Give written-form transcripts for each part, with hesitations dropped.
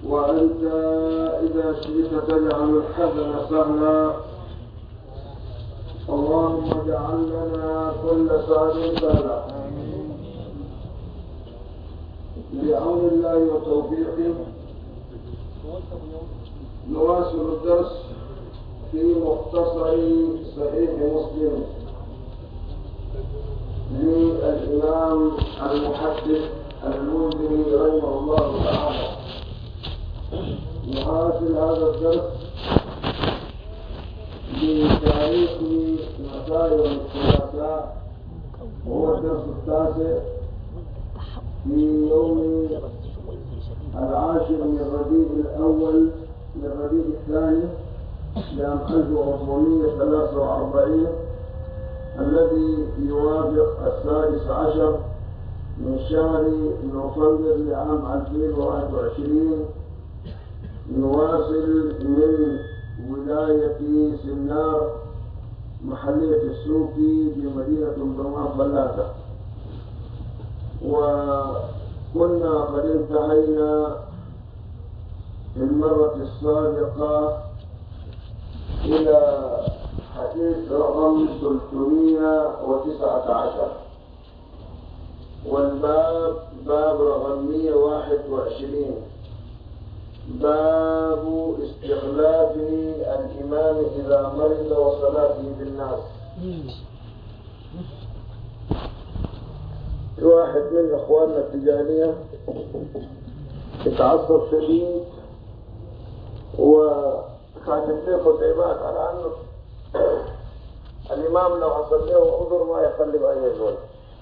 وأنت إذا شئت تجعل الحزن سهلا. اللهم اجعل لنا كل سهل سهلا بعون الله وتوفيقه. نواصل الدرس في مختصر صحيح مسلم للإمام المحدث المنذري رحمه الله تعالى. نواصل هذا الدرس بتاريخ مساء الثلاثاء، وهو الدرس التاسع في يوم 10 من ربيع الأول من ربيع الثاني لعام 1443 الذي يوافق 16 من شهر نوفمبر لعام 2021. نواصل من ولاية سنار محلية السوقي بمدينة برمان بلاتة، وكنا قد انتهينا في المرة السابقة إلى حديث رقم 319، والباب باب رقم 121، باب استخلاف الإمام إذا مرض وصلاته بالناس. واحد من إخواننا التجارية يتعصب شديد وكاتب لي كتيبات على أنه الإمام لو حصل له عذر ما يخلي بأي زول،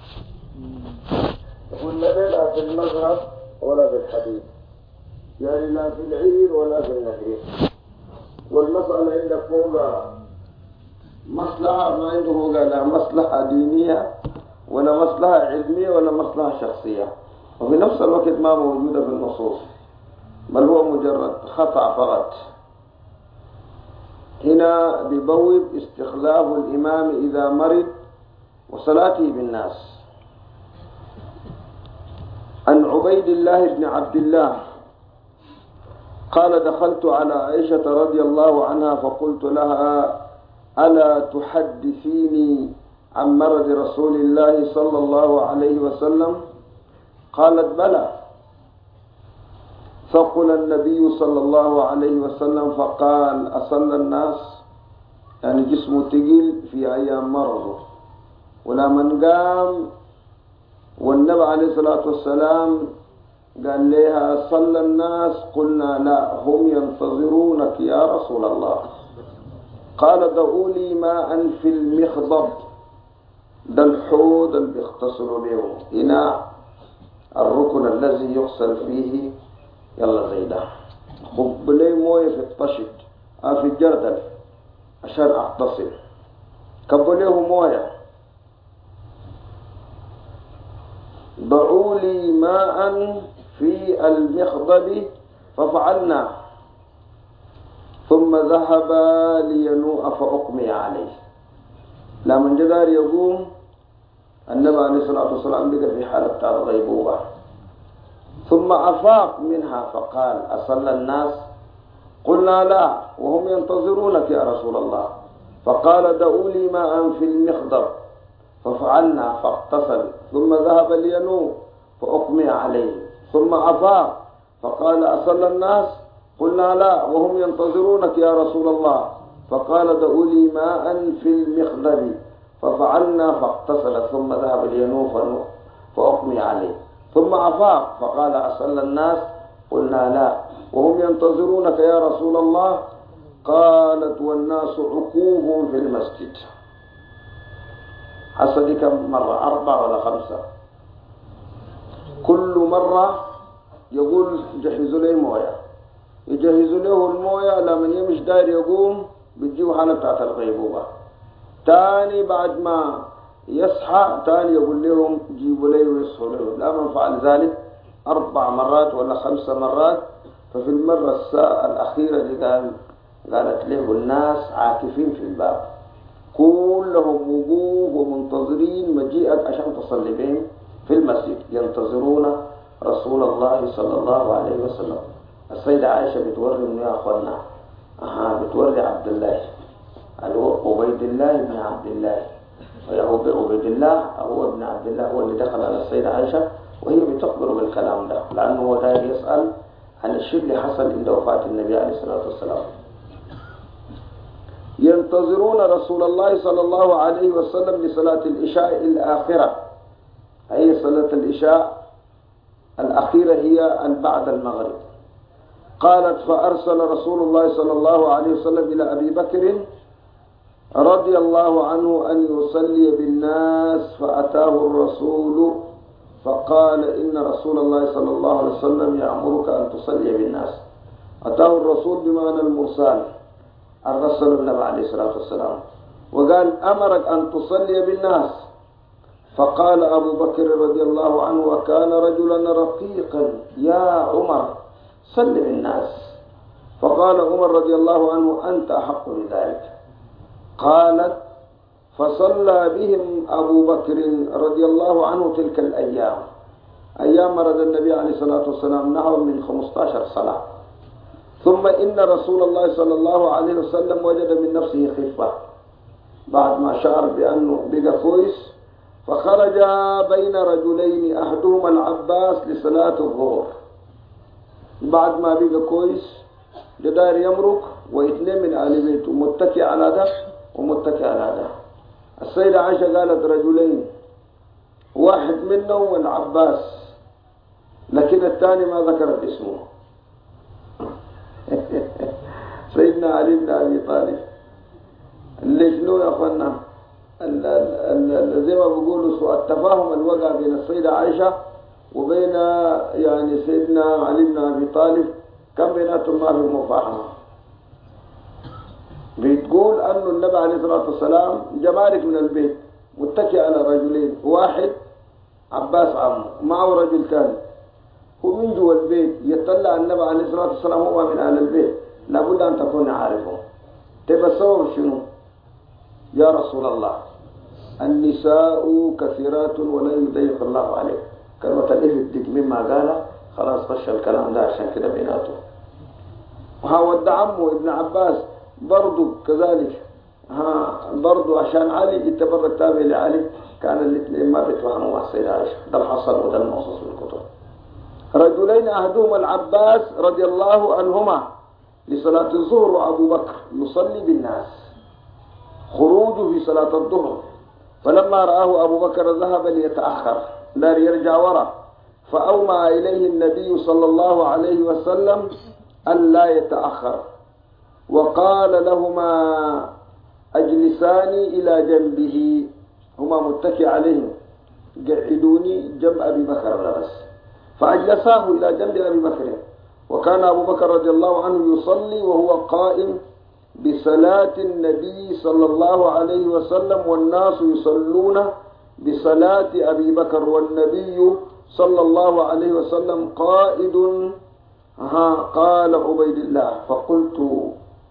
يقول لا في المذهب ولا في الحديث، يعني لا في العير ولا في النهير. والمسألة عندك فوق مصلحة، ما عنده فوق لا مصلحة دينية ولا مصلحة علمية ولا مصلحة شخصية، وفي نفس الوقت ما موجودة في النصوص، بل هو مجرد خطأ فقط. هنا ببوب استخلاف الإمام إذا مرض وصلاته بالناس. عن عبيد الله بن عبد الله قال: دخلت على عائشة رضي الله عنها فقلت لها: ألا تحدثيني عن مرض رسول الله صلى الله عليه وسلم؟ قالت: بلى. فقل النبي صلى الله عليه وسلم فقال: أصلى الناس، يعني جسمه تقيل في أيام مرضه، ولا من قام والنبي عليه الصلاة والسلام قال لها: صلى الناس؟ قلنا: لا، هم ينتظرونك يا رسول الله. قال: دعوا لي ماء في المخضب، ده الحوض اللي بيغتسلوا به، إناء الركن الذي يغسل فيه، يلا زي ده، خب لي مويه في الطشت في الجردل عشان اغتسل، كبوا له مويه. ضعوا لي ماء في المخضب ففعلنا، ثم ذهب لينوء فأقمي عليه. لمن جدار يقوم النبي عليه الصلاة والسلام بقى في حالة الغيبوبة، ثم أفاق منها فقال: أصلى الناس؟ قلنا: لا، وهم ينتظرونك يا رسول الله. فقال: دعوا لي ماء في المخضب ففعلنا فاغتسل، ثم ذهب لينوء فأقمي عليه، ثم أفاق فقال: أصلى الناس؟ قلنا: لا، وهم ينتظرونك يا رسول الله. فقال: دعوا لي ماء في المخضب ففعلنا فاغتسل، ثم ذهب لينوء فأقمي عليه، ثم أفاق فقال: أصلى الناس؟ قلنا: لا، وهم ينتظرونك يا رسول الله. قالت: والناس عقوب في المسجد. حصل كم مرة؟ 4 ولا 5. كل مرة يقول جهزوا لي موية، يجهزوا له الموية، لمن يمش داير يقوم بتجيب حالة بتاعت الغيبوبة. تاني بعد ما يصحى تاني يقول لهم جيبوا لي ويصحوا له. لا من فعل ذلك 4 مرات ولا 5 مرات. ففي المرة الأخيرة دي قالت له: الناس عاكفين في الباب، كلهم وقوف ومنتظرين مجيئك عشان تصلي بهم في المسجد، ينتظرون رسول الله صلى الله عليه وسلم. السيدة عائشة بتوري من يا أخوانا بتوري عبد الله عبيد الله بن عبد الله. عبيد الله هو ابن عبد الله هو اللي دخل على السيدة عائشة وهي بتخبر بالكلام ده، لأنه هو داير يسأل عن الشيء اللي حصل عند وفاة النبي عليه الصلاة والسلام. ينتظرون رسول الله صلى الله عليه وسلم لصلاة العشاء الآخرة، أي صلاة العشاء الأخيرة هي بعد المغرب. قالت فأرسل رسول الله صلى الله عليه وسلم إلى أبي بكر رضي الله عنه أن يصلي بالناس، فأتاه الرسول فقال إن رسول الله صلى الله عليه وسلم يأمرك أن تصلي بالناس. أتاه الرسول بمعنى المرسال، الرسول النبي عليه الصلاة والسلام، وقال أمرك أن تصلي بالناس. فقال أبو بكر رضي الله عنه وكان رجلا رقيقا يا عمر صل بالناس. فقال عمر رضي الله عنه أنت أحق بذلك. قالت فصلى بهم أبو بكر رضي الله عنه تلك الأيام، أيام مرض النبي عليه الصلاة والسلام نحو من 15 صلاة. ثم إن رسول الله صلى الله عليه وسلم وجد من نفسه خفة بعد ما شعر بأنه بقى كويس، فخرج بين رجلين أحدهما العباس لصلاة الظهر. بعد ما بقى كويس جدار يمرق واثنين من آل بيته متكئ على ده ومتكئ على ده. السيدة عائشة قالت رجلين، واحد منهم العباس، لكن الثاني ما ذكرت اسمه. سيدنا علي بن أبي طالب اللي شنو يا أخوانا زي ما بيقولوا سوء التفاهم الوقع بين السيدة عائشة وبين يعني سيدنا علي بن أبي طالب كان بيناتهم ما في مفاهمة. بتقول أنه النبي عليه الصلاة والسلام جمارك من البيت متكئ على رجلين، واحد عباس عمه معه رجل ثاني، هو من جوا البيت يطلع النبي عليه الصلاة والسلام هو من أهل البيت، لابد أن تكون عارفه. تبقى السبب شنو؟ يا رسول الله النساء كثيرات ولا يضيق الله عليك. كلمة الإفت مما قال خلاص خش الكلام ده عشان كده بيناته. وهود عمه ابن عباس برضو كذلك برضو عشان علي يتبرك تابع لعلي، كان الاثنين ما بيتفاهموا مع السيدة عائشة. ده الحصل وده المنصوص في الكتب. رجلين أحدهما العباس رضي الله عنهما لصلاة الظهر وأبو بكر يصلي بالناس، خروجه في صلاة الظهر، فلما رآه أبو بكر ذهب ليتأخر لا يرجع وراء، فأومى إليه النبي صلى الله عليه وسلم أن لا يتأخر، وقال لهما أجلساني إلى جنبه، هما متكئ عليهم، قعدوني جنب أبي بكر بس. فأجلساه إلى جنب أبي بكر، وكان أبو بكر رضي الله عنه يصلي وهو قائم بصلاة النبي صلى الله عليه وسلم، والناس يصلون بصلاة أبي بكر، والنبي صلى الله عليه وسلم قائد. قال عبيد الله فقلت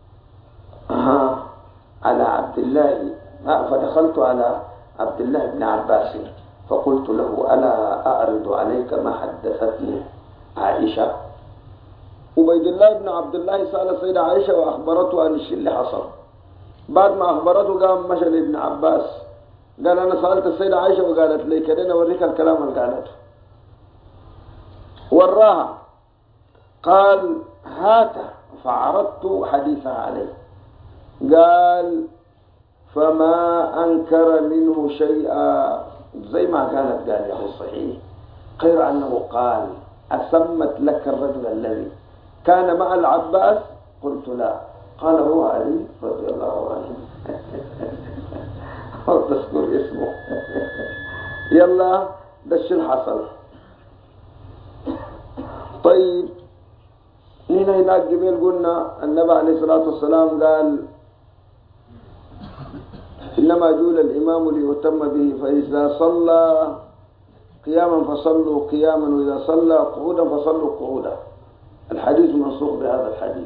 على عبد الله، فدخلت على عبد الله بن عباس فقلت له ألا أعرض عليك ما حدثتني عائشة. عبيد الله بن عبد الله سأل السيدة عائشة وأخبرته عن الشيء اللي حصل. بعد ما أخبرته قام مشى لابن عباس قال أنا سألت السيدة عائشة وقالت لي كده أوريك الكلام اللي قالته. وراها قال هات، فعرضت حديثها عليه. قال فما أنكر منه شيئا، زي ما قالت قال له صحيح، غير أنه قال أسمت لك الرجل الذي كان مع العباس؟ قلت لا. قال هو علي رضي الله عنه. أو تذكر اسمه. يلا ده الشيء الحصل. طيب هناك جميل قلنا النبي عليه الصلاة والسلام قال إنما جعل الإمام ليؤتم به، فإذا صلى قياما فصلوا قياما، وإذا صلى قعودا فصلوا قعودا. الحديث منسوخ بهذا الحديث.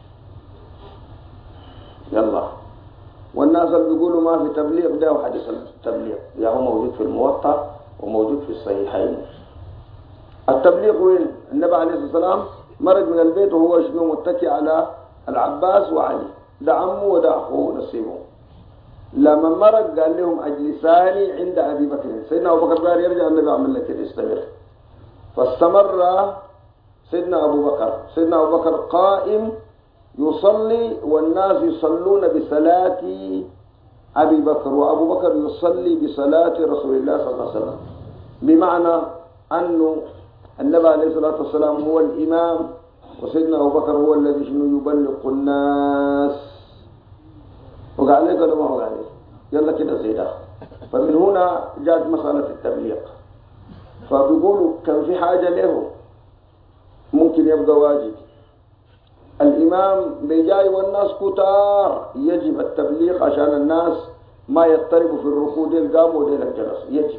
يلا والناس اللي بيقولوا ما في تبليغ ده وحديث التبليغ يا هو موجود في الموطأ وموجود في الصحيحين. التبليغ وين؟ النبي عليه الصلاة والسلام مرق من البيت وهو شنو متكي على العباس وعلي، ده عمه وده أخوه نصيبه. لما مرق قال لهم أجلساني عند أبي بكر. سيدنا أبو بكر قال يرجع النبي عمل لك كده استمر. فاستمر سيدنا أبو بكر. سيدنا أبو بكر قائم يصلي والناس يصلون بصلاة أبي بكر، وأبو بكر يصلي بصلاة رسول الله صلى الله عليه وسلم، بمعنى أنه النبي عليه الصلاة والسلام هو الإمام وسيدنا أبو بكر هو الذي شنو يبلغ الناس. وقال لك ولا ما هو قال لك؟ يلا كده زي ده. فمن هنا جاءت مسألة التبليغ. فبيقولوا كان في حاجة له ممكن يبقى واجب. الإمام بيجاي والناس كتار يجب التبليغ عشان الناس ما يضطربوا في الركوع ديل قاموا وديل الجلس، يجب.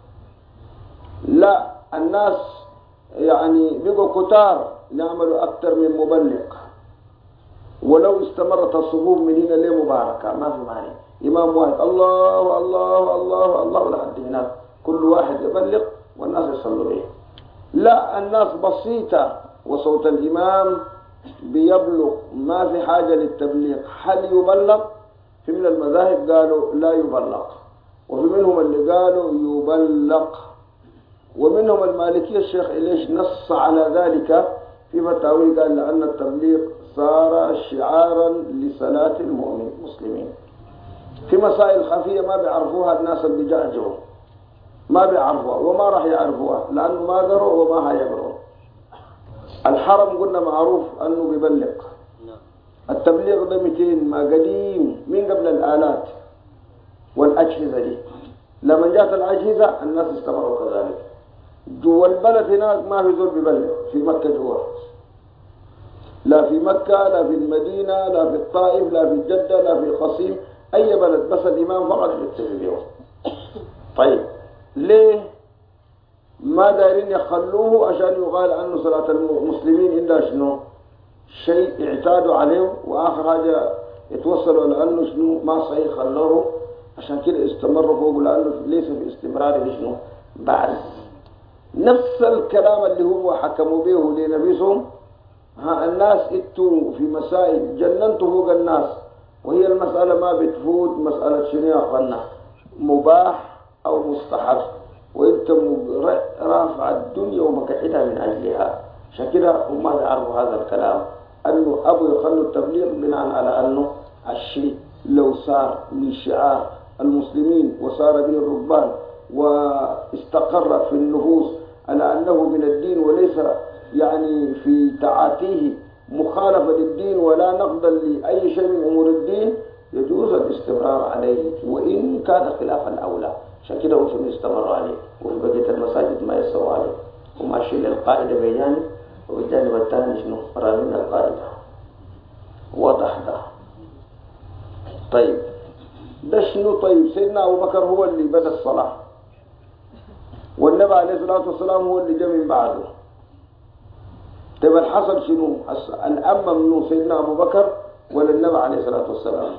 لا الناس يعني بقوا كتار نعملوا أكثر من مبلغ، ولو استمرت الصفوف من هنا ليه مباركة ما في معنى. إمام واحد الله الله الله الله لحد هناك كل واحد يبلغ والناس يصلوا به. لا الناس بسيطة وصوت الإمام بيبلغ ما في حاجة للتبليغ. هل يبلغ؟ في من المذاهب قالوا لا يبلغ، وفي منهم اللي قالوا يبلغ، ومنهم المالكية الشيخ إليش نص على ذلك في فتاوي قال لأن التبليغ صار شعارا لصلاة المسلمين في مسائل خفية ما بيعرفوها الناس اللي بيجعجوا ما بيعرفوها وما راح يعرفوها لأنه ما قروا وما هيقروا. الحرم قلنا معروف أنه بيبلغ. التبليغ ده 200 ما قديم من قبل الآلات والأجهزة دي. لما جاءت الأجهزة الناس استمروا كذلك. جوا البلد هناك ما في زول بيبلغ في مكة جوا، لا في مكة لا في المدينة لا في الطائف لا في جدة لا في قصيم، أي بلد بس الإمام فقط يكتفي بيه. طيب ليه ما دايرين يخلوه عشان يقال عنه صلاة المسلمين إلا شنو شيء اعتادوا عليه، وآخر حاجة يتوصلوا لأنه شنو ما صحيح خلوه عشان كده استمروا فوق لأنه ليس في استمرار شنو بعد. نفس الكلام اللي هو حكموا به لنبيهم الناس اتوا في مسائل جننتوا فوق الناس، وهي المسألة ما بتفوت مسألة شنو يا أخوانا مباح أو مستحب، وانت رافع الدنيا ومكحدها من أجلها. عشان كده هم ما بيعرفوا هذا الكلام أنه أبو يخلوا التبليغ بناء على أنه الشيء لو صار من شعار المسلمين وصار به الرهبان واستقر في النفوس على أنه من الدين وليس يعني في تعاتيه مخالفة للدين ولا نقدا لأي شيء من أمور الدين يجوز الاستمرار عليه وإن كان خلاف الأولى. عشان كده هو شنو يستمر عليه، وفي بقية المساجد ما يسوى عليه وماشي للقاعدة بجانب وبالجانب الثاني شنو رامين القاعدة. واضح ده؟ طيب ده شنو؟ طيب سيدنا أبو بكر هو اللي بدأ الصلاة والنبي عليه الصلاة والسلام هو اللي جاء من بعده. طيب الحصل شنو؟ الأمة منه سيدنا أبو بكر ولا النبي عليه الصلاة والسلام؟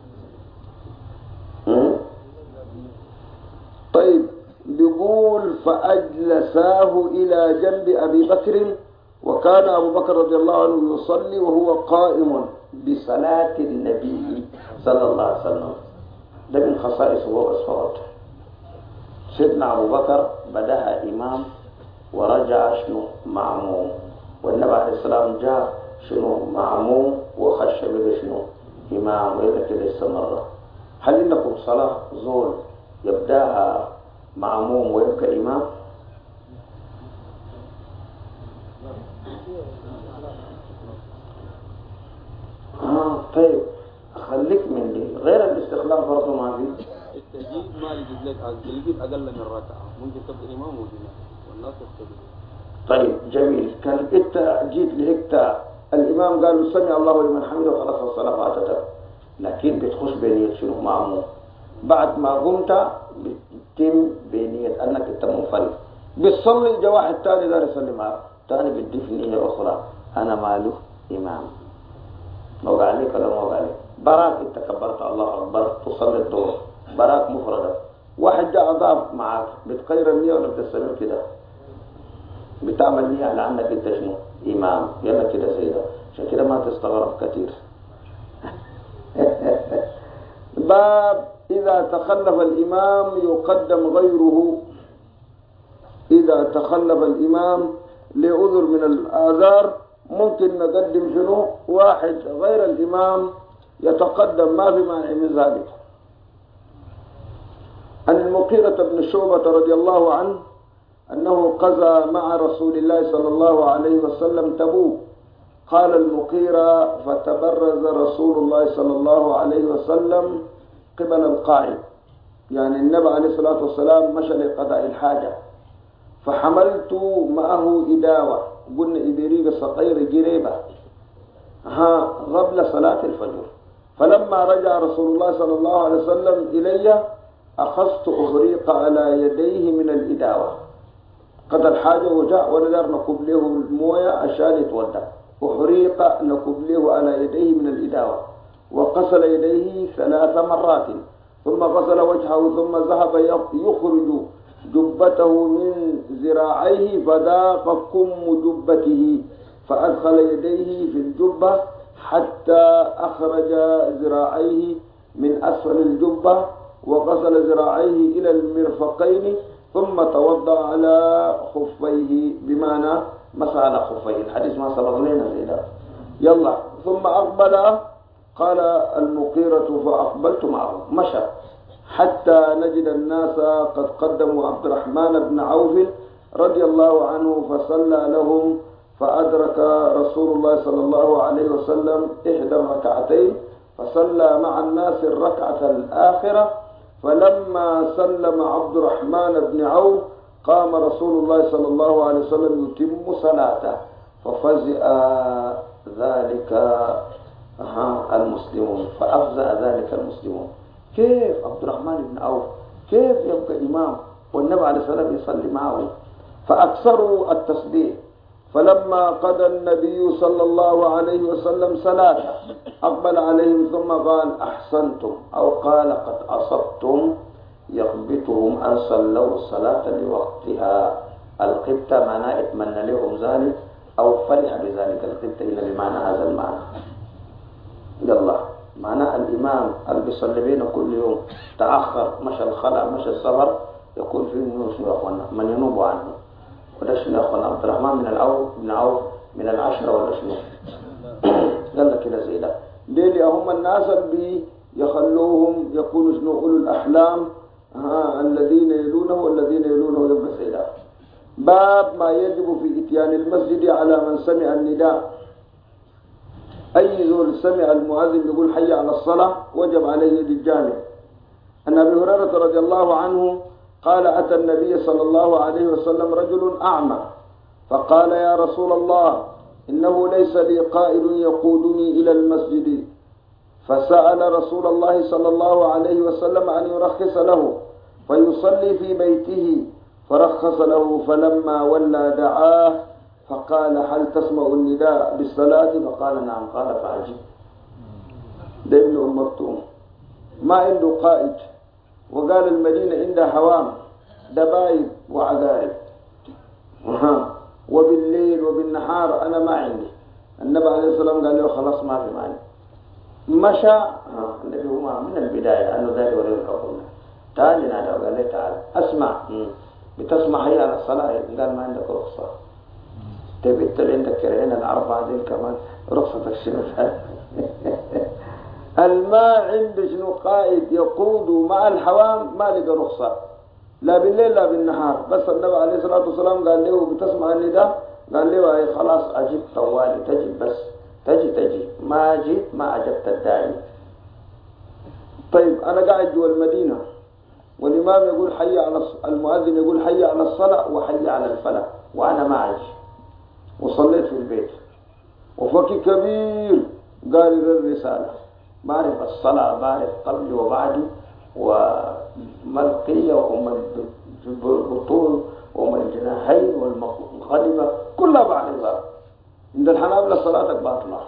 طيب بيقول فأجلساه إلى جنب أبي بكر وكان أبو بكر رضي الله عنه يصلي وهو قائم بصلاة النبي صلى الله عليه وسلم. ده من خصائصه وصفاته. سيدنا أبو بكر بدأها إمام ورجع شنو معموم، والنبي عليه السلام جاء شنو معموم وخش بقى شنو إمام، وإلا كده استمر. هل عندكم صلاة زول يبدأها معموم ويبقى إمام؟ طيب خليك من دي غير الاستخلاف برضه ما في. التجديد ما يجيب لك التجديد أقل من ركعة، ممكن تبقى إمام وإمام والناس يقتدون. طيب جميل. كان انت جيت لهيك الإمام قال سمع الله لمن حمده وخلص الصلاة فاتتك، لكن بتخش بنية شنو معموم. بعد ما قمت بتتم بنية أنك أنت منفرد، بتصلي جا واحد تاني دار يصلي معك تاني بدي في نية أخرى أنا ماله إمام. موقع عليك ولا موقع عليك؟ براك أنت كبرت الله أكبر تصلي الظهر براك مفردة، واحد جاء ضاف معك بتغير النية ولا بتستمر كده؟ بتعمل ليه على عنك انت شنو امام. يلا كده سيدة عشان كده ما تستغرب كثير. باب إذا تخلف الإمام يقدم غيره. إذا تخلف الإمام لعذر من الآذار ممكن نقدم شنو واحد غير الإمام يتقدم، ما في مانع من ذلك. عن المغيرة بن شعبة رضي الله عنه أنه قضى مع رسول الله صلى الله عليه وسلم تبوك. قال المغيرة فتبرز رسول الله صلى الله عليه وسلم قبل القاعد، يعني النبي عليه الصلاة والسلام مشى لقضاء الحاجة، فحملت معه إداوة، قلنا إبريق صغير جريبة قبل صلاة الفجر. فلما رجع رسول الله صلى الله عليه وسلم إلي أخذت أغريق على يديه من الإداوة، قضى الحاجة وجاء ونقدر نكب له الموية عشان يتودع، أحريق نكب له على يديه من الإداوة، وغسل يديه 3 مرات، ثم غسل وجهه، ثم ذهب يخرج جبته من ذراعيه فذاق كم جبته، فأدخل يديه في الجبة حتى أخرج ذراعيه من أسفل الجبة، وغسل ذراعيه إلى المرفقين، ثم توضأ على خفيه، بمعنى مسح على خفيه. الحديث ما سبق لنا زيدا. يلا ثم أقبل، قال المغيرة فأقبلت معه، مشى حتى نجد الناس قد قدموا عبد الرحمن بن عوف رضي الله عنه فصلى لهم، فأدرك رسول الله صلى الله عليه وسلم 1 ركعتين، فصلى مع الناس الركعة الآخرة. فلما سلم عبد الرحمن بن عوف قام رسول الله صلى الله عليه وسلم يتم صلاته، ففزع ذلك المسلمون، فأفزع ذلك المسلمون. كيف عبد الرحمن بن عوف كيف يبقى إمام والنبي عليه الصلاة والسلام يصلي معه؟ فأكثروا التسبيح. فلما قضى النبي صلى الله عليه وسلم صلاته أقبل عليهم ثم قال أحسنتم، أو قال قد أصبتم، يغبطهم أن صلوا الصلاة لوقتها. القبطة معناه اتمنى لهم ذلك أو فرح بذلك. القبطة إلا بمعنى هذا المعنى. يلا معنى الإمام اللي بيصلي بينا كل يوم تأخر، مشى الخلع، مشى السفر، يكون فيه شنو يا أخوانا من ينوب عنه. وده شنو يا أخوانا؟ عبد الرحمن بن عوف من العشرة ولا شنو؟ يلا كده زي ده. ليه هم الناس اللي يخلوهم يكونوا شنو أولو الأحلام، الذين يلونه والذين يلونه، يبقى زي ده. باب ما يجب في إتيان المسجد على من سمع النداء. أي زول سمع المؤذن يقول حي على الصلاة وجب عليه يد الجامع. أن أبي هريرة رضي الله عنه قال أتى النبي صلى الله عليه وسلم رجل أعمى فقال يا رسول الله إنه ليس لي قائد يقودني إلى المسجد، فسأل رسول الله صلى الله عليه وسلم أن يرخص له فيصلي في بيته، فرخص له. فلما ولى دعاه فقال هل تسمع النداء بالصلاة؟ فقال نعم. قال فعجب. ده ابن أم مكتوم ما عنده قائد، وقال المدينة عندها حوام دبايب وعقارب، وبالليل وبالنهار أنا ما عندي. النبي عليه الصلاة والسلام قال له خلاص ما في مانع. مشى النبي هو من البداية أنه ذلك ولي الحكم. تعال نادى وقال له تعال أسمع، بتسمع هي على الصلاة؟ قال ما عندك رخصة. تبت عندك كرهين الأربعة دي كمان رخصتك شنو؟ الماء عنده شنو قائد يقود مع الحوام، ما لقى رخصة لا بالليل لا بالنهار. بس النبي عليه الصلاة والسلام قال له بتسمع النداء؟ قال له أي خلاص أجب طوالي، تجي بس تجي ما جيت ما عجبت الداعي. طيب أنا قاعد جوا المدينة والإمام يقول حي على المؤذن يقول حي على الصلاة وحي على الفلاح، وأنا ما عايش وصليت في البيت وفكي كبير قال الرسالة، بعرف الصلاة، بعرف قبل وبعد وملقية وأم البطول وأم الجناحين والمنقلبة كلها بعرفها. عند الحنابلة صلاتك باطلة.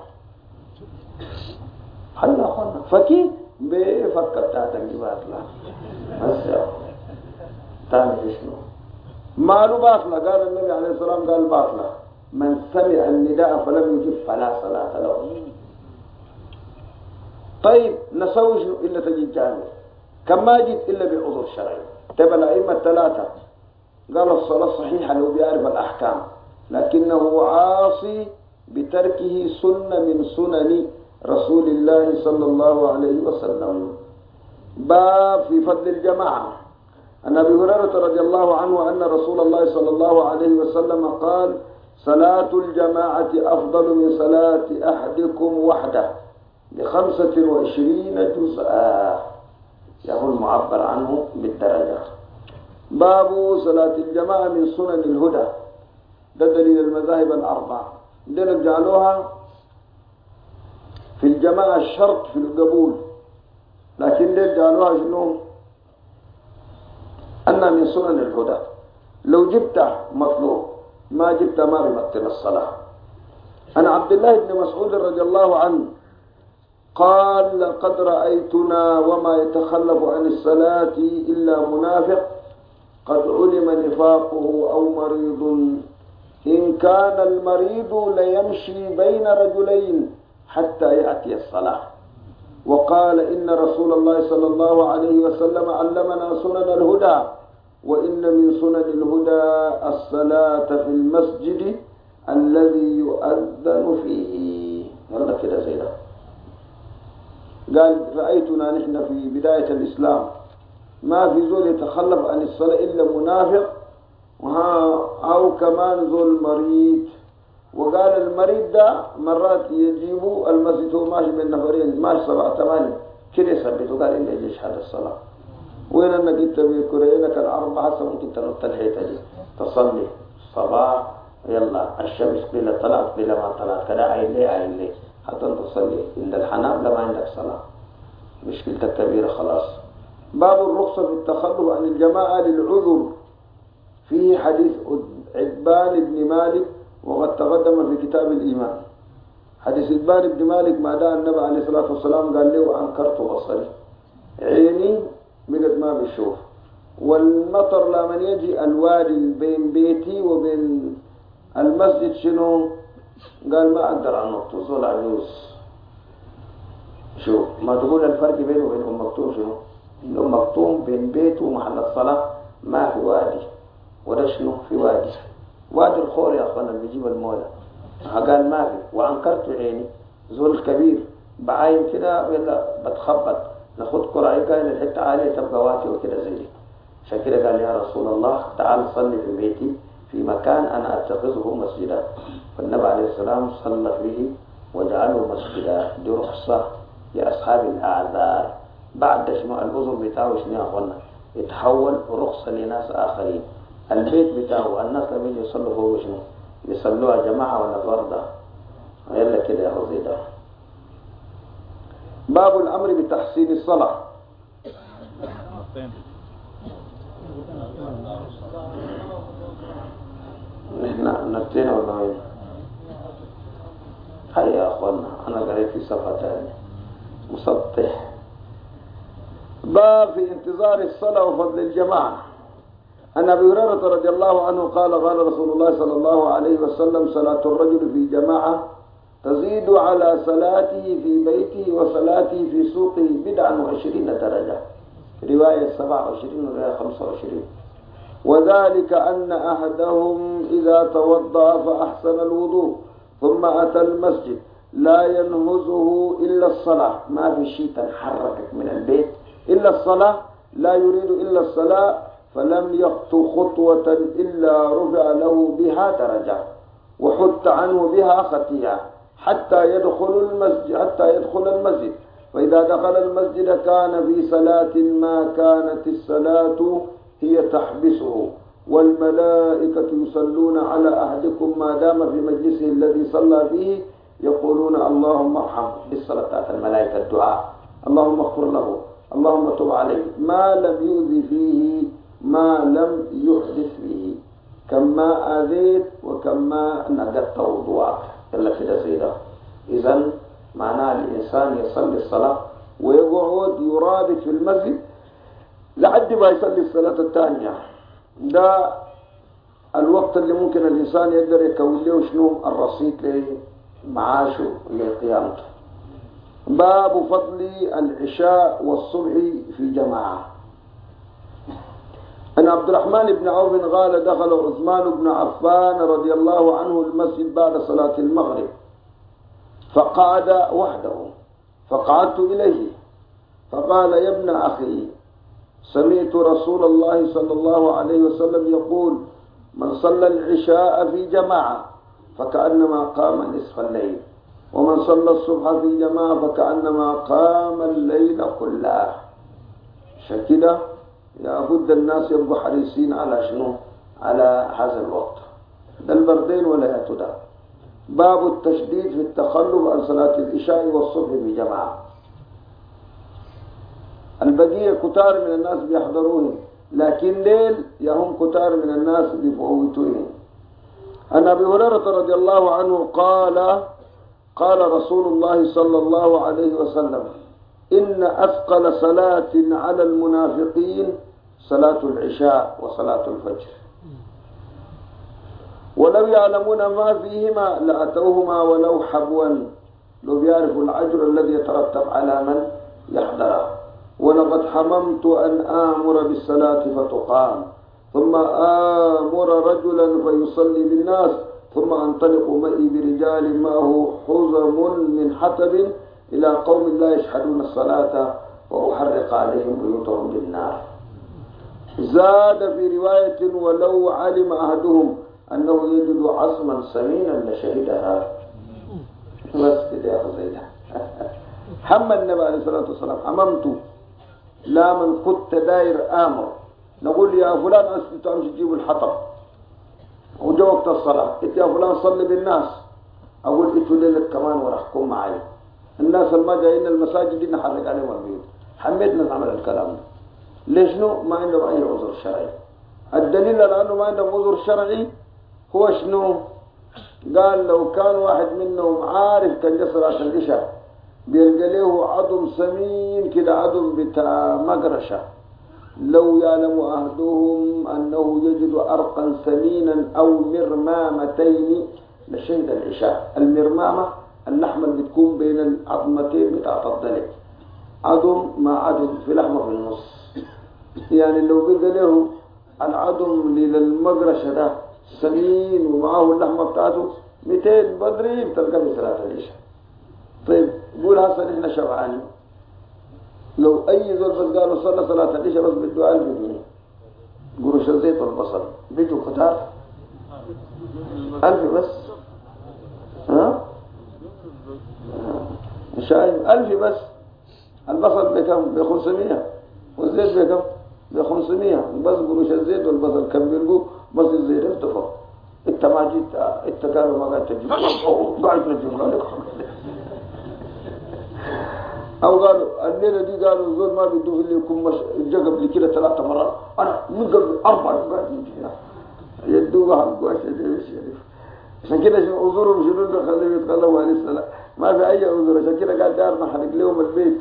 حي يا أخوانا فكي بفكر بتاعتك دي باطلة. بس يا أخوانا تعمل شنو؟ ما له باطلة. قال النبي عليه الصلاة والسلام قال باطلة من سمع النداء فلم يجب فلا صلاة له. طيب نسوي شنو إلا تجي جامع؟ كم ما جيت إلا بعذر شرعي. تبع الأئمة الثلاثة قال الصلاة صحيحة لو بيعرف الأحكام، لكنه عاصي بتركه سنة من سنن رسول الله صلى الله عليه وسلم. باب في فضل الجماعة. عن أبي هريرة رضي الله عنه أن رسول الله صلى الله عليه وسلم قال صلاة الجماعة أفضل من صلاة أحدكم وحده ب25 جزءا، يهو المعبر عنه بالدرجة. باب صلاة الجماعة من سنن الهدى. ده دليل المذاهب الأربعة. دليل جعلوها في الجماعة الشرط في القبول، لكن دليل جعلوها شنو؟ أن من سنن الهدى. لو جبت مطلوب، ما جبت ما بيمثل الصلاة. أنا عبد الله بن مسعود رضي الله عنه قال لقد رأيتنا وما يتخلف عن الصلاة إلا منافق قد علم نفاقه أو مريض، إن كان المريض ليمشي بين رجلين حتى يأتي الصلاة. وقال إن رسول الله صلى الله عليه وسلم علمنا سنن الهدى، وإن من سنن الهدى الصلاة في المسجد الذي يؤذن فيه. والله كده زي ده. قال رأيتنا نحن في بداية الإسلام ما في زول يتخلف عن الصلاة إلا منافق أو كمان زول مريض. وقال المريض ده مرات يجيبوا المسجد هو ماشي من نفرين، ماشي 7 8 كده يثبتوا. قال إلا يجيش هذا الصلاة وين انك انت بكرينك الأربعة هسه ممكن تنط الحيطة دي تصلي الصباح، يلا الشمس قيل طلعت قيل ما طلعت كده عين ليه حتى تصلي عند الحنام لما عندك صلاة مشكلتك كبيرة خلاص. باب الرخصة في التخلف عن الجماعة للعذر. فيه حديث عتبان بن مالك وقد تقدم في كتاب الإيمان. حديث عتبان بن مالك ما دعا النبي عليه الصلاة والسلام قال له أنكرت بصري، عيني بقد ما بشوف، والمطر لما يجي الوادي بين بيتي وبين المسجد شنو؟ قال ما أقدر أنط زول عجوز. شوف ما تقول الفرق بينه وبين أم مكتوم شنو؟ أم مكتوم بين بيته ومحل الصلاة ما في وادي، ولا شنو في وادي الخور يا أخوانا اللي بيجيب المولى. قال ما في، وأنكرت عيني زول كبير بعين كده ولا بتخبط ناخد قرعي قال الحتة عالية تبقى واتي وكده زي دي. عشان كده قال يا رسول الله تعال صلي في بيتي في مكان أنا أتخذه مسجدا. فالنبي عليه السلام صلى فيه وجعله مسجدا. دي رخصة لأصحاب الأعذار. بعد شنو الأذر بتاعه شنو يا أخوانا يتحول رخصة لناس آخرين. البيت بتاعه الناس لما يجي يصلوا فوق شنو يصلوها جماعة ولا فردة، يلا كده يا زي ده. باب الأمر بتحسين الصلاة. نحن نبتين ولا وين؟ هيا يا أخوانا أنا قريت في صفحة ثانية مسطح. باب في انتظار الصلاة وفضل الجماعة. عن أبي هريرة رضي الله عنه قال قال رسول الله صلى الله عليه وسلم صلاة الرجل في جماعة تزيد على صلاته في بيته وصلاته في سوقه 27 درجة. رواية 27 ورواية 25. وذلك أن أحدهم إذا توضأ فأحسن الوضوء ثم أتى المسجد لا ينهزه إلا الصلاة، ما في شيء تنحركك من البيت إلا الصلاة، لا يريد إلا الصلاة، فلم يخطو خطوة إلا رفع له بها درجة وحط عنه بها خطيئة حتى يدخل المسجد. فإذا دخل المسجد كان في صلاة ما كانت الصلاة هي تحبسه، والملائكة يصلون على أحدكم ما دام في مجلسه الذي صلى فيه يقولون اللهم ارحمه. بالصلاة الملائكة الدعاء اللهم اغفر له اللهم تب عليه ما لم يؤذي فيه ما لم يحدث فيه، كما أذيت وكما نقضت وضوءك إلا كده زيدا. إذن معناه الإنسان يصلي الصلاة ويقعد يرابط في المسجد لحد ما يصلي الصلاة الثانية. ده الوقت اللي ممكن الإنسان يقدر يكون له شنو الرصيد لمعاشه لقيامته. باب فضل العشاء والصبح في جماعة. أن عبد الرحمن بن عوف قال دخل عثمان بن عفان رضي الله عنه المسجد بعد صلاة المغرب فقعد وحده، فقعدت إليه فقال يا ابن أخي سمعت رسول الله صلى الله عليه وسلم يقول من صلى العشاء في جماعة فكأنما قام نصف الليل، ومن صلى الصبح في جماعة فكأنما قام الليل كله. شكله لابد الناس يبقوا حريصين على شنو؟ على هذا الوقت ده البردين ولا يتدى. باب التشديد في التخلف عن صلاة العشاء والصبح بجماعة. البقية كتار من الناس بيحضروه، لكن ليل يهم كتار من الناس بيفوتوه. عن أبي هريرة رضي الله عنه قال قال رسول الله صلى الله عليه وسلم إن أثقل صلاة على المنافقين صلاة العشاء وصلاة الفجر، ولو يعلمون ما فيهما لأتوهما ولو حبوا، لو بيعرفوا الأجر الذي يترتب على من يحضره. ولقد حممت أن آمر بالصلاة فتقام، ثم آمر رجلا فيصلي بالناس، ثم أنطلق معي برجال معه حزم من حطب إلى قوم لا يشهدون الصلاة وأحرق عليهم بيوتهم بالنار. زاد في رواية ولو علم أحدهم أنه يجد عصما سمينا لشهدها. بس كده يا خزيدة. حمى النبي عليه الصلاة والسلام حممت، لا من كنت داير آمر، نقول يا فلان أنت أمشي تجيب الحطب وجا وقت الصلاة، إنت يا فلان صلي بالناس، أقول إنتوا ليلك كمان وراحكم معي. الناس اللي ما جايين المساجد دي نحرق عليهم البيوت. حميدنا نعمل الكلام ده. ليش نو؟ ما عندهم أي عذر شرعي. الدليل على أنه ما عندهم عذر شرعي هو شنو؟ قال لو كان واحد منهم عارف كان جا صلاة العشاء بيلقى له عظم سمين كده، عظم بتاع مقرشة، لو يعلم أحدهم أنه يجد أرقا سمينا أو مرمامتين لشهد العشاء. المرمامة اللحمة اللي بتكون بين العظمتين بتاعت الضلع، عظم مع عظم في لحمة في النص، يعني لو بقى له العظم للمقرشة ده سمين ومعه اللحمة بتاعته 200 بدري بتلقى في صلاة العشاء. طيب قول هسه نحن شبعانين، لو أي زول بس قالوا صلى صلاة العشاء بس بده 1000 جنيه قروش الزيت والبصل بيجوا كتار 1000 بس، ها؟ شايف 1000 بس. البصل بكم؟ ب500، والزيت بكم؟ ب500 بس. قروش الزيت والبصل كم بيلقوا؟ بس الزيت ارتفع. انت ما جيت، انت كانوا ما قاعد تجيب قاعد تجيب لك. أو قالوا الليلة دي قالوا زول ما بيدوه اللي يكون جا قبل كده 3 مرات، أنا من قبل 4 قاعد يجي هنا يدوها قواش الشريف. عشان كده عذورهم شنو اللي خليهم يتكلموا عن الصلاة؟ ما في أي عذر. عشان كده قال دار نحرق لهم البيت.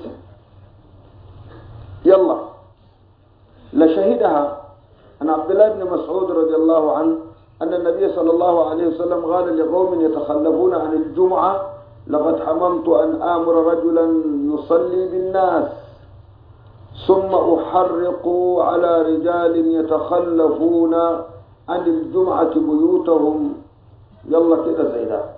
يلا لشهدها. عن عبد الله بن مسعود رضي الله عنه أن النبي صلى الله عليه وسلم قال لقوم يتخلفون عن الجمعة لقد حممت أن آمر رجلا يصلي بالناس ثم أحرق على رجال يتخلفون عن الجمعة بيوتهم. يلا كده زي ده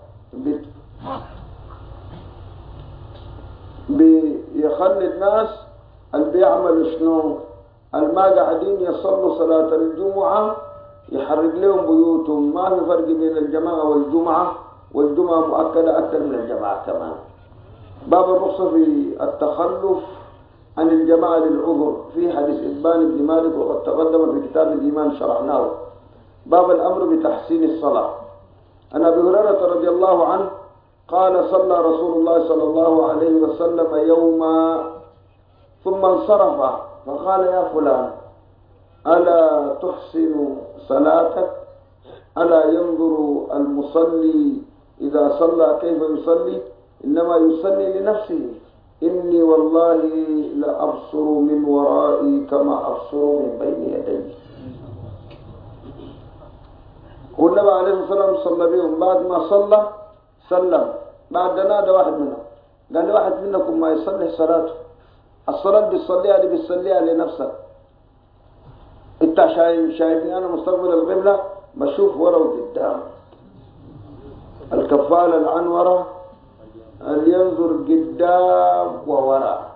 بيخلي الناس اللي بيعملوا شنو؟ الما قاعدين يصلوا صلاة الجمعة يحرق لهم بيوتهم. ما في فرق بين الجماعة والجمعة، والجمعة مؤكدة أكثر من الجماعة كمان. باب الرخصة في التخلف عن الجماعة للعذر في حديث إبان بن مالك وقد تقدم في كتاب الإيمان شرحناه. باب الأمر بتحسين الصلاة. عن أبي هريرة رضي الله عنه قال صلى رسول الله صلى الله عليه وسلم يوما ثم انصرف فقال يا فلان ألا تحسن صلاتك؟ ألا ينظر المصلي إذا صلى كيف يصلي؟ إنما يصلي لنفسه. إني والله لأبصر من ورائي كما أبصر من بين يدي. والنبي عليه الصلاة والسلام صلى بهم، بعد ما صلى سلم، بعد نادى واحد منهم قال لي واحد منكم ما يصلي صلاته، الصلاة اللي بيصليها اللي بيصليها لنفسك، انت شايفني انا مستقبل القبلة بشوف ورا وقدام، الكفالة العنورة اللي ينظر قدام ووراء،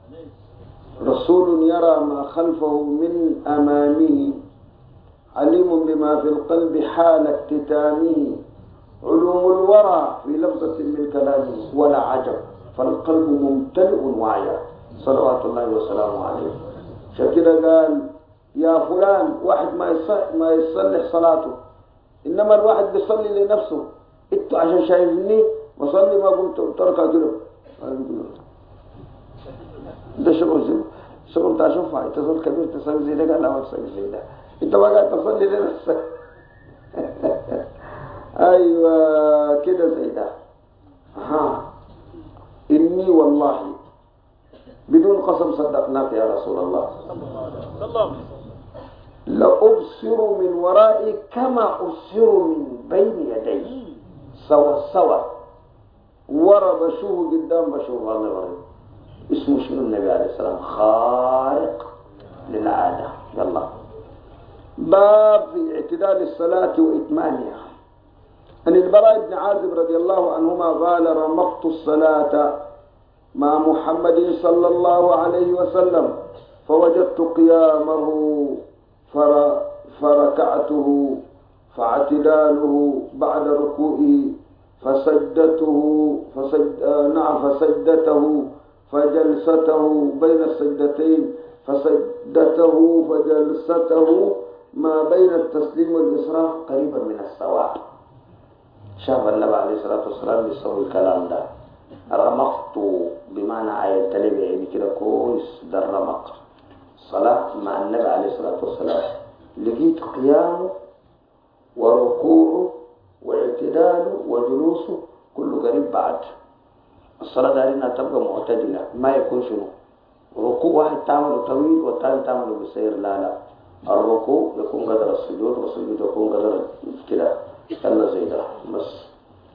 رسول يرى ما خلفه من أمامه، عليم بما في القلب حال اكتتامه، علوم الورى في لفظة من كلامه ولا عجب، فالقلب ممتلئ وعيا صلوات الله وسلامه عليه. شكرا قال يا فلان واحد ما يصلح صلاته، إنما الواحد بيصلي لنفسه، انتوا عشان شايفني بصلي ما قمت تركها كده، ده شغل بتاع شوفها، انت صوت كبير تسوي زي ده، قال لا ما تسوي زي ده، انت ما قاعد تصلي لنفسك. ايوه كده زي ده. اني والله بدون قسم صدقناك يا رسول الله، لأبصر من ورائي كما أبصر من بين يدي، سوا ورا بشوفه قدام بشوفه الله غريب. اسمه شنو النبي عليه السلام؟ خارق للعادة. يلا باب في اعتدال الصلاة وإتمامها. عن البراء بن عازب رضي الله عنهما قال رمقت الصلاة مع محمد صلى الله عليه وسلم فوجدت قيامه فركعته فاعتداله بعد ركوعه فسجدته فجلسته بين السجدتين فسجدته فجلسته ما بين التسليم والإسراء قريبا من السواء. شاف النبي عليه الصلاة والسلام بيسوي الكلام ده. رمقت بمعنى آية تلبي يعني كده كويس، ده الرمق صلاة مع النبي عليه الصلاة والسلام، لقيت قيامه وركوعه واعتداله وجلوسه كله قريب بعد. الصلاة دي انها تبقى معتدلة، ما يكون شنو ركوع واحد تعمله طويل والثاني تعمله قصير، لا الركوع يكون قدر السجود والسجود يكون قدر كده، يلا زي ده بس.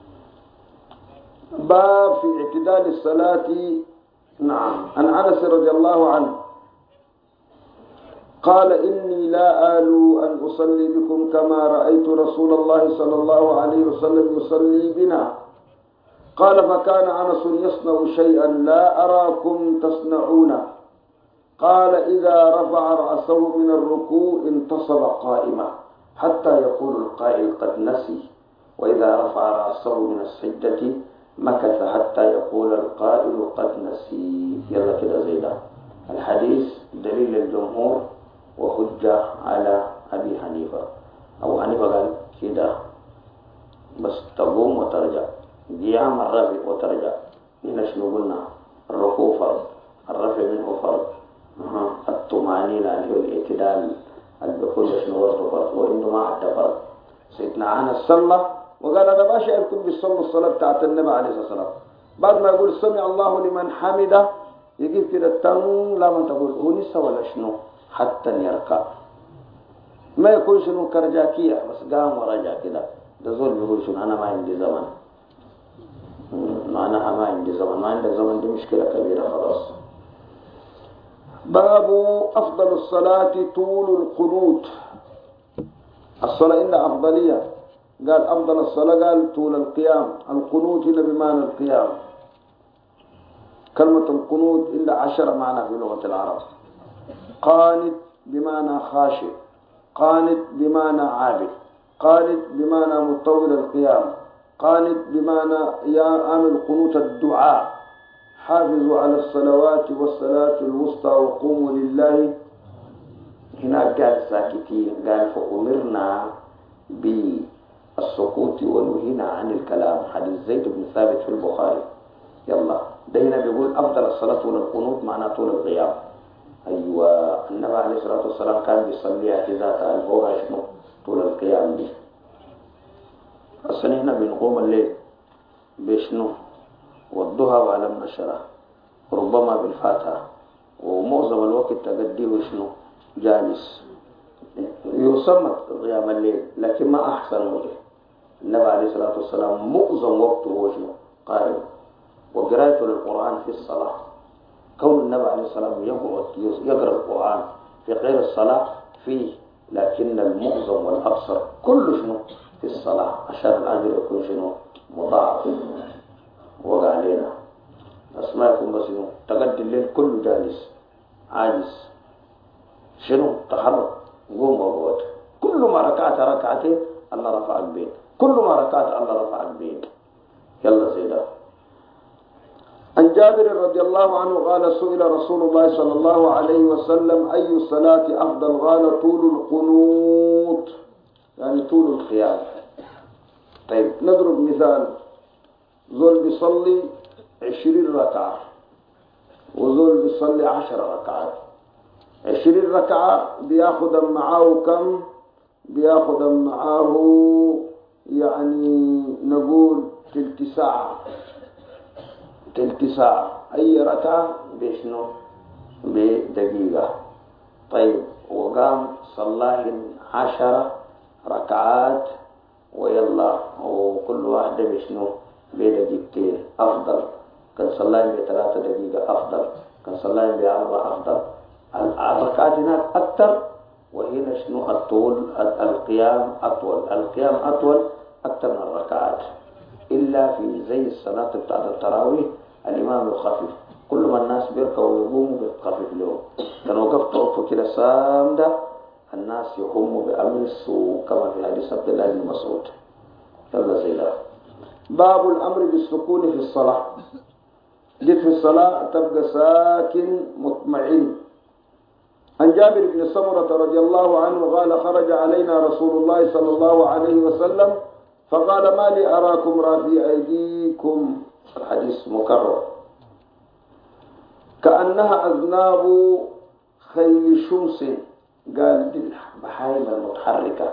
باب في اعتدال الصلاة. نعم. عن أنس رضي الله عنه قال إني لا آل أن أصلي بكم كما رأيت رسول الله صلى الله عليه وسلم يصلي بنا. قال فكان أنس يصنع شيئا لا أراكم تصنعونه. قال إذا رفع رأسه من الركوع انتصب قائما حتى يقول القائل قد نسي، وإذا رفع رأسه من السجدة مكث حتى يقول القائل قد نسي. يلا كده زي ده. الحديث دليل الجمهور وحجة على أبي حنيفة. أبو حنيفة قال كده بس تقوم وترجع، قيام الرفع وترجع. هنا شنو قلنا؟ الركوع فرض، الرفع منه فرض، الطمأنينة اللي هو الاعتدال الدخول شنو برضه فرض، وإنه ما عدا فرض. سيدنا أنس صلى وقال أنا ما شايفكم بيصلوا الصلاة بتاعت النبي عليه الصلاة والسلام، بعد ما يقول سمع الله لمن حمده يجيب كده التن، لا من تقول هو نسى ولا شنو حتى يركع، ما يكون شنو كرجاكية بس قام ورجع كده. ده زول بيقول شنو أنا ما عندي زمن، أنا ما عندي زمن، ما عندك زمن، دي مشكلة كبيرة خلاص. باب أفضل الصلاة طول القنوت. الصلاة عندها أفضلية، قال أفضل الصلاة قال طول القيام. القنوت هنا بمعنى القيام. كلمة القنوت إلا 10 معنى في لغة العرب. قانت بمعنى خاشع، قانت بمعنى عابد، قانت بمعنى مطول القيام، قانت بمعنى يا عامل قنوت الدعاء. حافظوا على الصلوات والصلاة الوسطى وقوموا لله. هنا قال ساكتين، قال فأمرنا بالسكوت ونهينا عن الكلام. حديث زيد بن ثابت في البخاري. يلا ده هنا بيقول أفضل الصلاة طول القنوت معناه طول القيام. أيوة النبي عليه الصلاة والسلام كان بيصلي اعتزاز الفوق شنو طول القيام دي. أصلا هنا بنقوم الليل بشنو والضحى ولم نشرح ربما بالفاتحة، ومعظم الوقت تقديه شنو جالس يسمى قيام الليل لكن ما أحسن وجه. النبي عليه الصلاة والسلام معظم وقته وجهه قائم، وقراءته للقرآن في الصلاة. كون النبي عليه الصلاة والسلام يقرأ القرآن في غير الصلاة فيه، لكن المعظم والأكثر كل شنو في الصلاة عشان الأجر يكون شنو مضاعف. وقع علينا أسماءكم بس شنو تقدم الليل كله جالس عاجز، شنو تحرك قوم وقوت، كل ما ركعت ركعتين الله رفعك بين، كل ما ركعت الله رفعك بين. يلا زيدا. عن جابر رضي الله عنه قال سئل رسول الله صلى الله عليه وسلم أي الصلاة أفضل؟ قال طول القنوت، يعني طول القيام. طيب نضرب مثال، زول بيصلي 20 ركعة وزول بيصلي 10 ركعات. 20 ركعة بياخد معاه كم؟ بياخد معاه يعني نقول تلت ساعة. تلت ساعة أي ركعة بشنو؟ بدقيقة. طيب وقام صلاه 10 ركعات ويلا، وكل واحدة بشنو؟ بدقيقتين أفضل. كان صلاه ب3 دقيقة أفضل، كان صلاه ب4 أفضل. الركعات هناك أكثر، وهنا شنو الطول؟ القيام أطول. القيام أطول أكثر من الركعات، إلا في زي الصلاة بتاعت التراويح الإمام يخفف، كل ما الناس بيركوا ويقوموا بيخفف لهم. كان وقفت وقفة كده سامدة الناس يقوموا بأمر السوء كما في حديث عبد الله بن مسعود. يلا زي ده. باب الأمر بالسكون في الصلاة. جيت في الصلاة تبقى ساكن مطمئن. عن جابر بن سمرة رضي الله عنه قال خرج علينا رسول الله صلى الله عليه وسلم فقال ما لي أراكم رافي أيديكم، الحديث مكرر، كأنها أذناب خيل شمس، قال دي البهائم المتحركة،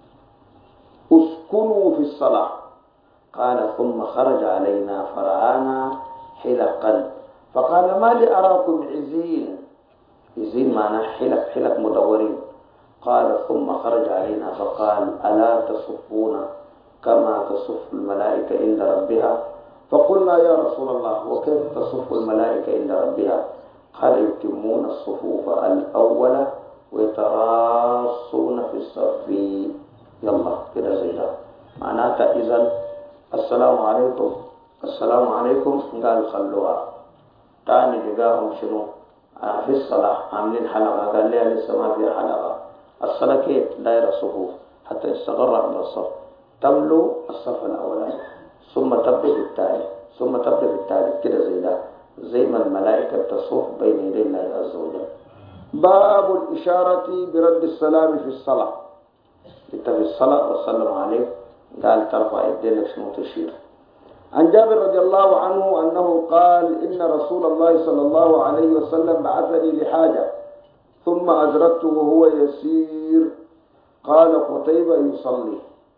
اسكنوا في الصلاة. قال ثم خرج علينا فرعانا حلقا فقال ما لي أراكم عزين، عزين معناه حلق، حلق مدورين. قال ثم خرج علينا فقال ألا تصفون كما تصف الملائكة عند ربها؟ فقلنا يا رسول الله وكيف تصف الملائكة عند ربها؟ قال يتمون الصفوف الأول ويتراصون في الصف. يلا كده زي ده معناتها. إذن السلام عليكم السلام عليكم قال خلوها. تاني لقاهم شنو في الصلاة عاملين حلقة، قال لي لسه ما في حلقة. الصلاة كيف دايرة صفوف حتى يستقر على الصف، تملو الصف الأولاني ثم تبدأ بالثاني ثم تبدأ بالثالث كده زي ده، زي ما الملائكة تصف بين يدي الله عز وجل. باب الإشارة برد السلام في الصلاة. انت في الصلاة وسلم عليك قال ترفع يدينك شنو تشير. عن جابر رضي الله عنه أنه قال إن رسول الله صلى الله عليه وسلم بعثني لحاجة ثم أدركته وهو يسير، قال قتيبة يصلي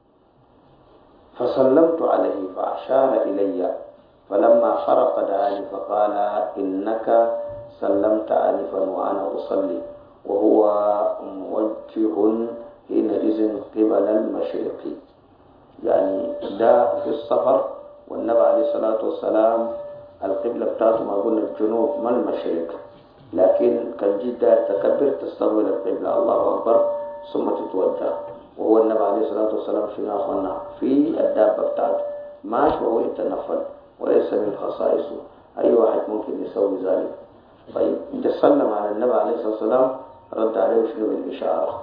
فسلمت عليه فأشار إلي، فلما فرق دعاني فقال إنك سلمت آنفا وأنا أصلي، وهو موجه حينئذ قبل المشرق. يعني ده في السفر والنبي عليه الصلاة والسلام القبلة بتاعته ما قلنا الجنوب ما المشرق، لكن كان جدا تكبر تستقبل القبلة الله أكبر ثم تتوجه. وهو النبي عليه الصلاة والسلام شنو أخونا في الدابة بتاعته ماشي وهو يتنفل وليس من خصائصه، أي واحد ممكن يسوي ذلك. طيب انت سلم على النبي عليه الصلاة والسلام رد عليه شنو بالإشارة.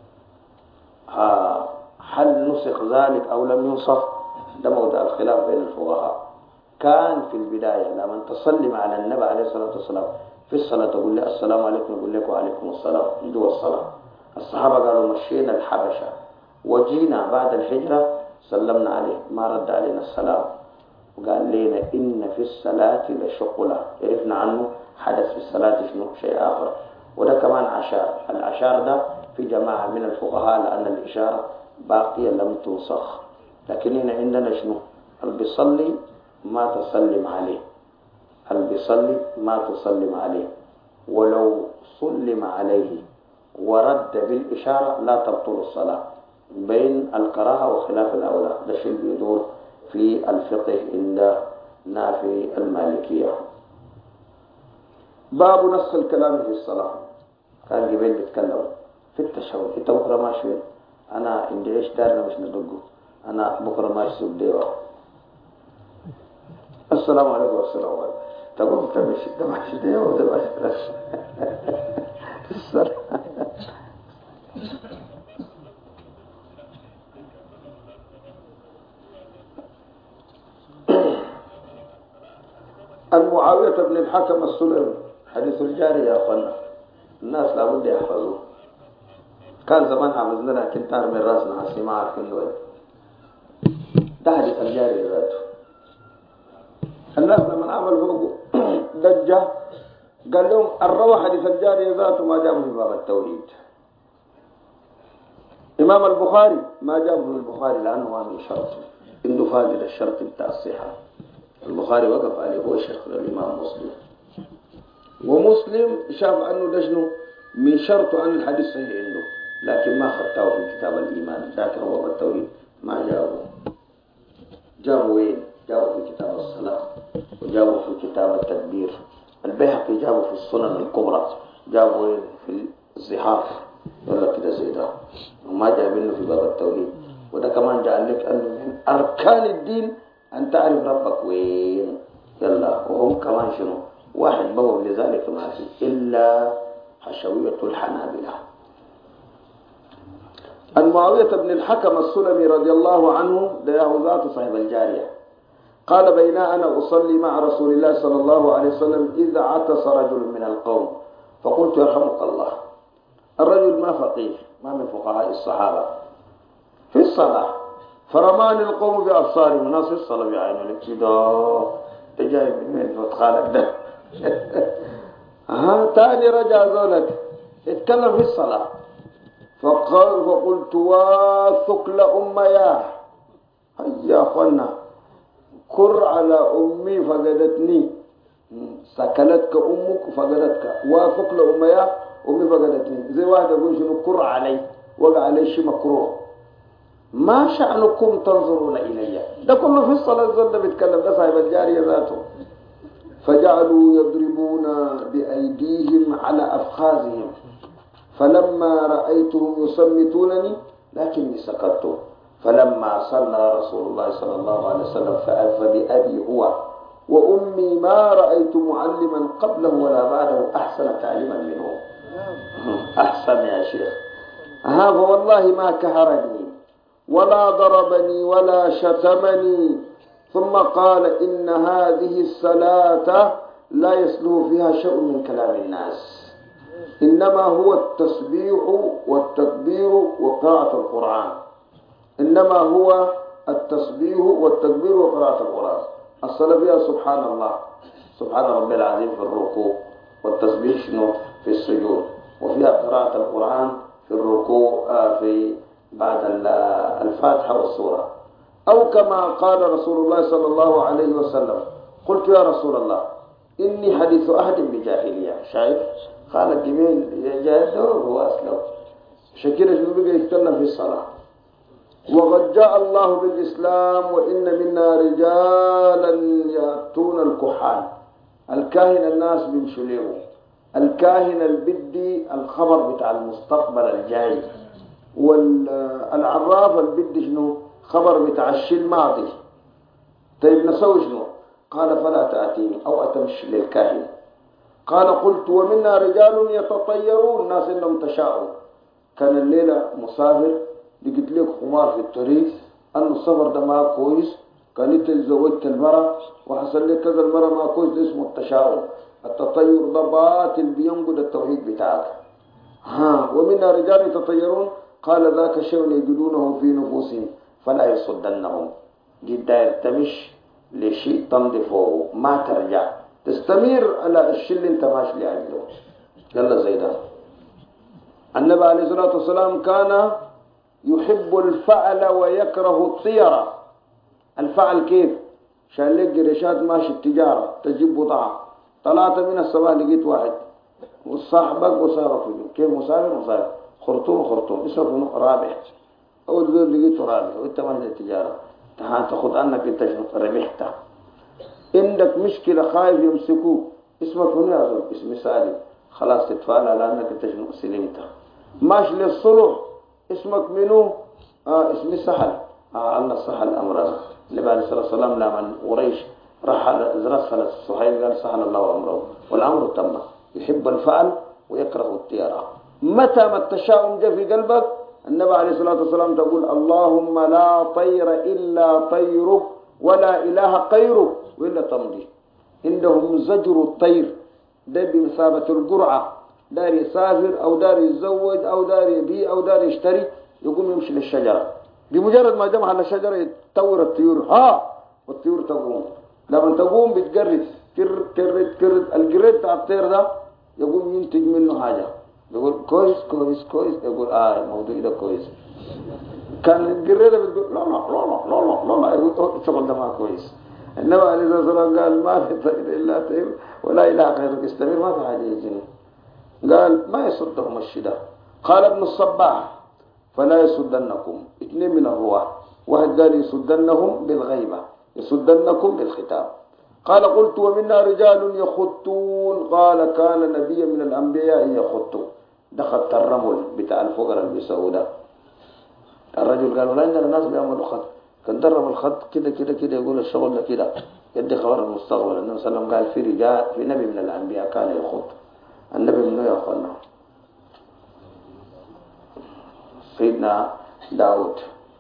هل نسخ ذلك أو لم ينسخ؟ ده موضع الخلاف بين الفقهاء. كان في البداية لما تسلم على النبي عليه الصلاة والسلام في الصلاة تقول لي السلام عليكم، يقول لك وعليكم السلام جوا الصلاة. الصحابة قالوا مشينا الحبشة وجينا بعد الهجرة سلمنا عليه ما رد علينا السلام، وقال لنا إن في الصلاة لشغلة، عرفنا عنه حدث في الصلاة شنو شيء آخر. وده كمان عشار. العشار ده في جماعة من الفقهاء لأن الإشارة باقية لم تنسخ، لكن هنا عندنا شنو اللي بيصلي ما تسلم عليه، اللي بيصلي ما تسلم عليه، ولو سلم عليه ورد بالإشارة لا تبطل الصلاة بين الكراهة وخلاف الأولى. ده شيء بيدور في الفقه عندنا في المالكية. باب نص الكلام في الصلاة. كان قبل بيتكلم في التشهد، انت بكره ماشي، انا عندي ايش دارنا مش ندقه، انا بكره ماشي سوق ديوه، السلام عليكم والسلام عليكم، تقول انت ماشي ده ماشي ديوه وده ماشي السلام. عن معاوية بن الحكم السلمي حديث الجاري يا اخوانا، الناس لابد يحفظوه. كان زمان حافظنا لكن تار من راسنا هسي ما عارفين وين. ده حديث الجاري ذاته. الناس لما عملوا فوقه دجة قال لهم الروى حديث الجاري ذاته ما جابه في باب التوحيد. إمام البخاري ما جابه في البخاري لأنه ما من شرط، عنده فاقد الشرط بتاع الصحة. البخاري وقف عليه، هو شيخ الإمام مسلم، ومسلم شاف أنه ده شنو من شرطه أن الحديث صحيح عنده، لكن ما خطاه في كتاب الإيمان، لكن هو بالتوحيد ما جابه. جابه وين؟ جابه في كتاب الصلاة، وجابه في كتاب التدبير. البيهقي جابه في السنن الكبرى، جابه وين؟ في الزحاف ولا كده زي ده، وما جابينه في باب التوحيد. وده كمان جعل لك أنه من أركان الدين أن تعرف ربك وين. يلا وهم كمان شنو واحد بوب لذلك ما في إلا حشوية الحنابلة. عن معاوية بن الحكم السلمي رضي الله عنه، ده ذات صاحب الجارية، قال بينا أنا أصلي مع رسول الله صلى الله عليه وسلم إذ عطس رجل من القوم فقلت يرحمك الله. الرجل ما فقيه، ما من فقهاء الصحابة، في الصلاة، فرماني القوم بأبصارهم، ناس الصلاة بعينه الابتداء تجاي من وين وتخالك ده تاني رجع زولك اتكلم في الصلاة، فقلت واثقل أمياه، هيا أخوانا كر على أمي فقدتني، سكلتك أمك فقدتك، واثقل أمياه أمي فقدتني. زي واحد يقول شنو كر علي، وقع علي شيء مكروه، ما شأنكم تنظرون إلي. ده كله في الصلاة الزول ده بيتكلم، ده صاحب الجارية ذاته. فجعلوا يضربون بأيديهم على أفخاذهم، فلما رأيتهم يصمتونني لكني سكت. فلما صلى رسول الله صلى الله عليه وسلم فبأبي هو وأمي ما رأيت معلما قبله ولا بعده أحسن تعليما منه. أحسن يا شيخ. فوالله ما كهرني ولا ضربني ولا شتمني. ثم قال إن هذه الصلاة لا يسلو فيها شيء من كلام الناس، إنما هو التسبيح والتكبير وقراءة القرآن، إنما هو التسبيح والتكبير وقراءة القرآن. الصلاة فيها سبحان الله، سبحان ربي العظيم في الركوع، والتسبيح شنو في السجود، وفيها قراءة القرآن في الركوع في بعد الفاتحة والسورة. أو كما قال رسول الله صلى الله عليه وسلم قلت يا رسول الله إني حديث أحد بجاهلية. شايف قال الجميل يا جاهل هو أسلم شكرا شنو بقى يتكلم في الصلاة. وقد جاء الله بالإسلام وإن منا رجالا يأتون الكحان، الكاهن الناس بيمشوا له، الكاهن البدي الخبر بتاع المستقبل الجاي، والعراف البدي شنو خبر بتاع الشيء الماضي. طيب نسوي شنو؟ قال فلا تأتيني أو أتمشي للكاهن. قال قلت ومنا رجال يتطيرون، الناس إنهم تشاءوا. كان الليلة مسافر لقيت لك خمار في الطريق أنه السفر ده ما كويس، كان انت تزوجت المرأة وحصل لك كذا المرأة ما كويس، ده اسمه التشاؤم. التطير ده باطل بينقض التوحيد بتاعك. ومنا رجال يتطيرون، قال ذاك شيء يجدونه في نفوسهم فلا يصدنهم. جدا تمش لشيء تمضي فوق ما ترجع، تستمر على الشيء اللي انت ماشي لأجله. يلا زي ده. النبي عليه الصلاة والسلام كان يحب الفعل ويكره الطيرة. الفعل كيف؟ شان لك قريشات ماشي التجارة تجيب بضاعة، طلعت من الصباح لقيت واحد وصاحبك وصاحبك كيف مسافر خرطوم اسمه رابح. أول ذول لقيته رابح وأنت ما عندك تجارة تاخذ عنك أنت ربحته. عندك مشكلة خايف يمسكوه اسمك هنا يا زول اسمي سالم خلاص تتفاعل على أنك أنت سلمته. ماشي للصلح اسمك منو؟ اسمي سهل. الله سهل أمرنا. النبي عليه الصلاة والسلام لما قريش رحل رسل الصهيب قال سهل الله أمره والأمر تم. يحب الفعل ويكره الطيرة. متى ما التشاؤم جاء في قلبك النبي عليه الصلاة والسلام تقول اللهم لا طير إلا طيرك ولا إله غيرك وإلا تمضي. عندهم زجر الطير ده بمثابة القرعة دار يسافر أو دار يتزوج أو دار يبيع أو دار يشتري يقوم يمشي للشجرة بمجرد ما جمع على الشجرة يتطور الطيور والطيور تقوم. لما تقوم بتجرد كرد الجريد بتاع الطير ده يقوم ينتج منه حاجة يقول كويس يقول الموضوع ده كويس. كان الجريدة بتقول لا يقول الشغل ده ما كويس. النبي عليه الصلاة والسلام قال ما في طير إلا طير ولا إله غيرك استمر ما في حاجة يجيني. قال ما يصدهم الشدة. قال ابن الصباح فلا يصدنكم اثنين من الرواة واحد قال يصدنهم بالغيبة يصدنكم بالختام. قال قلت ومنا رجال يخطون قال كان نبيا من الأنبياء يخطوا دخلت الرمل بتاع الفقراء اللي بيسووا ده. الرجل قال ولا عندنا ناس بيعملوا خط كان درب الخط كده يقول الشغل ده كده يدي خبر المستقبل. النبي صلى الله عليه وسلم قال في رجال في نبي من الأنبياء كان يخط. النبي منه يا أخوانا سيدنا داود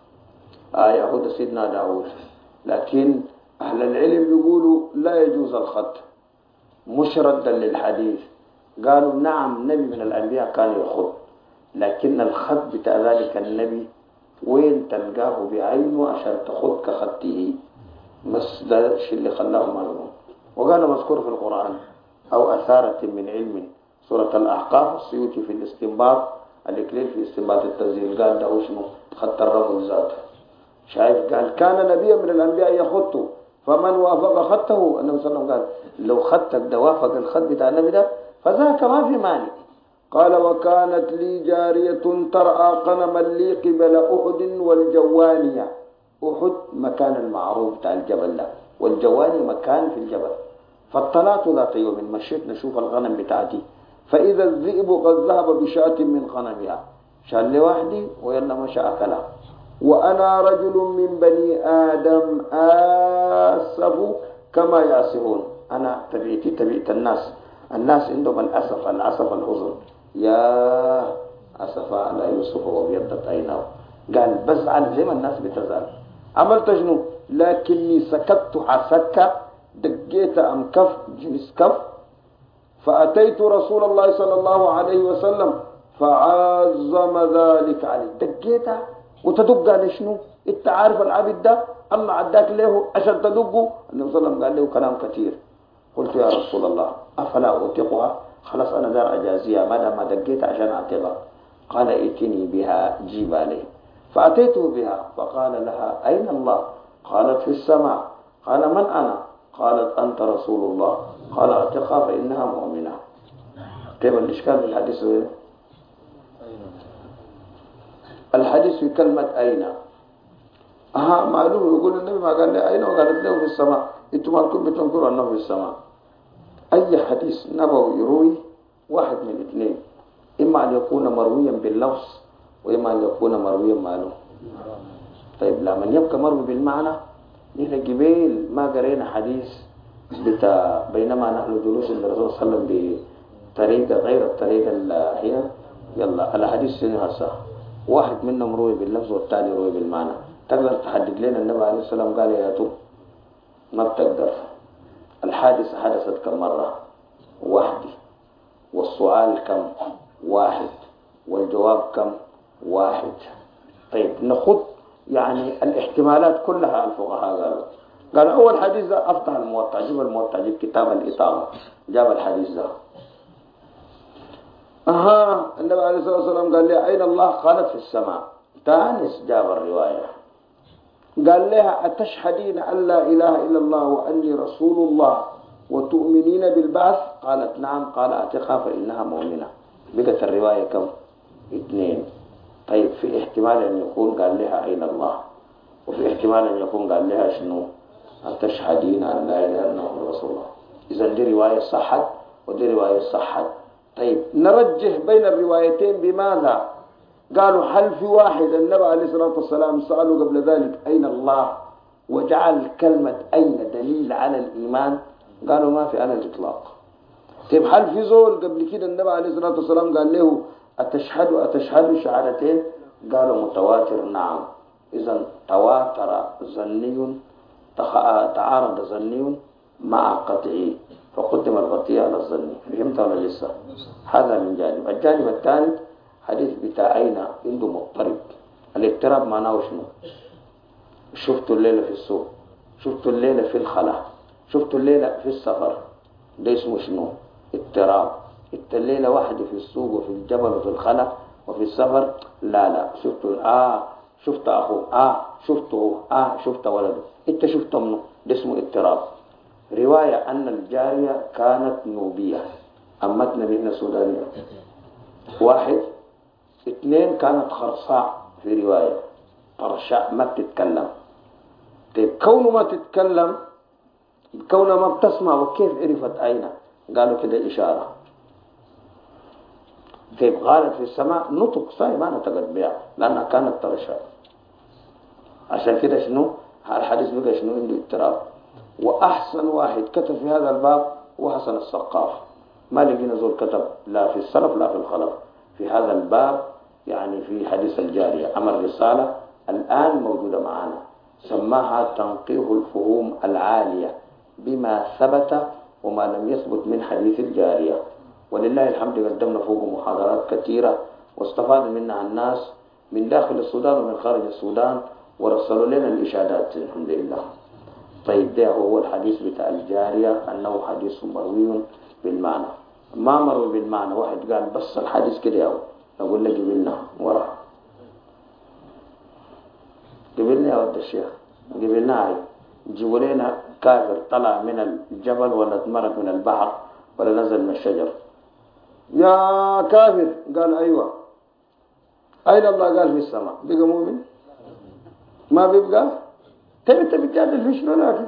يهود سيدنا داود. لكن أهل العلم بيقولوا لا يجوز الخط مش ردا للحديث. قالوا نعم نبي من الأنبياء كان يخط لكن الخط بتاع ذلك النبي وين تلقاه بعينه عشان تخط كخطه بس ده الشيء اللي خلاه معلوم. وقال مذكور في القرآن أو أثارة من علم سورة الأحقاف السيوطي في الاستنباط الإكليل في استنباط التنزيل قال ده شنو خط الرمل ذاته. شايف قال كان نبيا من الأنبياء يخطه فمن وافق خطه النبي صلى الله عليه وسلم قال لو خطك ده وافق الخط بتاع النبي ده فذاك ما في مانع. قال وكانت لي جارية ترعى غنما لي قبل أحد والجوانية. أحد مكان المعروف بتاع الجبل ده والجواني مكان في الجبل. فاطلعت ذات يوم مشيت نشوف الغنم بتاعتي فإذا الذئب قد ذهب بشاة من غنمها شال لوحدي ويلا مشى أكلها وأنا رجل من بني آدم آسف كما يأسفون. أنا تبيت الناس عندهم الأسف الحزن يا أسف على يوسف وابيضت عيناه. قال بزعل زي ما الناس بتزعل. عملت شنو لكني سكت حسكة دقيت أم كف جنس كف فأتيت رسول الله صلى الله عليه وسلم فعظم ذلك عليه. دقيتها وتدق قال شنو انت عارف العبد ده الله عداك له عشان تدقه. النبي صلى الله عليه وسلم قال له كلام كثير. قلت يا رسول الله أفلا أطيقها خلاص أنا دار أجازية ما دام ما دقيت عشان أعتقها. قال ائتني بها جيب عليه. فأتيته بها فقال لها أين الله؟ قالت في السماء. قال من أنا؟ قالت أنت رسول الله. قال اعتقها فإنها مؤمنة. كيف الإشكال في الحديث؟ الحديث في كلمة أين معلوم يقول النبي ما قال لي أين وقالت له في السماء. انتم مالكم بتنكروا أنه في السماء. أي حديث نبوي يروي واحد من اثنين إما أن يكون مرويا باللفظ وإما أن يكون مرويا معلوم. طيب لما يبقى مروي بالمعنى نحن قبيل ما قرينا حديث بتاع بينما نحن جلوس عند الرسول صلى الله عليه وسلم بطريقة غير الطريقة هي يلا الحديث سنة هسه واحد منهم روي باللفظ والثاني روي بالمعنى. تقدر تحدد لنا النبي عليه السلام قال يا تو ما بتقدر. الحادثة حدثت كم مرة؟ واحدة. والسؤال كم؟ واحد. والجواب كم؟ واحد. طيب نخذ يعني الاحتمالات كلها. الفقهاء قالوا أول حديث ده أفتح الموطأ جيب الموطأ جيب كتاب الإطامة جاب الحديث ده. النبي عليه الصلاة والسلام قال لي أين الله؟ قالت في السماء. تانس جاب الرواية قال لها أتشهدين أن لا إله إلا الله وأني رسول الله؟ وتؤمنين بالبعث؟ قالت نعم. قال اعتقها فإنها مؤمنة. بقت الرواية كم؟ 2. طيب في احتمال أن يكون قال لها أين الله، وفي احتمال أن يكون قال لها شنو؟ أتشهدين أن لا إله إلا الله رسول الله. إذا دي رواية صحت ودي رواية صحت. طيب نرجح بين الروايتين بماذا؟ قالوا هل في واحد النبي عليه الصلاة والسلام سألوا قبل ذلك أين الله وجعل كلمة أين دليل على الإيمان؟ قالوا ما في على الإطلاق. طيب هل في زول قبل كده النبي عليه الصلاة والسلام قال له أتشهد شهادتين؟ قالوا متواتر. نعم. إذا تواتر ظني تعارض ظني مع قطعي، فقدم القطعي على الظني. فهمت ولا لسه؟ هذا من جانب. الجانب الثالث حديث بتاع أين عنده مضطرب. الاضطراب معناه شنو؟ شفت الليلة في السوق، شفت الليلة في الخلاء، شفت الليلة في السفر. ده اسمه شنو؟ اضطراب. الليلة واحدة في السوق وفي الجبل وفي الخلاء وفي السفر. لا شفت أخوه، شفته، شفت ولده. انت شفت منه. ده اسمه اضطراب. رواية أن الجارية كانت نوبية أمتنا بهن سودانية. 1. 2 كانت خرصاء في رواية طرشاء ما بتتكلم. طيب كونه ما تتكلم، كونه ما بتسمع، وكيف عرفت أين؟ قالوا كده إشارة. طيب غالت في السماء، نطق صحيح ما نطقت بها لأنها كانت طرشاء. عشان كده شنو؟ الحديث بقى شنو؟ عنده اضطراب. وأحسن واحد كتب في هذا الباب هو حسن السقاف. ما لقينا زول كتب لا في السلف لا في الخلف في هذا الباب. يعني في حديث الجارية عمل رسالة الآن موجودة معنا، سماها تنقيه الفهوم العالية بما ثبت وما لم يثبت من حديث الجارية. ولله الحمد قدمنا فوق محاضرات كثيرة واستفاد منها الناس من داخل السودان ومن خارج السودان، ورسلوا لنا الإشادات الحمد لله. طيب ده هو الحديث بتاع الجارية، أنه حديث مروي بالمعنى. ما مروي بالمعنى واحد قال بس الحديث كده أو نقول له قبلنا ورا، قبلنا يا ولد الشيخ، قبلنا هاي جيبوا لنا كافر طلع من الجبل ولا اتمرق من البحر ولا نزل من الشجر. يا كافر قال أيوة. أين الله؟ قال في السماء. بقى مؤمن؟ ما بيبقى؟ تبي تجادل في شنو لكن؟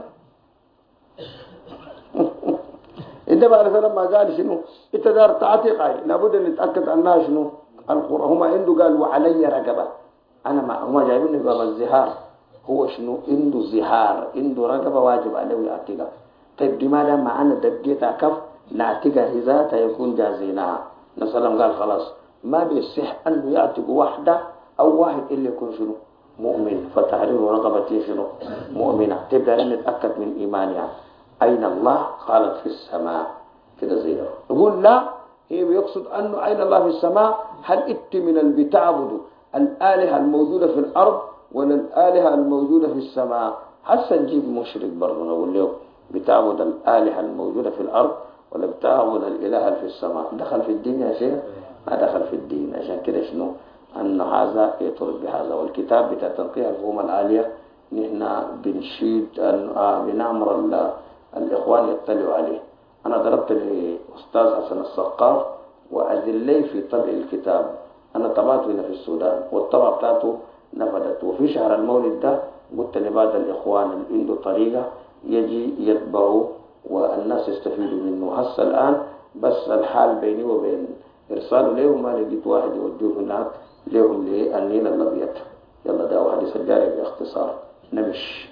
انت بعد لما قال شنو؟ انت دار تعتق هاي لابد ان نتاكد انها شنو؟ القرآن. هم عنده قال وعلي رقبه. انا ما هم جايبين باب الزهار. هو شنو؟ عنده زهار، عنده رقبه واجب عليه يعتقها. طيب لماذا ما انا دقيتها كف نعتقها ذاتها يكون جازينها؟ نسلم قال خلاص ما بيصح انه يعتق واحده او واحد الا يكون شنو؟ مؤمن. فتحرير رقبتي شنو؟ مؤمنة. تبدأ نتأكد من إيمانها. أين الله؟ قالت في السماء. كده زي نقول لا، هي بيقصد أنه أين الله في السماء. هل إنت من اللي بتعبدوا الآلهة الموجودة في الأرض ولا الآلهة الموجودة في السماء؟ هسه نجيب مشرك برضه نقول له بتعبد الآلهة الموجودة في الأرض ولا بتعبد الإله في السماء؟ دخل في الدين يا شيخ؟ ما دخل في الدين. عشان كده شنو؟ أن هذا يطرد بهذا. والكتاب بتاع تنقيح الفهوم العالية نحن بنشيد بنأمر الإخوان يطلعوا عليه. أنا ضربت لأستاذ حسن السقاف وأذلي في طبع الكتاب. أنا طبعته هنا في السودان والطبع بتاعته نفذت. وفي شهر المولد ده قلت لبعض الإخوان اللي عنده طريقة يجي يتبعه والناس يستفيدوا منه. هسه الآن بس الحال بيني وبين إرساله له ما لقيت واحد يوديه هناك لهم للنيل الأبيض. يلا ده حديث الجارية باختصار نمش.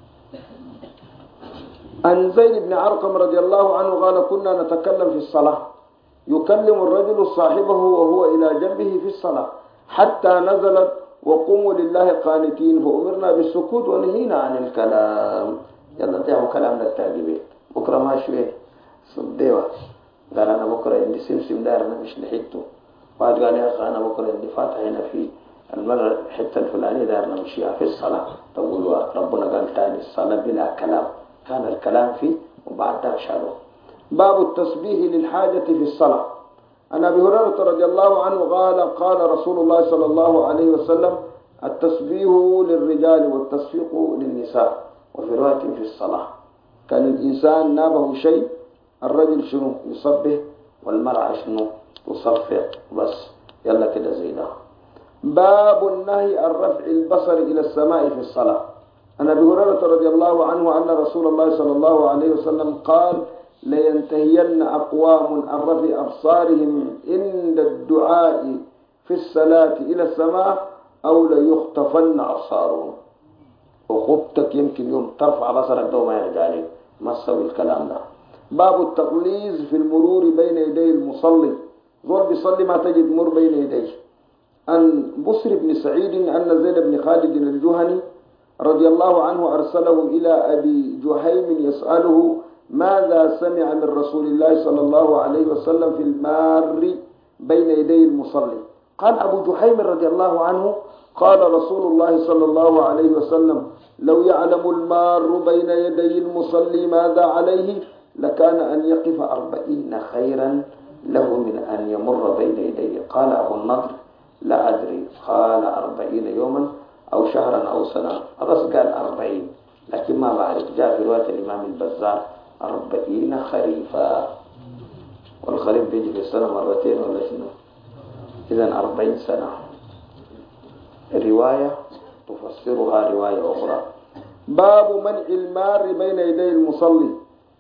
عن زيد بن عرقم رضي الله عنه قال كنا نتكلم في الصلاة يكلم الرجل صاحبه وهو إلى جنبه في الصلاة حتى نزلت وقوموا لله قانتين فأمرنا بالسكوت ونهينا عن الكلام. يلا ده كلام للتاجبين. بكرة ما شوي صديوة قال أنا بكرة عندي سمسم دار أنا مش لحقته. بعد قال يا أخي أنا بكرة عندي فاتح هنا في المرة الحتة الفلانية دار نمشيها في الصلاة. تقولوا ربنا قال تاني الصلاة بلا كلام، كان الكلام فيه وبعد ده شالوه. باب التسبيح للحاجة في الصلاة. عن أبي هريرة رضي الله عنه قال قال رسول الله صلى الله عليه وسلم التسبيح للرجال والتصفيق للنساء. وفي رواية في الصلاة كان الإنسان نابه شيء الرجل شنو يصبه والمرأة شنو تصفق بس. يلا كده زي ده. باب النهي عن رفع البصر إلى السماء في الصلاة. عن أبي هريرة رضي الله عنه أن رسول الله صلى الله عليه وسلم قال لينتهين أقوام عن رفع أبصارهم عند الدعاء في الصلاة إلى السماء أو ليختفن أبصارهم. وخطك يمكن يوم ترفع بصرك دوما يرجع عليك، ما تسوي الكلام ده. باب التغليظ في المرور بين يدي المصلي. زول بيصلي ما تجد مر بين يديه. عن بصر بن سعيد أن زيد بن خالد الجهني رضي الله عنه أرسله إلى أبي جحيم يسأله ماذا سمع من رسول الله صلى الله عليه وسلم في المار بين يدي المصلي. قال أبو جحيم رضي الله عنه قال رسول الله صلى الله عليه وسلم لو يعلم المار بين يدي المصلي ماذا عليه لكان أن يقف 40 خيرا له من أن يمر بين يديه. قال أبو النضر لا أدري، قال 40 يوما أو شهرا أو سنة. الرسول قال 40 لكن ما بعرف. جاء في رواية الإمام البزار 40 خريفا، والخريف بيجي في السنة مرتين ولا شنو؟ إذن 40 سنة. رواية تفسرها رواية أخرى. باب منع المار بين يدي المصلي.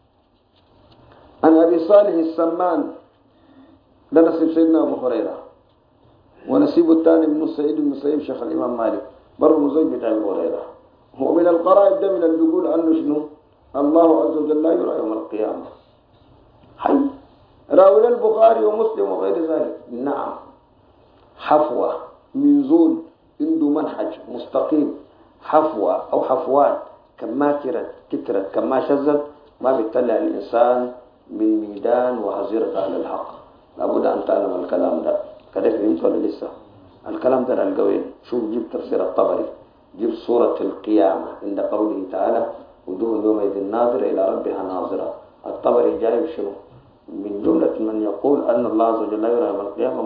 عن أبي صالح السمان، ده نسيب سيدنا أبو هريرة، ونسيب الثاني من سعيد بن المسيب شيخ الإمام مالك برضه مزيد بتاع أبو هريرة. هو من القرائب ده من اللي بيقول عنه شنو؟ الله عز وجل لا يرى يوم القيامة. حي راوي البخاري ومسلم وغير ذلك. نعم، حفوة من زول عنده منهج مستقيم، حفوة أو حفوان كما كترت كما شزت ما بيطلع الإنسان من ميدان وحزيرة أهل الحق. لابد أن تعلم الكلام ده. كده فهمت ولا لسه؟ الكلام ده القوي. شوف جيب تفسير الطبري، جيب سورة القيامة عند قوله تعالى وجوه يومئذ ناظرة إلى ربها ناظرة. الطبري جايب شنو؟ من جملة من يقول أن الله عز وجل لا يرى يوم القيامة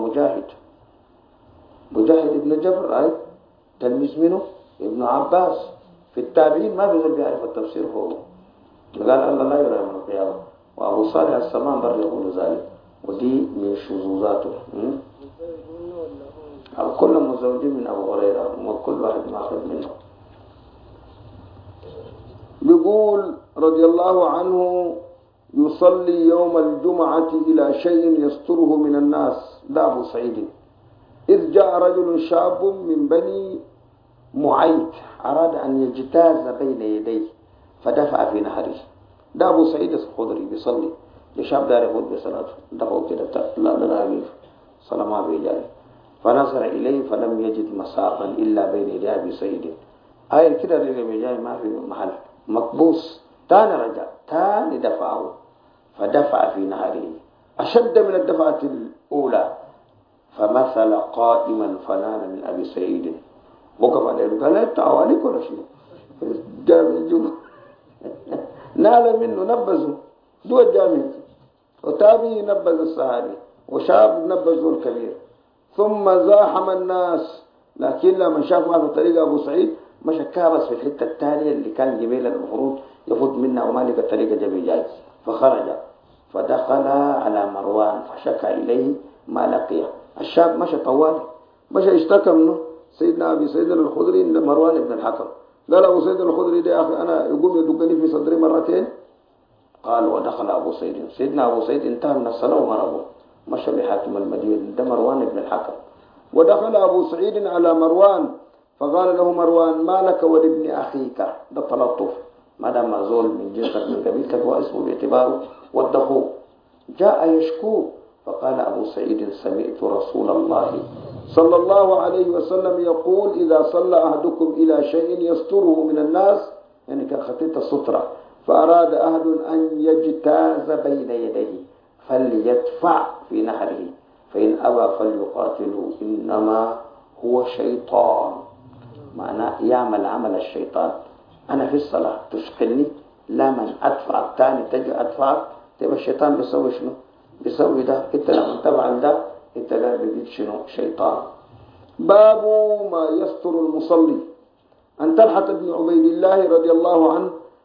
مجاهد ابن جبر، أي تلميذ منه ابن عباس. في التابعين ما بيقدر بيعرف التفسير. هو قال الله لا يرى يوم القيامة. وأبو صالح السمان بر يقول ذلك، ودي من شذوذاته. كل مزوجين من أبو هريرة وكل واحد ماخذ منه. بيقول رضي الله عنه يصلي يوم الجمعة إلى شيء يستره من الناس. ده أبو سعيد. إذ جاء رجل شاب من بني معيط أراد أن يجتاز بين يديه فدفع في نهره. ده أبو سعيد الخدري بيصلي، الشاب دار يفوت بصلاته، دفعوا كده لا يغيف صلاة ما بيجاري. فنظر إليه فلم يجد مساقا إلا بين يدي أبي سعيد. هاي كده اللي بيجاري ما في محل، مكبوس. تاني رجع تاني دفعه فدفع في نهره أشد من الدفعة الأولى، فمثل قائما فنال من أبي سعيد. وقف عليه قال لا تعواليك ولا شيء. جاء من الجمعة نال منه نبذه دو الجامع، وتابي نبذ الصحابي، وشاب نبذه الكبير. ثم زاحم الناس، لكن لما شاف ما في طريق أبو سعيد مشى كابس في الحتة الثانية اللي كان جميل المفروض يفوت منها ومالك الطريقة جميل جاي. فخرج فدخل على مروان فشكى إليه ما لقيه. الشاب مشى طوال، مشى اشتكى منه سيدنا أبي سعيد الخدري لمروان بن الحكم. قال أبو سعيد الخدري ده يا أخي أنا يقوم يدقني في صدري مرتين. قال ودخل أبو سعيد. سيدنا أبو سعيد انتهى من الصلاة ومرضه، مشى بحاكم المدينة ده مروان بن الحكم. ودخل أبو سعيد على مروان فقال له مروان ما لك ولابن أخيك. ده تلطف، ما دام مزول من جنسك من قبيلتك واسمه باعتباره والدخول. جاء يشكو فقال أبو سعيد سمعت رسول الله صلى الله عليه وسلم يقول إذا صلى أحدكم إلى شيء يستره من الناس، يعني كان خطيط السترة، فأراد أحد أن يجتاز بين يديه فليدفع في نحره، فإن أبى فليقاتله إنما هو شيطان. معناه يعمل عمل الشيطان. أنا في الصلاة تشقلني لا من أدفع الثاني تجي أدفع، تبقى الشيطان بيسوي شنو؟ بيسوي ده. انت لما تبع ده انت قال بيجيب شنو؟ شيطان. باب ما يستر المصلي. عن طلحة بن عبيد الله رضي الله عنه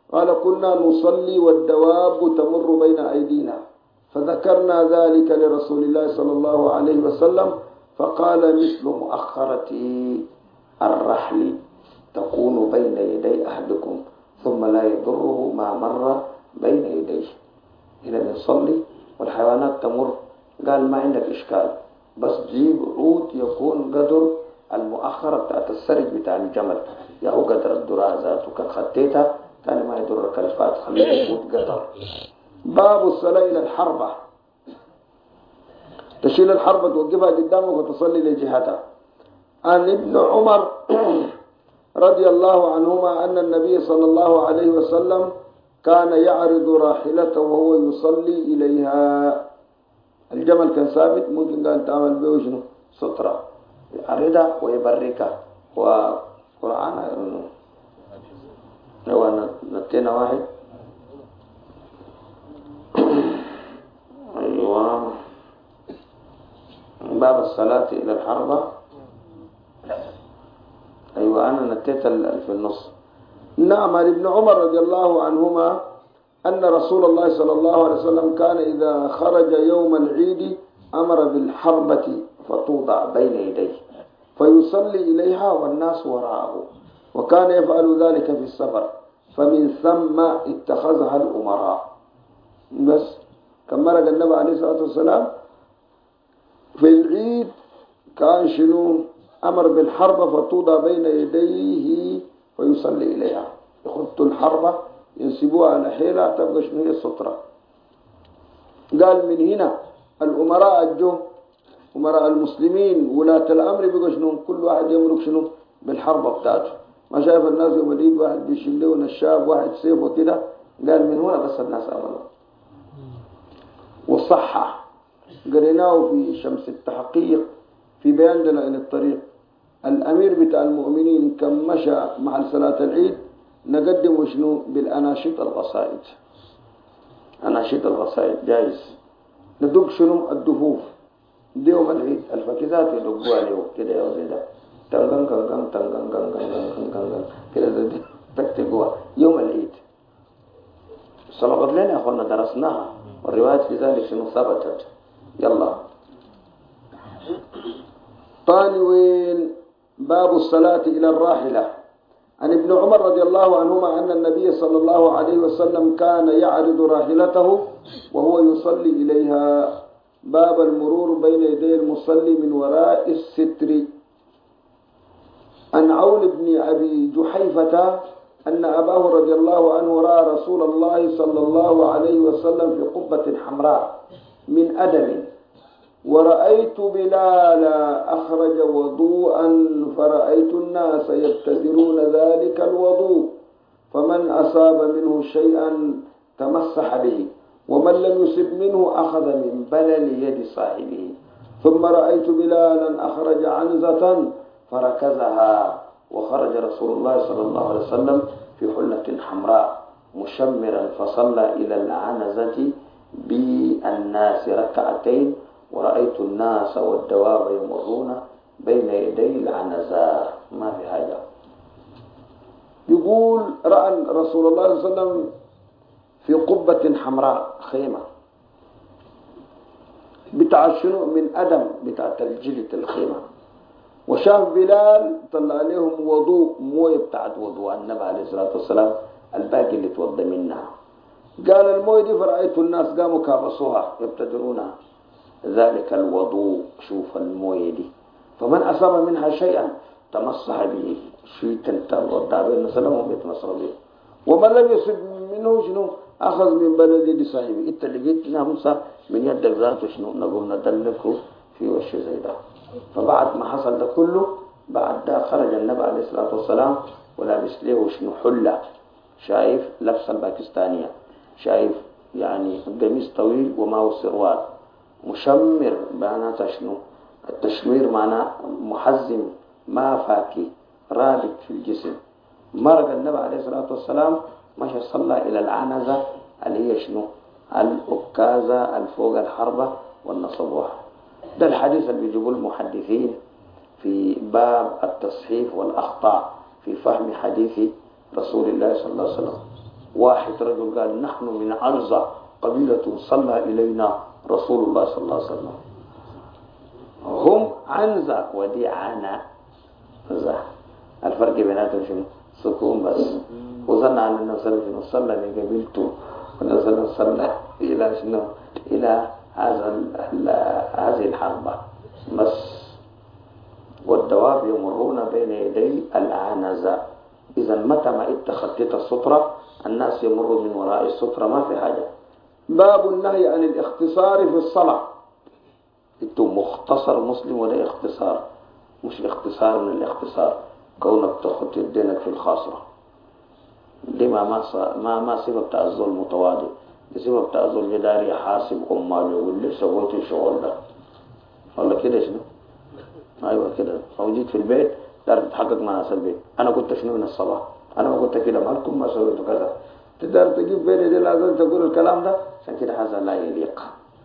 قال كنا نصلي والدواب تمر بين أيدينا فذكرنا ذلك لرسول الله صلى الله عليه وسلم فقال مثل مؤخرة الرحل تكون بين يدي أحدكم ثم لا يضره ما مر بين يديه. إذا بنصلي والحيوانات تمر قال ما عندك إشكال، بس جيب عود يكون قدر المؤخرة بتاعت السرج بتاع الجمل، يا هو قدر الدراع ذاته كان خطيتها ثاني ما يضرك الفات خليه يفوت قدر. باب الصلاة إلى الحربة، تشيل الحربة توقفها قدامك وتصلي لجهتها. عن ابن عمر رضي الله عنهما أن النبي صلى الله عليه وسلم كان يعرض راحلته وهو يصلي إليها. الجمل كان ثابت، ممكن قال تعمل به شنو سترة، يعرضها ويبركها. وقرآن لو نتينا واحد أيوة باب الصلاة إلى الحربة. أيوة أنا نتيت في النص. نعم. عن ابن عمر رضي الله عنهما أن رسول الله صلى الله عليه وسلم كان إذا خرج يوم العيد أمر بالحربة فتوضع بين يديه فيصلي إليها والناس وراءه، وكان يفعل ذلك في السفر، فمن ثم اتخذها الأمراء. بس كما رأى النبي عليه الصلاة والسلام في العيد كان شنو أمر بالحربة فتوضع بين يديه ويصلي إليها، يخطوا الحربة ينسبوها على حيلة تبقى شنو هي السطرة. قال من هنا الأمراء الجو أمراء المسلمين ولاة الأمر بقى شنو كل واحد يملك شنو بالحربة بتاعته. ما شايف الناس يوم العيد واحد بيشيل له نشاب واحد سيف وكده، قال من هنا بس الناس أمنوا. والصحة قريناه في شمس التحقيق في بيان دلائل الطريق. الأمير بتاع المؤمنين كم مشى مع صلاة العيد نقدم شنو بالأناشيد القصائد. أناشيد القصائد جايز ندق شنو الدفوف ديوم العيد الفكذات يدقوا عليه كده يا زيدا تنغن كنغن تنغن كنغن كنغن كده تكتبوا يوم العيد. سبقت لنا يا أخوانا درسناها والروايات في ذلك شنو ثبتت. يلا طاني وين باب الصلاة إلى الراحلة. عن ابن عمر رضي الله عنهما أن النبي صلى الله عليه وسلم كان يعرض راحلته وهو يصلي إليها. باب المرور بين يدي المصلي من وراء الستر. عن عون بن أبي جحيفة أن أباه رضي الله عنه رأى رسول الله صلى الله عليه وسلم في قبة حمراء من أدم، ورأيت بلالا أخرج وضوءا فرأيت الناس يبتدرون ذلك الوضوء، فمن أصاب منه شيئا تمسح به، ومن لم يصب منه أخذ من بلل يد صاحبه. ثم رأيت بلالا أخرج عنزة فركزها، وخرج رسول الله صلى الله عليه وسلم في حلة حمراء مشمرا فصلى إلى العنزة بالناس ركعتين، ورأيت الناس والدواب يمرون بين يدي العنزة. ما في حاجة. يقول رأى رسول الله صلى الله عليه وسلم في قبة حمراء خيمة بتاع شنو من أدم بتاع الجلد الخيمة، وشاف بلال طلع عليهم وضوء مويه بتاعت وضوء النبي عليه الصلاة والسلام الباقي اللي توضى منها. قال المويه دي فرأيت الناس قاموا كابصوها يبتدرونها ذلك الوضوء. شوف المويه دي، فمن أصاب منها شيئا تمسح به شيء تنتظر بين سلامهم يتمسح به، ومن لم يصب منه شنو أخذ من بلد يد صاحبه. انت لقيت ناموسة من يد ذاته شنو نقوم ندلكه في وش زي ده. فبعد ما حصل ده كله بعد ده خرج النبي عليه الصلاة والسلام ولابس له شنو حلة، شايف لبس الباكستانية، شايف يعني قميص طويل وما هو سروال مشمر معناته شنو التشمير معناه محزم ما فاكي رابط في الجسم. مرق النبي عليه الصلاة والسلام مشى صلى إلى العنزة اللي هي شنو الأكازة الفوق الحربة والنصبوها. ده الحديث اللي بيجيبوه المحدثين في باب التصحيف والأخطاء في فهم حديث رسول الله صلى الله عليه وسلم. واحد رجل قال نحن من عنزة قبيلة صلى إلينا رسول الله صلى الله عليه وسلم. هم عنزة ودي عنزة، الفرق بيناتهم شنو؟ سكون بس. وظن عن النبي صلى الله عليه وسلم صلى لقبيلته، والنبي صلى إلى شنو؟ إلى هذه الحرب بس. والدواب يمرون بين يدي العنزة. إذا متى ما اتخذت السترة الناس يمروا من وراء السترة، ما في حاجة. باب النهي عن الاختصار في الصلاة. انتو مختصر مسلم ولا اختصار؟ مش اختصار من الاختصار، كونك تخط يدينك في الخاصرة دي ما صفة بتاع الظل متواضع، دي صفة بتاع الظل جداري حاسب أمال يقول لي سويت الشغل ده والله كده شنو؟ أيوة كده. أو جيت في البيت دار تتحقق مع ناس البيت، أنا كنت شنو من الصلاة، أنا ما كنت كده، مالكم ما سويتوا كذا، تقدر تجيب بين دي لازم تقول الكلام ده، عشان كده هذا لا يليق.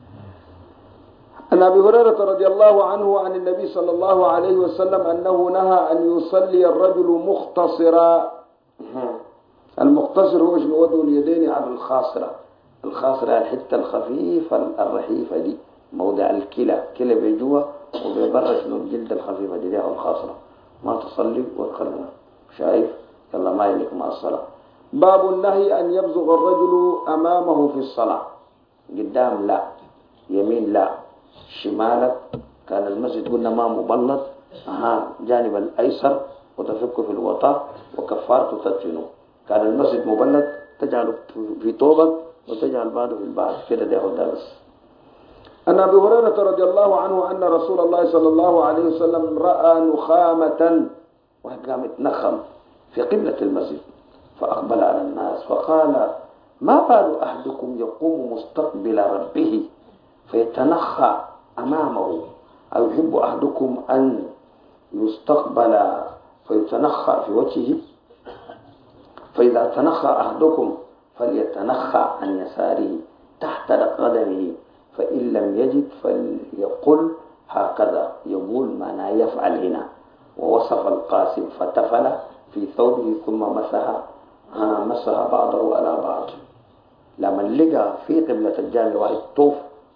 عن أبي هريرة رضي الله عنه عن النبي صلى الله عليه وسلم أنه نهى أن يصلي الرجل مختصرا. المختصر هو شنو؟ وضع اليدين على الخاصرة. الخاصرة الحتة الخفيفة الرحيفة دي، موضع الكلى، كلى بيجوا وبيبرش شنو الجلد الخفيفة دي الخاصرة. ما تصلي وتخلنا شايف، يلا ما يليك مع الصلاة. باب النهي أن يبزغ الرجل أمامه في الصلاة. قدام لا، يمين لا، شمالك. كان المسجد قلنا ما مبلط، جانب الأيسر وتفك في الوطاء وكفارته تدفنه. كان المسجد مبلط تجعله في طوبك وتجعل بعده في البعض كده، ده درس. أن أبي هريرة رضي الله عنه أن رسول الله صلى الله عليه وسلم رأى نخامة، واحد قام يتنخم في قبلة المسجد، فأقبل على الناس فقال ما بال أحدكم يقوم مستقبل ربه فيتنخى أمامه، أو يحب أحدكم أن يستقبل فيتنخى في وجهه، فإذا تنخى أحدكم فليتنخى عن يساره تحت قدمه، فإن لم يجد فليقل هكذا، يقول ما لا يفعل هنا. ووصف القاسم فتفل في ثوبه ثم مسح بعضه على بعض. لما لقى في قبلة الجامع واحد طوف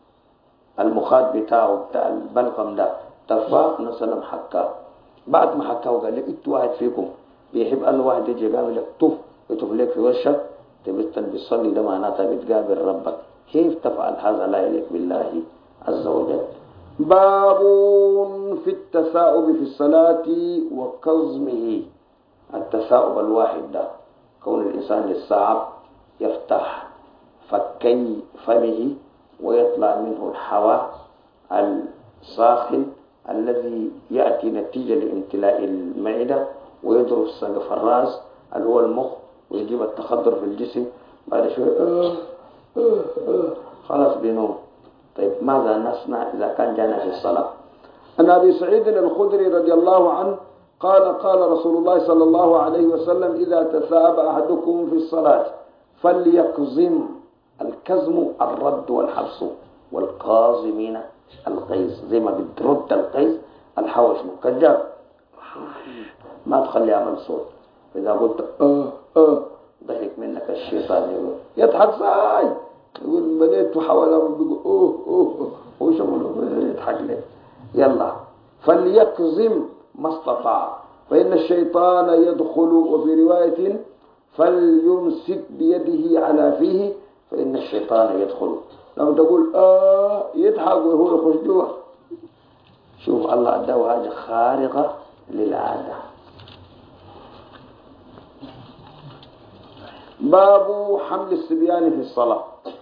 المخاط بتاعه بتاع البلغم ده تفا نسلم حكاه، بعد ما حكاه قال لك انت واحد فيكم بيحب أن واحد يجي قابل لك طوف يطوف لك في وشك تبتن بتصلي، ده معناتها بتقابل ربك. كيف تفعل هذا؟ لا يليق بالله عز وجل. باب في التثاؤب في الصلاة وكظمه. التثاؤب الواحد ده كون الإنسان الصعب يفتح فكي فمه ويطلع منه الهواء الساخن الذي يأتي نتيجة لامتلاء المعدة ويضرب سقف الرأس اللي هو المخ ويجيب التخدر في الجسم، بعد شوي خلاص بينوم. طيب ماذا نصنع إذا كان جانا في الصلاة؟ عن أبي سعيد الخدري رضي الله عنه قال قال رسول الله صلى الله عليه وسلم إذا تثاءب أحدكم في الصلاة فليكظم. الكظم الرد والحبس، والقاظمين الغيظ، زي ما بترد الغيظ الحوش مكجاب ما تخلي يعمل صوت. إذا قلت ضحك منك الشيطان يقول يضحك زاي، يقول بديت تحاول بيقول وشغله يضحك لك. يلا فليكظم ما استطاع فإن الشيطان يدخل. وفي رواية فليمسك بيده على فيه فإن الشيطان يدخل. لما تقول يضحك وهو يخش جوا. شوف الله أداه حاجة خارقة للعادة. باب حمل الصبيان في الصلاة.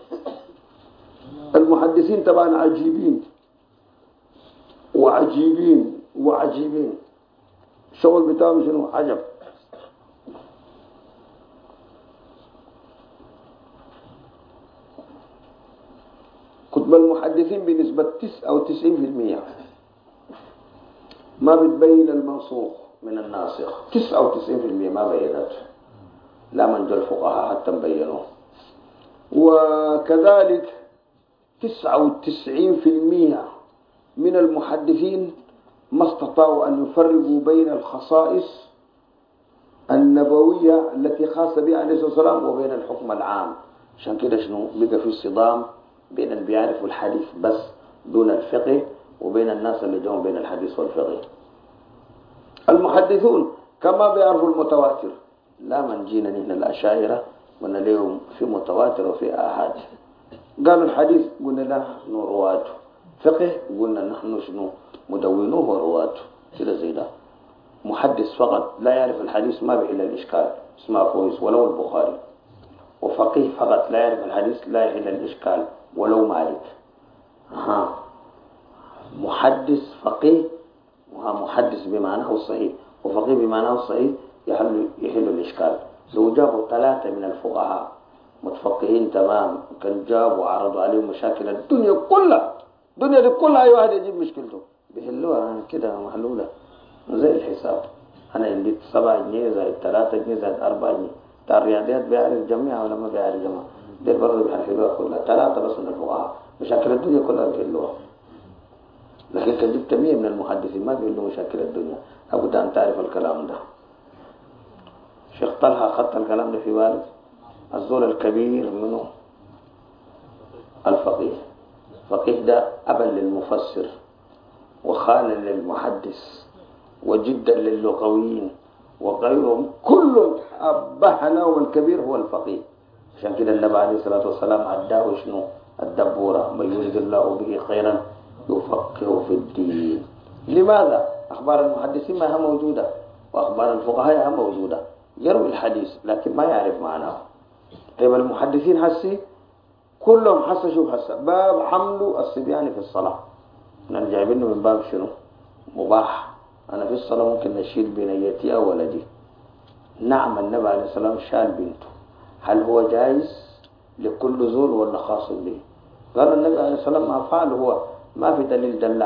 المحدثين طبعا عجيبين وعجيبين وعجيبين، الشغل بتاعهم شنو؟ عجب. كتب المحدثين بنسبة 99% ما بتبين المنسوخ من الناسخ، 99% ما بينته، لا من جو الفقهاء حتى مبينوه. وكذلك 99% من المحدثين ما استطاعوا أن يفرقوا بين الخصائص النبوية التي خاصة بها عليه الصلاة والسلام وبين الحكم العام. عشان كده شنو بقى في صدام بين اللي بيعرفوا الحديث بس دون الفقه وبين الناس اللي جاهم بين الحديث والفقه. المحدثون كما بيعرفوا المتواتر، لا من جينا نحن الأشاعرة قلنا لهم في متواتر وفي آحاد. قالوا الحديث قلنا نحن رواته، فقه قلنا نحن شنو مدونوه ورواته كده زي ده. محدث فقط لا يعرف الحديث ما به إلا الإشكال اسمه كويس ولو البخاري، وفقيه فقط لا يعرف الحديث لا يحل الإشكال ولو مالك. محدث فقيه ومحدث بمعناه الصحيح وفقيه بمعناه الصحيح يحل الإشكال. لو جابوا 3 من الفقهاء متفقهين تمام كان جابوا وعرضوا عليهم مشاكل الدنيا كلها، الدنيا دي كلها أي واحد يجيب مشكلته بيحلوها كده محلولة زي الحساب. أنا عندي 7 جنيه زائد 3 جنيه زائد 4 جنيه. بتاع الرياضيات بيعرف جميعها ولا ما بيعرف جميعها؟ دي برضه بيحلوها كلها 3 بس من الفقهاء مشاكل الدنيا كلها بيحلوها. لكن كان جبت 100 من المحدثين ما بيحلوا مشاكل الدنيا. لابد أن تعرف الكلام ده. شيخ طلحة خط الكلام ده في بالك. الزول الكبير منه الفقيه. الفقيه ده أبا للمفسر وخالا للمحدث وجدا للغويين وغيرهم كلهم أبهنا، والكبير هو الفقيه. عشان كده النبي عليه الصلاة والسلام عداه شنو الدبورة، من يريد الله به خيرا يفقه في الدين. لماذا؟ أخبار المحدثين ما هي موجودة وأخبار الفقهاء هي موجودة، يروي الحديث لكن ما يعرف معناه. طيب المحدثين حسي كلهم حسا شوف حسا باب حمل الصبيان في الصلاة، احنا جايبينه من باب شنو مباح. أنا في الصلاة ممكن نشيل بنيتي أو ولدي. نعم النبي عليه الصلاة والسلام شال بنته، هل هو جائز لكل زول ولا خاص به؟ قال النبي عليه الصلاة والسلام ما فعل هو ما في دليل دل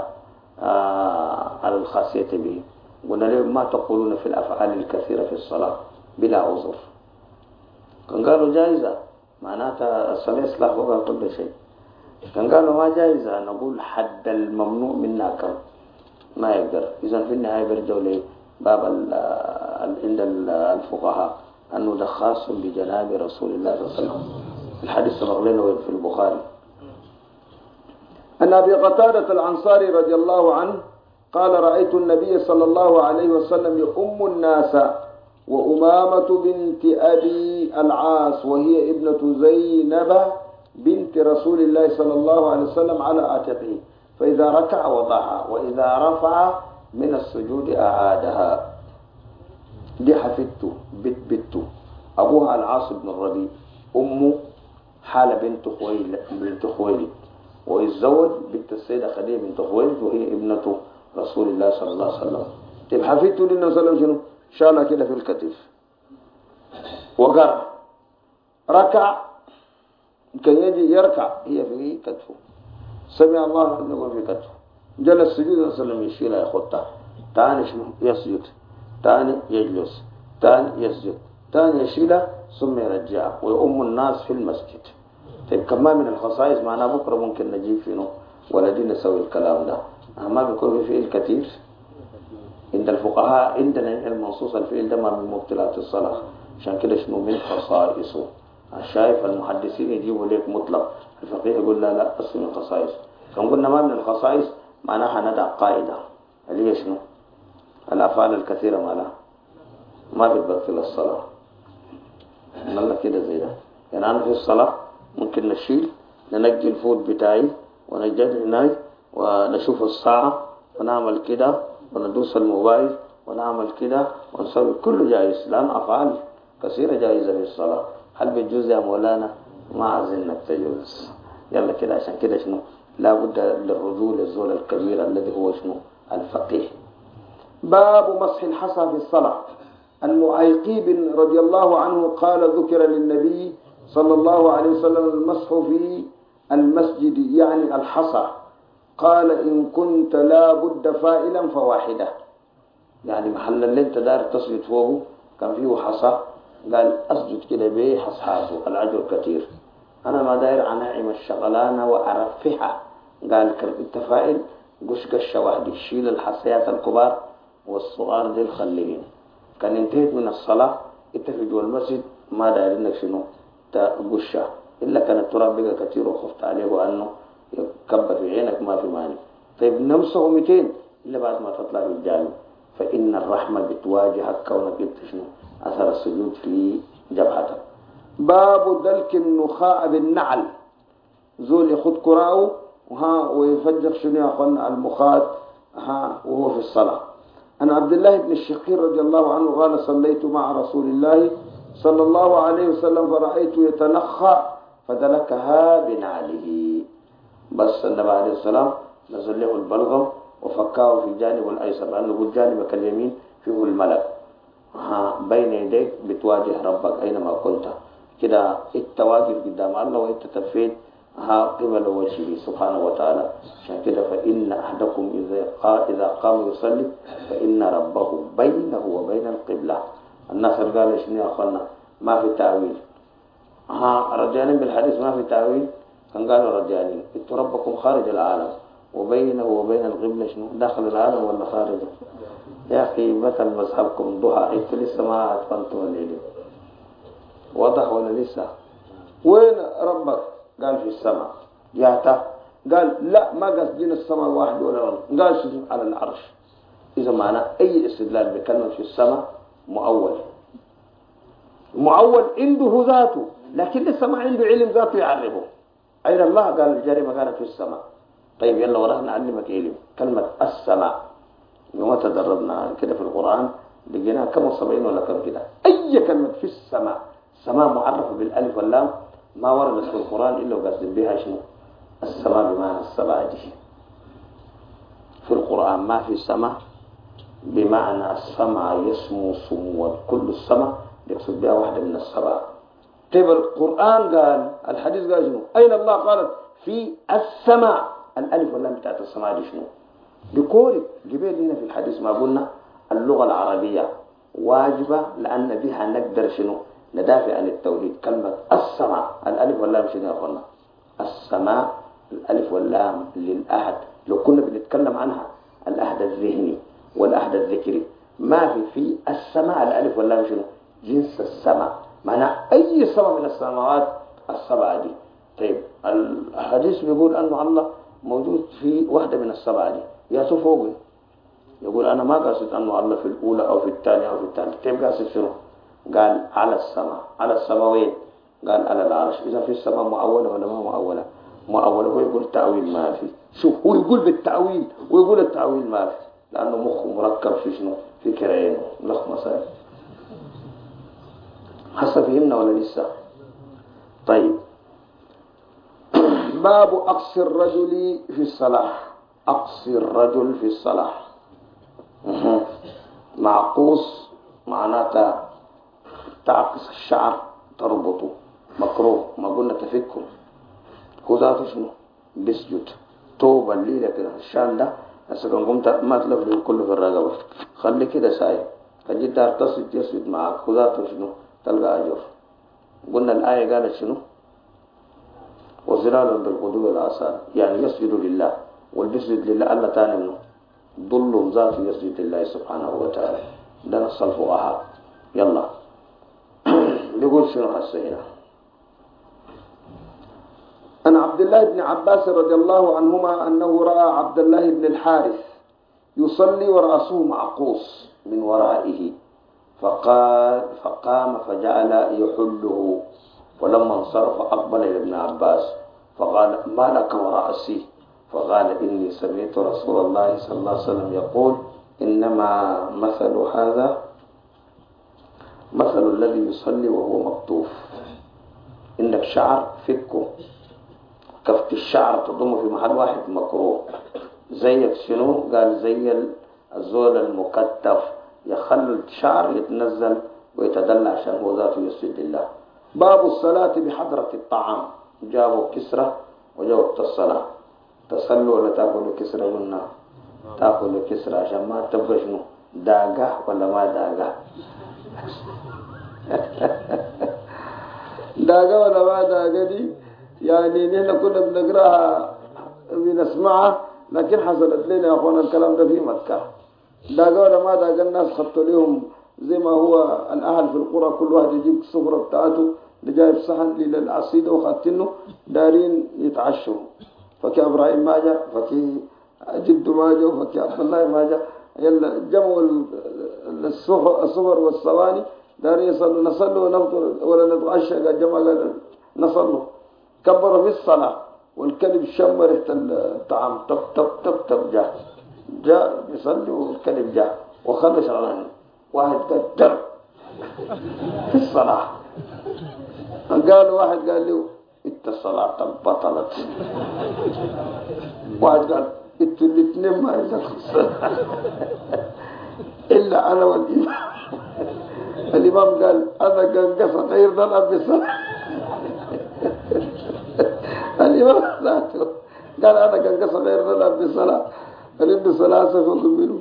على الخاصية به. قلنا لهم ما تقولون في الأفعال الكثيرة في الصلاة بلا عذر؟ كان قالوا جائزة معناتها الصلاة إصلاح وقع كل شيء. كان قالوا ما جائزة نقول حد الممنوع منا كم ما يقدر. إذا في النهاية بيرجعوا لباب عند الفقهاء أنه ده خاص بجناب رسول الله صلى الله عليه وسلم. الحديث سبق لنا في البخاري. أن أبي قتادة الأنصاري رضي الله عنه قال رأيت النبي صلى الله عليه وسلم يؤم الناس وأمامة بنت أبي العاص وهي ابنة زينب بنت رسول الله صلى الله عليه وسلم على عاتقه، فإذا ركع وضعها وإذا رفع من السجود أعادها. دي حفidته بنت أبوها العاص بن الربيع، أمه حالة بنت خويلد ويتزوج بنت السيدة خديجة بنت خويلد وهي ابنة رسول الله صلى الله عليه وسلم. طيب حفidته للنبي صلى الله عليه وسلم شالها كده في الكتف وقرأ ركع كان يجي يركع هي في كتفه، سمع الله لمن في كتفه، جلس السجود صلى الله عليه وسلم يشيلها ياخدها تاني شنو يسجد تاني يجلس تاني يسجد تاني يشيلها ثم يرجعها ويؤم الناس في المسجد. طيب كمان من الخصائص معنا بكره ممكن نجيب فيه ولدي نسوي الكلام ده. ما بيكون في فعل كثير عند الفقهاء. عندنا المنصوص الفعل ده ما من مبطلات الصلاة، عشان كده شنو من خصائصه. شايف المحدثين يجيبوا ليك مطلق، الفقيه يقول لا أصل من خصائص. كم قلنا ما من الخصائص معناها ندع قاعدة اللي هي شنو الأفعال الكثيرة ما بتبطل الصلاة. نقول كده زي ده. يعني أنا في الصلاة ممكن نشيل ننجي الفوت بتاعي ونجد هناك ونشوف الساعة ونعمل كده وندوس الموبايل ونعمل كده ونسوي كله جائز، لأن أفعال كثيرة جائزة في الصلاة. هل بتجوز يا مولانا؟ ما عايزينك تجوز. يلا كده عشان كده شنو لابد للرجوع للزول الكبير الذي هو شنو الفقيه. باب مسح الحصى في الصلاة. عن معيقيب رضي الله عنه قال ذكر للنبي صلى الله عليه وسلم المسح في المسجد يعني الحصى، قال إن كنت لا بد فائلا فواحدة. يعني محل اللي انت دار تسجد فوقه كان فيه حصى، قال أسجد كده بيه حصحاته العجر كثير، أنا ما داير عناعم الشغلانة وأرفها. قال انت فائل قش قشة واحدة، شيل الحصيات الكبار والصغار دي الخليين كان انتهت من الصلاة انت في جوا المسجد ما داير انك شنو تقشة إلا كان التراب بقى كتير وخفت عليه وأنه يكبر في عينك ما في مانع. طيب نمسه 200 إلا بعد ما تطلع بالجانب، فإن الرحمة بتواجهك كونك انت شنو أثر السجود في جبهتك. باب دلك النخاع بالنعل، زول يخد كراعه ويفجر شنو يا أخوانا المخاط وهو في الصلاة. عن عبد الله بن الشقيق رضي الله عنه قال صليت مع رسول الله صلى الله عليه وسلم فرأيته يتنخى فدلكها بنعله، بس النبي عليه السلام نزل له البلغم وفكاه في جانب الأيسر، لأنه جانبك اليمين فيه الملك بين يديك بتواجه ربك أينما كنت كده، التواجد قدام الله وانت تفيد قبل وجهه سبحانه وتعالى. عشان كده فإن أحدكم إذا قام يصلي فإن ربه بينه وبين القبلة. الناس قالوا شنو يا أخوانا ما في تأويل، رجعين بالحديث ما في تأويل، كان قالوا رجعين انتوا ربكم خارج العالم وبينه وبين القبلة شنو داخل العالم ولا خارجه؟ يا أخي مثل مذهبكم ضحى انتوا لسه ما أتقنتوا الليل، واضح ولا لسه؟ وين ربك؟ قال في السماء. ياتا قال لا ما قصدين السماء واحد ولا غلط، قال سجن على العرش. إذا معنى أي استدلال بكلمة في السماء مؤول عنده ذاته، لكن لسه ما عنده علم ذاته يعرفه. أين الله؟ قال الجريمة كانت في السماء. طيب يلا ورانا نعلمك علم كلمة السماء. يوم تدربنا كده في القرآن لقيناها كم 70 ولا كم كده، أي كلمة في السماء، السماء معرفة بالألف واللام ما وردت في القرآن إلا وقصد بها شنو السماء بمعنى السبعة دي في القرآن، ما في سماء بمعنى السماء يسمو سمو كل السماء يقصد بها واحدة من السبعة. طيب القرآن قال الحديث قال شنو أين الله؟ قالت في السماء، الألف واللام بتاعت السماء دي شنو بكوري جبال هنا في الحديث ما قلنا اللغة العربية واجبة لأن بها نقدر شنو ندافع عن التوحيد. كلمة السماء الألف واللام شنو يا أخوانا؟ السماء الألف واللام للأحد، لو كنا بنتكلم عنها الأحد الذهني والأحد الذكري، ما في السماء الألف واللام شنو جنس السماء، معنى أي سماء من السماوات السبعة دي. طيب الحديث بيقول أنه الله موجود في واحدة من السبعة دي، يا فوقي يقول أنا ما قصد أنه الله في الأولى أو في الثانية أو في الثالثة. طيب قصد شنو؟ قال على السماء. على السماء وين؟ قال على العرش. إذا في السماء مؤولة ولا ما مؤولة؟ مؤولة. هو يقول التأويل ما في، شوف هو يقول بالتأويل ويقول التأويل ما في، لأنه مخه مركب في شنو في كرعين لخ مسائل. حسب فهمنا ولا لسه؟ طيب باب أقصي الرجل في الصلاة. أقصي الرجل في الصلاة معقوس معناتها تعقص الشعر تربطه، مكروه، ما قلنا تفكه. هو ذاته شنو بيسجد توبة الليلة كده الشان ده هسه كان قمت ما تلف كله في الرقبة، خلي كده ساي فجيت دار تصد يسجد معك، هو ذاته شنو تلقى أجر. قلنا الآية قالت شنو وظلال بالغدو والآصال، يعني يسجد لله، والبسجد لله الله تاني منه ضل ذاته يسجد لله سبحانه وتعالى. ده نص الفقهاء. يلا يقول شنو هسه هنا. عن عبد الله بن عباس رضي الله عنهما أنه رأى عبد الله بن الحارث يصلي ورأسه معقوس من ورائه، فقام فجعل يحله، ولما انصرف أقبل إلى ابن عباس فقال ما لك ورأسي؟ فقال إني سمعت رسول الله صلى الله عليه وسلم يقول إنما مثل هذا مثل الذي يصلي وهو مقطوف. إنك شعر فكه، كفت الشعر تضمه في محل واحد مكروه. زيك شنو؟ قال زي الزول المكتف يخلي الشعر يتنزل ويتدلع عشان هو ذاته يسجد لله. باب الصلاة بحضرة الطعام. جابوا كسرة وجابوا الصلاة. تصلوا ولا تاكلوا كسرة؟ قلنا تاكلوا كسرة عشان ما تبقى شنو داقة ولا ما داقة داقة ولا ما داقة دي يعني نحن كنا بنقراها بنسمعها، لكن حصلت لنا يا اخوانا الكلام ده في مكة. داقة ولا ما داقة؟ الناس خطوا لهم زي ما هو الأهل في القرى كل واحد يجيب السفرة بتاعته اللي جايب صحن للعصيدة وخاتنه دارين يتعشوا، فكي إبراهيم ما جاء، فكي جد ما جاء، وفكي عبد الله ما جاء، يلا جمعوا السفر والصواني دارين يصلوا، نصلوا ونفطر ولا نتعشى، قال جمع قال نصلوا، كبروا في الصلاة والكلب شم ريحة الطعام، تب تب تب تب جاء يصلي والكلب جاء وخلص على واحد قال در في الصلاة، قال واحد قال له انت الصلاة بطلت، واحد قال انتوا الاثنين ما عندكم الصلاة الا انا والامام. الامام قال انا قنقص غير ضلب بالصلاة. الامام ذاته قال انا قنقص غير ضلب بالصلاة، عنده ثلاثة فوق منه.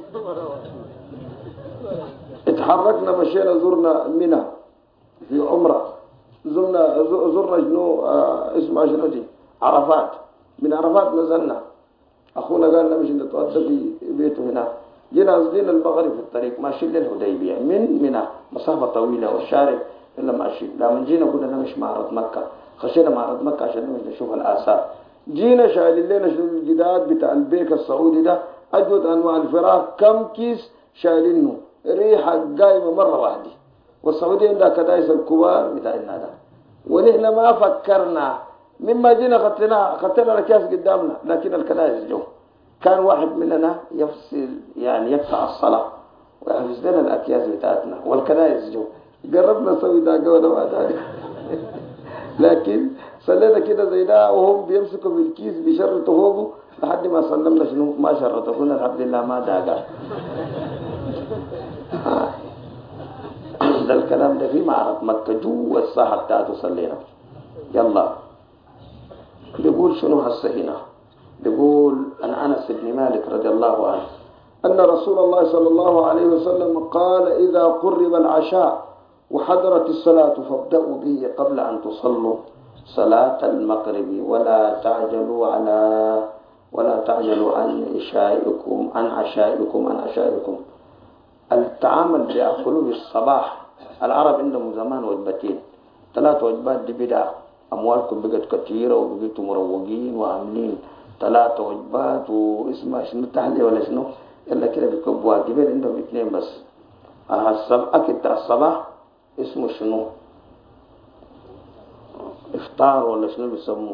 اتحركنا مشينا زرنا منى في عمرة، زرنا شنو اسمها شنو دي عرفات، من عرفات نزلنا، اخونا قال نمشي نتغدى في بيته هناك، جينا المغرب في الطريق ماشيين للحديبية من منى مسافة طويلة والشارع إلا ماشي، لما جينا قلنا نمشي معرض مكة، خشينا معرض مكة عشان نمشي نشوف الآثار، جينا شايلين لنا شنو الجداد بتاع البيك السعودي ده، أجود أنواع الفراخ كم كيس شايلينه، ريحة قايمة مرة واحدة، والسعودية عندها كدايس الكبار بتاعنا ده، ونحن ما فكرنا مما جينا خدتنا الأكياس قدامنا، لكن الكدايس جو كان واحد مننا يفصل يعني يقطع الصلاة ويحفظ لنا الأكياس بتاعتنا والكدايس جو، قربنا نسوي ده ولا ما ده لكن صلينا كده زي ده وهم بيمسكوا بالكيس بيشرطوا فوقه لحد ما سلمنا شنو ما شرطوا، قلنا الحمد لله ما داقا. ده الكلام ده في معرض مكة جوا الساحة بتاعته صلينا. يلا بيقول شنو هسه هنا، بيقول عن أنس بن مالك رضي الله عنه أن رسول الله صلى الله عليه وسلم قال إذا قرب العشاء وحضرت الصلاة فابدأوا به قبل أن تصلوا صلاة المغرب ولا تعجلوا عن عشائكم. التعامل بيأكلوا بالصباح، العرب عندهم زمان وجبتين، 3 وجبات دي بدعة، أموالكم بقت كثيرة وبقيتوا مروقين وعاملين 3 وجبات واسمها شنو تحلية ولا شنو، إلا كده بيكبوا واجبين، عندهم 2 بس. أكل بتاع الصباح اسمه شنو إفطار ولا شنو بيسموه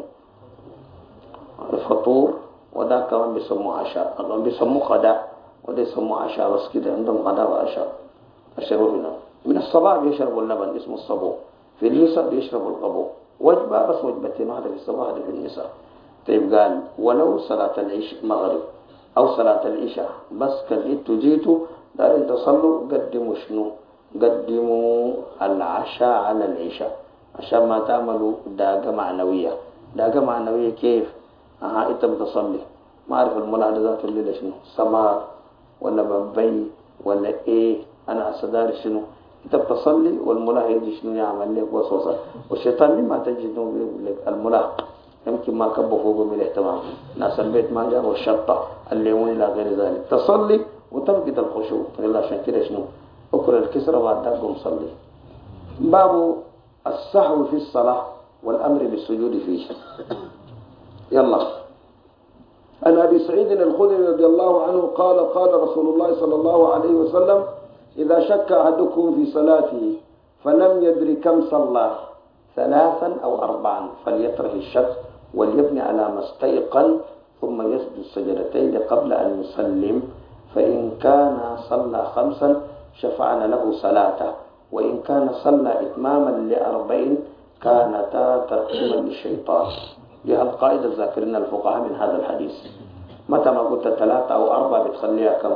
فطور، وده كمان بيسموه عشاء، بيسموه غداء وده يسموه عشاء، بس كده عندهم غداء وعشاء. الشرب هنا من الصباح بيشربوا اللبن اسمه الصبو، في المساء بيشربوا القبو، وجبة بس وجبتين، واحدة في الصباح واحدة في المساء. طيب قال ولو صلاة العشاء مغرب أو صلاة العشاء بس كان جيتوا دارين تصلوا قدموا شنو؟ قدموا العشاء على العشاء عشان ما تعملوا داقة معنوية. كيف؟ انت بتصلي ما أعرف الملاحظات الليلة شنو سمار ولا بمبي ولا ايه، انا أصدار شنو، انت بتصلي والملاح يجي شنو يعمل لك وسوسة، والشيطان لما تجد يقول لك الملاح يمكن ما كبه فوقه من الاهتمام، ناس البيت ما جاء والشطة الليمون إلى غير ذلك، تصلي وتفقد الخشوع. يلا عشان كده شنو أكل الكسرة بعد قم صلي. باب السهو في الصلاة والأمر بالسجود فيه. يلا عن أبي سعيد الخدري رضي الله عنه قال قال رسول الله صلى الله عليه وسلم إذا شك أحدكم في صلاته فلم يدري كم صلى 3 أو 4 فليطرح الشك وليبني على ما استيقن ثم يسجد سجدتين قبل أن يسلم، فإن كان صلى 5 شفعنا له صلاته، وإن كان صلى إتماما ل40 كانتا ترحيما للشيطان. لها القاعدة ذاكرنا الفقهاء من هذا الحديث، متى ما قلت 3 أو 4 بتخليها كم؟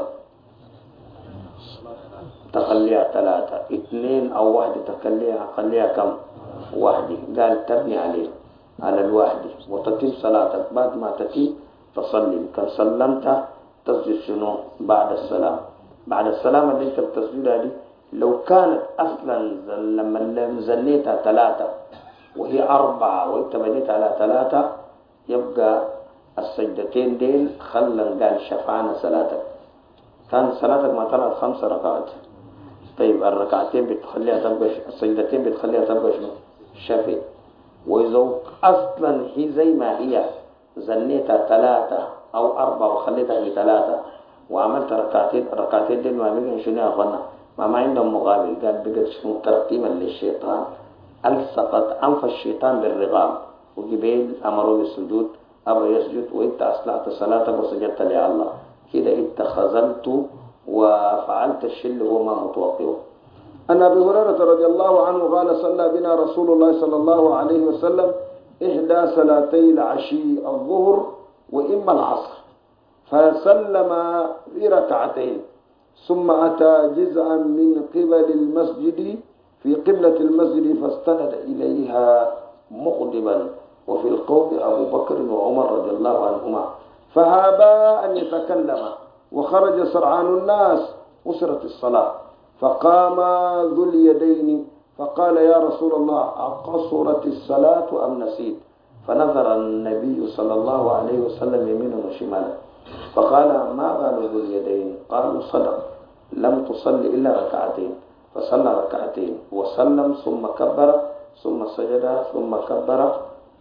تخليها 3. 2 أو 1 تخليها كم؟ 1. قال تبني على الواحد وتتم صلاتك، بعد ما تتم تصلي، كان سلمت تسجد شنو بعد السلام اللي انت بتسجدها دي، لو كانت اصلا لما زنيتها 3 وهي 4 وانت بديت على 3 يبقى السجدتين ديل خلن قال شفعنا صلاتك، كان صلاتك ما طلعت 5 ركعات، طيب الركعتين بتخليها تبقى السجدتين بتخليها تبقى شنو؟ شفي. وإذا أصلا هي زي ما هي زنيتها 3 أو 4 وخليتها ب3 وعملت ركعتين دي ما بيجي شنو يا أخوانا؟ ما عندهم مقابل. قال بقت شنو؟ ترتيبا للشيطان. ألصقت أنف الشيطان بالرغام وجبريل أمره بالسجود أبى يسجد وإنت أصلحت صلاتك وسجدت لله كده أنت خذلت وفعلت الشيء اللي هو ما متوقعه. أن أبي هريرة رضي الله عنه قال صلى بنا رسول الله صلى الله عليه وسلم إحدى صلاتي العشي الظهر وإما العصر فسلم في ركعتين ثم أتى جزءا من قبل المسجد في قبلة المسجد فاستند إليها مغضبا وفي القوم أبو بكر وعمر رضي الله عنهما فهابا أن يتكلما وخرج سرعان الناس أسرت الصلاة فقام ذو اليدين فقال يا رسول الله أقصرت الصلاة أم نسيت؟ فنظر النبي صلى الله عليه وسلم يمينا وشمالا فقال ما بال ذو اليدين؟ قالوا صدق لم تصل إلا ركعتين. فصلى ركعتين وسلم ثم كبر ثم سجد ثم كبر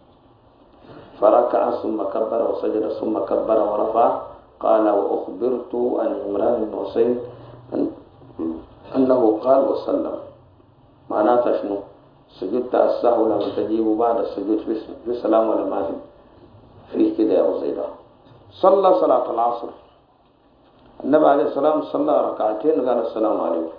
فركع ثم كبر وسجد ثم كبر ورفع. قال وأخبرت عن عمران بن حسين أنه قال وسلم. معناته شنو؟ سجدت السهو لما تجيب بعد السجود في سلام ولا ما في كده يا وزيدا. صلى صلاة العصر النبي عليه السلام صلى ركعتين قال السلام عليكم.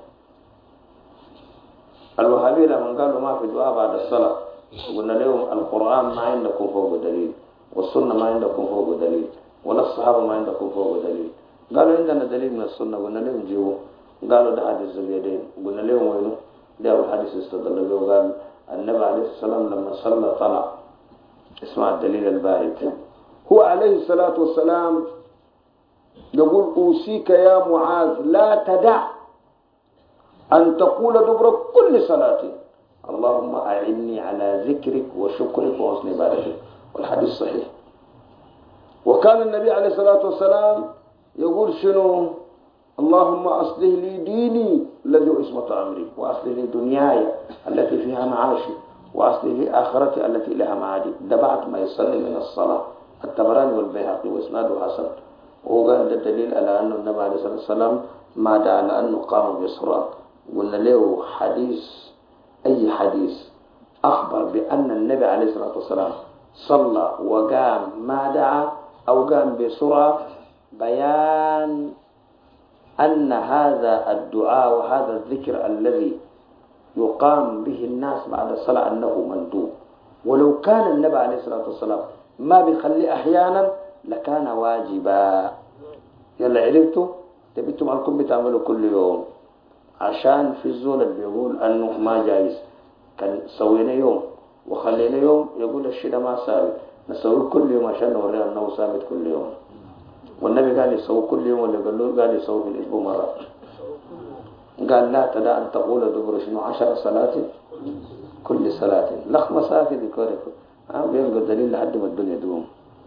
الوهابية لما قالوا ما في دعاء بعد الصلاة قلنا لهم القرآن ما عندكم فوق دليل والسنة ما عندكم فوق دليل ولا الصحابة ما عندكم فوق دليل. قالوا عندنا دليل من السنة قلنا لهم جيبوا. قالوا ده حديث ذو اليدين قلنا لهم وينه؟ ده الحديث استدل به قال النبي عليه السلام لما صلى طلع. اسمع الدليل البارد. هو عليه الصلاة والسلام يقول أوصيك يا معاذ لا تدع أن تقول دبر كل صلاة اللهم أعني على ذكرك وشكرك وحسن عبادتك. والحديث صحيح. وكان النبي عليه الصلاة والسلام يقول شنو؟ اللهم أصلح لي ديني الذي هو عصمة أمري وأصلح لي دنياي التي فيها معاشي وأصلح لي آخرتي التي لها معادي. ده بعد ما يصلي من الصلاة. الطبراني والبيهقي وإسناده حسن. وهو قال ده دليل على أن النبي عليه الصلاة والسلام ما دعا على أنه قام بصراط. قلنا له حديث أي حديث أخبر بأن النبي عليه الصلاة والسلام صلى وقام ما دعا أو قام بسرعة بيان أن هذا الدعاء وهذا الذكر الذي يقام به الناس بعد الصلاة أنه مندوب. ولو كان النبي عليه الصلاة والسلام ما بيخلي أحيانا لكان واجبا. يلا عرفتوا؟ تبيتم عليكم بتعملوا كل يوم عشان في الزول اللي بيقول أنه ما جايز كان سوينا يوم وخلينا يوم يقول الشيء ده ما ثابت نسوي كل يوم عشان نوريه أنه ثابت كل يوم. والنبي قال يسوي كل يوم ولا قال يسوي في الأسبوع مرة. قال لا تدع أن تقول دبر شنو 10 صلاة كل صلاة لخ مسافة ذكرك بيلقى دليل لحد ما الدنيا دوم.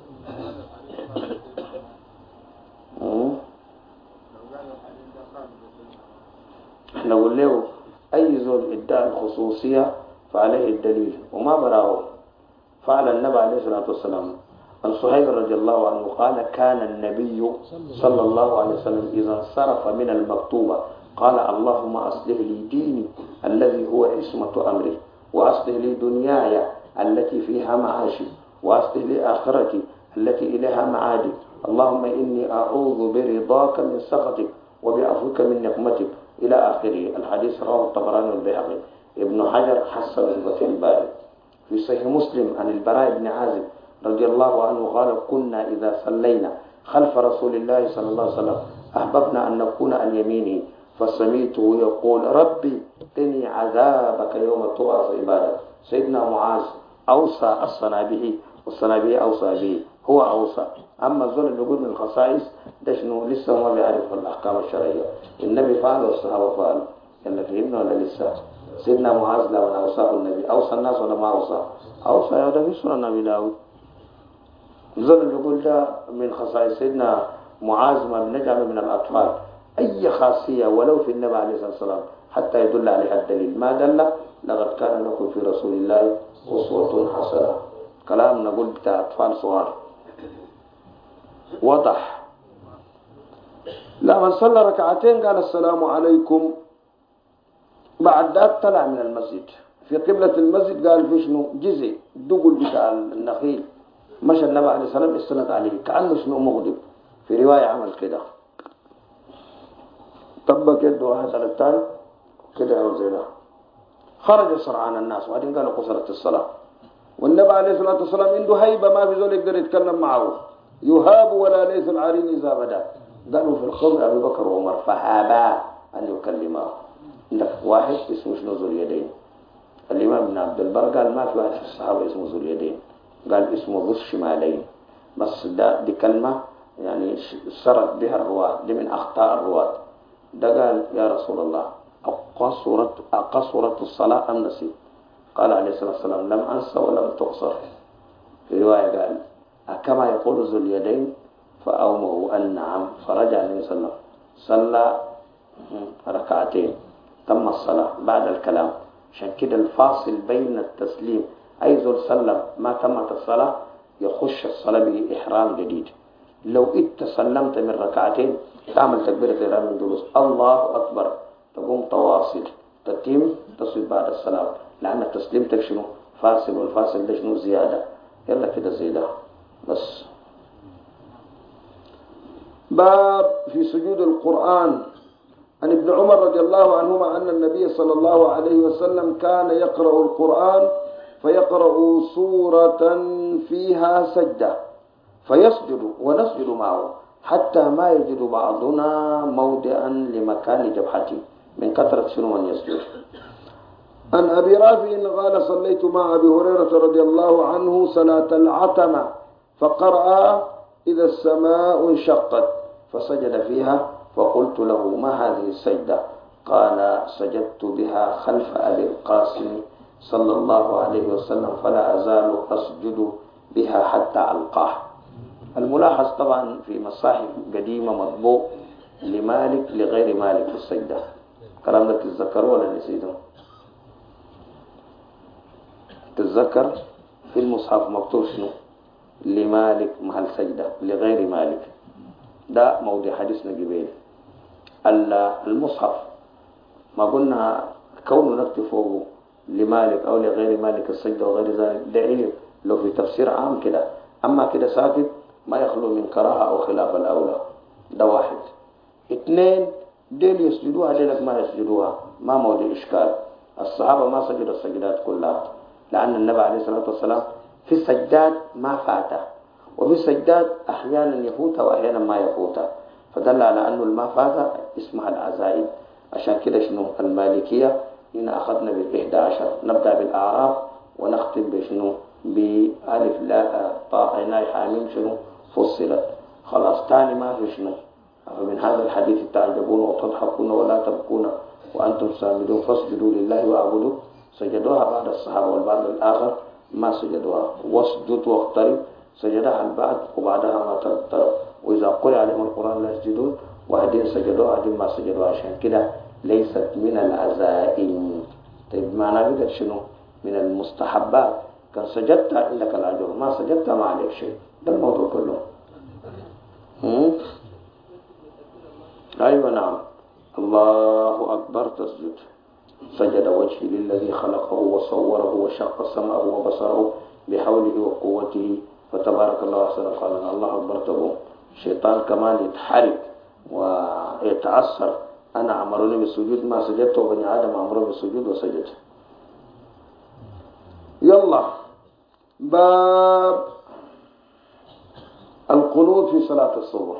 احنا نقول له أي زول ادعى الخصوصية فعليه الدليل وما براه. فعل النبي عليه الصلاة والسلام. عن صهيب رضي الله عنه قال كان النبي صلى الله عليه وسلم إذا انصرف من المكتوبة قال اللهم أصلح لي ديني الذي هو عصمة أمري وأصلح لي دنياي التي فيها معاشي وأصلح لي آخرتي التي إليها معادي. اللهم إني أعوذ برضاك من سخطك وبعفوك من نقمتك إلى آخره. الحديث رواه الطبراني والبيهقي. ابن حجر حسن في الباري. في صحيح مسلم عن البراء بن عازب رضي الله عنه قال كنا إذا صلينا خلف رسول الله صلى الله عليه وسلم أحببنا أن نكون عن يمينه فسميته يقول ربي قني عذابك يوم تبعث عبادك. سيدنا معاذ أوصى الصنابي والصنابي أوصى به هو أوصى. أما الزول اللي يقول من الخصائص ده شنو لسه ما بيعرف الأحكام الشرعية. النبي فعل والصحابة فعل. يلا فهمنا ولا لسه؟ سيدنا معاذ لما أوصاه النبي أوصى الناس ولا ما أوصى؟ أوصى. يا ده في سنة النبي داود. الزول اللي يقول ده من خصائص سيدنا معاذ ما بنجعل من الأطفال أي خاصية ولو في النبي عليه الصلاة والسلام حتى يدل عليها الدليل. ما دل لقد كان لكم في رسول الله أسوة حسنة. كلام نقول بتاع أطفال صغار وضح. لا، من صلى ركعتين قال السلام عليكم، بعد ذلك طلع من المسجد في قبلة المسجد قال في شنو جزء دقل بتاع النخيل، مشى النبي عليه الصلاة والسلام استند عليه كأنه شنو مغضب. في رواية عمل كده، طبق يده واحد على الثاني كده أو زي ده، خرج سرعان الناس وبعدين قالوا قصرت الصلاة. والنبي عليه الصلاة والسلام عنده هيبة ما في زول يقدر يتكلم معه، يهاب ولا ليس العرين إذا بدا. قالوا في القوم أبي بكر وعمر فهابا أن يكلمه. عندك واحد اسمه شنو ذو اليدين، الإمام ابن عبد البر قال ما في واحد في الصحابة اسمه ذو اليدين، قال اسمه ذو الشمالين. بس دي كلمة يعني سرت بها الرواة، دي من أخطاء الرواة. ده قال يا رسول الله أقصرت الصلاة أم نسيت؟ قال عليه الصلاة والسلام لم أنسى ولم تقصر. في رواية قال كما يقول ذو اليدين فأومه أن نعم. فرجع النبي صلى الله عليه وسلم صلى ركعتين، تم الصلاة بعد الكلام. عشان كده الفاصل بين التسليم أي ذو سلم ما تمت الصلاة يخش الصلاة بإحرام جديد. لو إنت سلمت من ركعتين تعمل تكبيرة الإحرام من جلوس الله أكبر، تقوم تواصل تتم تصل بعد السلام، لأن التسليم شنو فاصل، والفاصل ده شنو زيادة. يلا كده زي ده بس. باب في سجود القرآن. عن ابن عمر رضي الله عنهما أن النبي صلى الله عليه وسلم كان يقرأ القرآن فيقرأ سورة فيها سجدة فيسجد ونسجد معه حتى ما يجد بعضنا موضعا لمكان جبهته من كثرة شنو من يسجد. عن أبي رافع قال صليت مع أبي هريرة رضي الله عنه صلاة العتمة فقرأ إذا السماء انشقت فسجد فيها فقلت له ما هذه السجدة؟ قال سجدت بها خلف أبي القاسم صلى الله عليه وسلم فلا أزال أسجد بها حتى ألقاه. الملاحظ طبعا في مصاحف قديمة مطبوع لمالك لغير مالك في السجدة. كلام ده تتذكروا ولا نسيتوا؟ تتذكر في المصحف مكتوب شنو؟ لمالك محل سجدة لغير مالك. ده موضوع حديثنا قبيل. المصحف ما قلنا كونه نكتب فوقه لمالك أو لغير مالك السجدة وغير ذلك ده علم لو في تفسير عام كده، أما كده ساكت ما يخلو من كراهة أو خلاف الأولى. ده واحد. اثنين ديل يسجدوها ديلك ما يسجدوها ما موضوع إشكال. الصحابة ما سجدوا السجدات كلها لأن النبي عليه الصلاة والسلام في السجدات ما فاته، وفي السجدات أحيانا يفوتها وأحيانا ما يفوتها، فدل على أنه الما فات اسمها العزائم. عشان كده شنو المالكية هنا أخذنا بال11 نبدأ بالأعراف ونختم بشنو بألف لا طاء عيناي حاميم شنو فصلت خلاص. تاني ما في شنو. فمن هذا الحديث تعجبون وتضحكون ولا تبكون وأنتم سامدون فاسجدوا لله واعبدوا. سجدوها بعد الصحابة والبعض الآخر ما سجدوها. واسجد واقترب سجدها البعض وبعدها ما تقترب. وإذا قرئ عليهم القرآن لا يسجدون وهدين سجدوها هدين ما سجدوها. عشان كده ليست من العزائم. طيب معنى بقى شنو؟ من المستحبات. كان سجدت عندك الأجر، ما سجدت ما عليك شيء. ده الموضوع كله. أيوة نعم. الله أكبر تسجد. سجد وجهي للذي خلقه وصوره وشق سمعه وبصره بحوله وقوته فتبارك الله أحسن الخالقين. الله أكبر تقوم. الشيطان كمان يتحرك ويتعثر. أنا أمرني بالسجود ما سجدت وبني آدم أمره بالسجود وسجد. يلا باب القنوت في صلاة الصبح.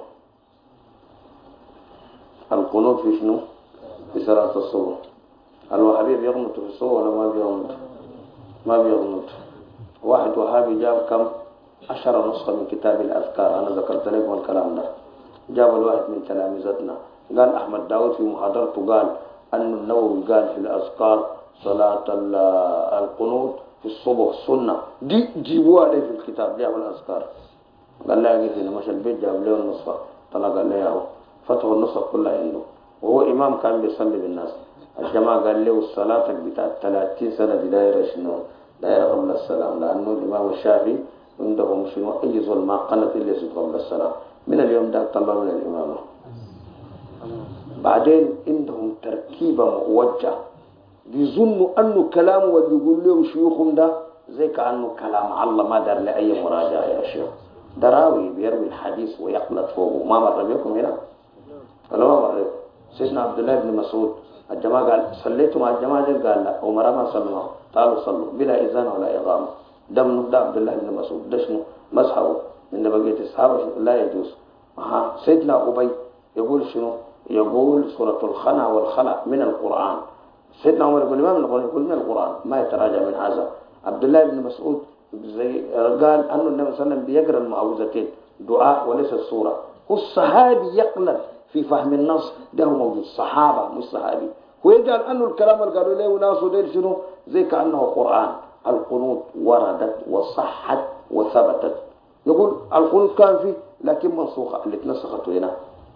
القنوت في شنو؟ في صلاة الصبح. الوهابي بيغنط في الصبح ولا ما بيغنط؟ ما بيغنط. واحد وهابي جاب كم 10 نسخة من كتاب الأذكار. أنا ذكرت لكم الكلام ده. جاب الواحد من تلامذتنا قال أحمد داود في محاضرته قال أن النووي قال في الأذكار صلاة القنوت في الصبح سنة. دي جيبوها لي في الكتاب جاب الأذكار. قال لا يجي هنا مش البيت جاب له النسخة طلع قال له فتح النسخ كلها عنده، وهو إمام كان بيصلي بالناس. الجماعة قال له الصلاة بتاع 30 سنة دي دايرة شنو؟ دايرة قبل السلام، لأنه الإمام الشافعي عندهم شنو أي ظلم ما قنت إلا يسجد قبل السلام. من اليوم ده طلعوا من الإمامة. بعدين عندهم تركيبة موجهة، بيظنوا أنه كلام واللي يقول لهم شيوخهم ده زي كأنه كلام الله ما دار لأي مراجعة يا شيخ. دراوي بيروي الحديث ويقلط فوقه. ما مر بكم هنا ولا ما مر؟ سيدنا عبد الله بن مسعود الجماعة قال صليتوا مع الجماعة دي؟ قال لا، عمر ما صلوا، قالوا صلوا بلا إذان ولا إقامة. ده من ده عبد الله بن مسعود، ده شنو مذهبه من بقية الصحابة لا يجوز. سيدنا أبي يقول شنو؟ يقول سورة الخنا والخلع من القرآن. سيدنا عمر يقول ما من القرآن؟ يقول من القرآن، ما يتراجع من هذا. عبد الله بن مسعود زي قال أنه النبي صلى الله عليه وسلم بيقرأ المعوذتين دعاء وليس السورة. والصحابي يقلد في فهم النص، ده هو موجود صحابة مش صحابي. ويجعل أنه الكلام اللي قالوا له وناس وديل شنو زي كأنه قرآن. القنوت وردت وصحت وثبتت. يقول القنوت كان فيه لكن منسوخة، اللي اتنسخت هنا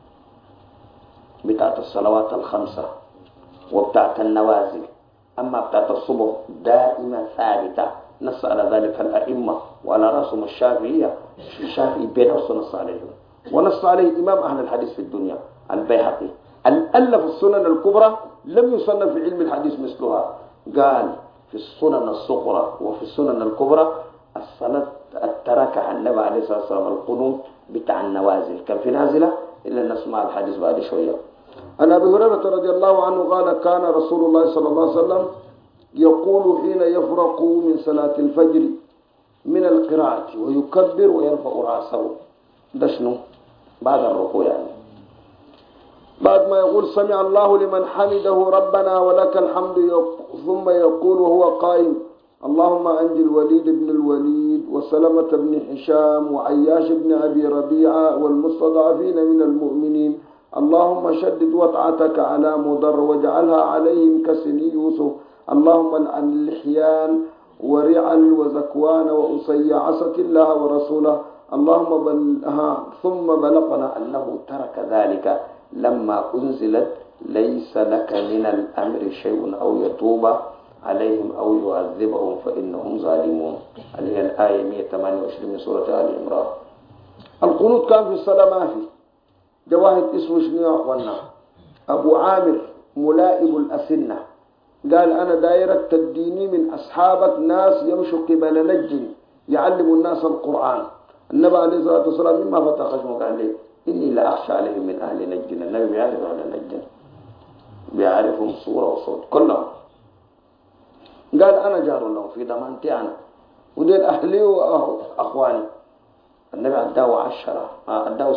بتاعت الصلوات الخمسة وبتاعت النوازل. أما بتاعت الصبح دائما ثابتة، نص على ذلك الأئمة وعلى رأسهم الشافعية. الشافعي بنص نص عليهم، ونص عليه إمام أهل الحديث في الدنيا البيهقي. الألف السنن الكبرى لم يصنف في علم الحديث مثلها. قال في السنن الصغرى وفي السنن الكبرى الصلاة تركها النبي عليه الصلاة والسلام القنوت بتاع النوازل، كان في نازلة إلا نسمع الحديث بعد شوية. عن أبي هريرة رضي الله عنه قال كان رسول الله صلى الله عليه وسلم يقول حين يفرق من صلاة الفجر من القراءة ويكبر ويرفع رأسه. ده شنو؟ بعد الركوع يعني. بعد ما يقول سمع الله لمن حمده ربنا ولك الحمد، ثم يقول وهو قائم اللهم أنجي الوليد بن الوليد وسلمة بن هشام وعياش بن أبي ربيعة والمستضعفين من المؤمنين، اللهم شدد وطعتك على مضر واجعلها عليهم كسني يوسف، اللهم العن اللحيان ورعل وزكوان وأسي عصت الله ورسوله، اللهم ثم بلغنا أنه ترك ذلك لما أنزلت ليس لك من الأمر شيء أو يتوب عليهم أو يعذبهم فإنهم ظالمون، اللي هي الآية 128 من سورة آل عمران. القنوت كان في الصلاة ما في. جواهد اسمه شنو يا أخوانا؟ أبو عامر ملائب الأسنة قال أنا دايرك تديني من أصحابك ناس يمشوا قبل نجد يعلموا الناس القرآن. النبي عليه الصلاة والسلام مما فتح خشمه قال لي إني لا أخشى عليهم من أهل نجد. النبي بيعرف أهل نجد، بيعرفهم صورة وصوت كلهم. قال أنا جار لهم في ضمانتي أنا، وديل أهلي وأخواني. النبي عداه 10 عداه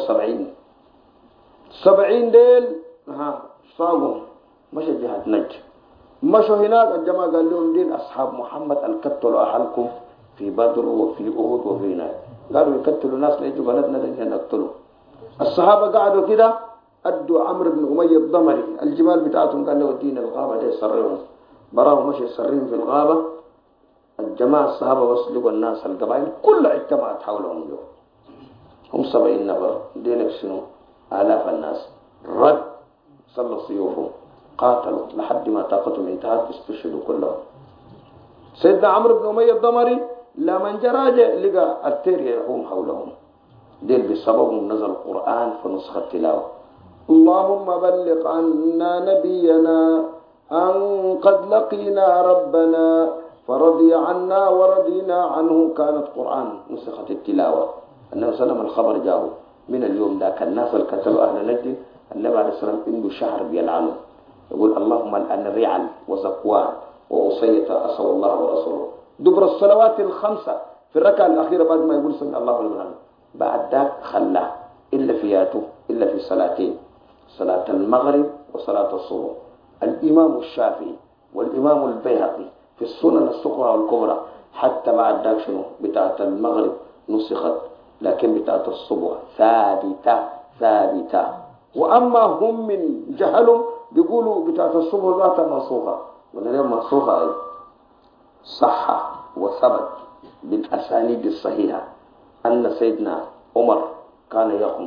70 ديل صاغوا مشى جهة نجد. مشوا هناك الجماعة قال لهم دين أصحاب محمد القتلوا أهلكم في بدر وفي أهود وفي هناك. قالوا يقتلوا ناس ليجوا بلدنا لين نقتلوا. الصحابة قعدوا كده أدوا عمرو بن أمية الضمري الجمال بتاعتهم، قال له الدين الغابة دي يسرهم. براهم مشي يسرهم في الغابة. الجماعة الصحابة وصلوا الناس القبائل كلها اجتمعت حولهم اليوم. هم 70 نفر، دينك شنو؟ آلاف الناس. رد صلوا سيوفهم قاتلوا لحد ما طاقتهم انتهت استشهدوا كلهم. سيدنا عمرو بن أمية الضمري لما جراجع لقى التير يحوم حولهم. ديل بسببهم نزل القرآن في نسخة التلاوة. اللهم بلغ عنا نبينا أن قد لقينا ربنا فرضي عنا ورضينا عنه. كانت قرآن نسخة التلاوة. النبي صلى الله عليه وسلم الخبر جاءه من اليوم ذاك الناس اللي قتلوا أهل نجد. النبي عليه الصلاة والسلام عنده شهر بيلعنه، يقول اللهم الآن رعل وزكوان وأصية أسأل الله ورسوله دبر الصلوات الخمسة في الركعة الأخيرة بعد ما يقول سمع الله لمن حمده. بعد ذاك خلاه إلا فياته إلا في صلاتين، صلاة المغرب وصلاة الصبح. الإمام الشافعي والإمام البيهقي في السنن الصغرى والكبرى حتى بعد ذاك شنو بتاعة المغرب نسخت، لكن بتاعة الصبح ثابتة. وأما هم من جهلهم بيقولوا بتاعة الصبح ذات منسوخة، واليوم منسوخة أي صح وثبت بالأسانيد الصحيحة أن سيدنا عمر كان يقنط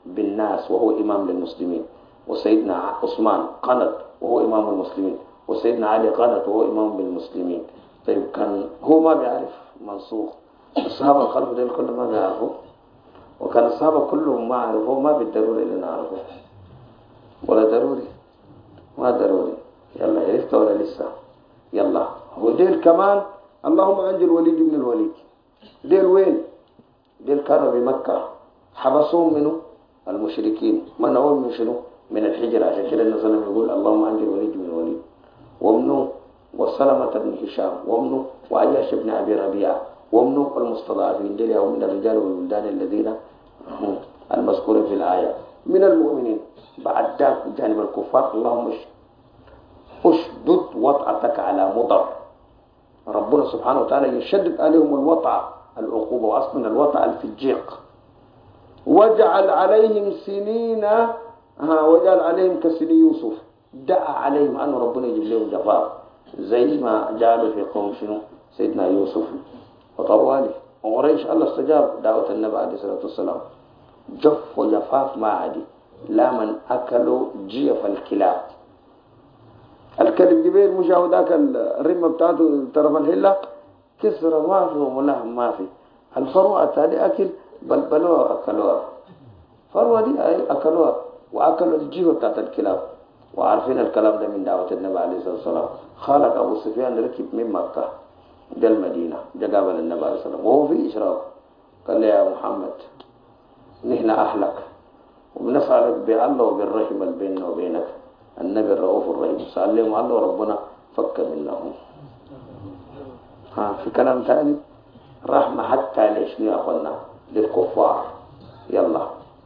بالناس وهو إمام للمسلمين، وسيدنا عثمان قنت وهو إمام المسلمين، وسيدنا علي قنت وهو إمام بالمسلمين. طيب كان هو ما بيعرف منسوخ، الصحابة الخلف دول كلهم ما بيعرفوا، وكان الصحابة كلهم ما عرفوا، ما بالضروري اللي نعرفه ولا ضروري، ما ضروري. يلا عرفت ولا لسه؟ يلا وديل كمان اللهم أنجي الوليد بن الوليد. ديل وين؟ ديل كانوا بمكة، حبسوهم منه المشركين، منعوهم من شنو؟ من الحجرة. عشان كده النبي صلى الله عليه وسلم يقول اللهم أنجي الوليد بن الوليد وابنه وسلمة بن هشام وابنه وعياش بن أبي ربيعة وابنه المستضعفين. ديل من الرجال والولدان الذين هم المذكورين في الآية من المؤمنين. بعد ذلك جانب الكفار اللهم اشدد وطأتك على مضر. ربنا سبحانه وتعالى يشدد عليهم الوطأ، العقوبة، وأصلا الوطأ الفجيق. واجعل عليهم سنين وجعل عليهم كسن يوسف. دعا عليهم أن ربنا يجيب لهم جفاف زي ما جعلوا في قوم شنو سيدنا يوسف وطوالي وقريش. الله استجاب دعوة النبي عليه الصلاة والسلام. جف وجفاف ما عادي، لا من أكلوا جيف الكلاب. الكلب جبيل مش ذاك الرمة بتاعته طرف الهلة كسرة ما في وملهم ما في. الفروة التالي أكل بلبلوها أكلوها، فروة دي أكلوها وأكلوا الجيف بتاعت الكلاب. وعارفين الكلام ده من دعوة النبي عليه الصلاة والسلام. خالد أبو سفيان ركب من مكة جا المدينة، جا قابل النبي عليه الصلاة والسلام وهو في إشراف. قال لي يا محمد نحن أهلك وبنسألك بالله وبالرحم اللي بيننا وبينك. النبي الرؤوف الرحيم سأل لهم الله وربنا فك منهم. في كلام ثاني رحمة حتى ليش يا أخوانا للكفار. يلا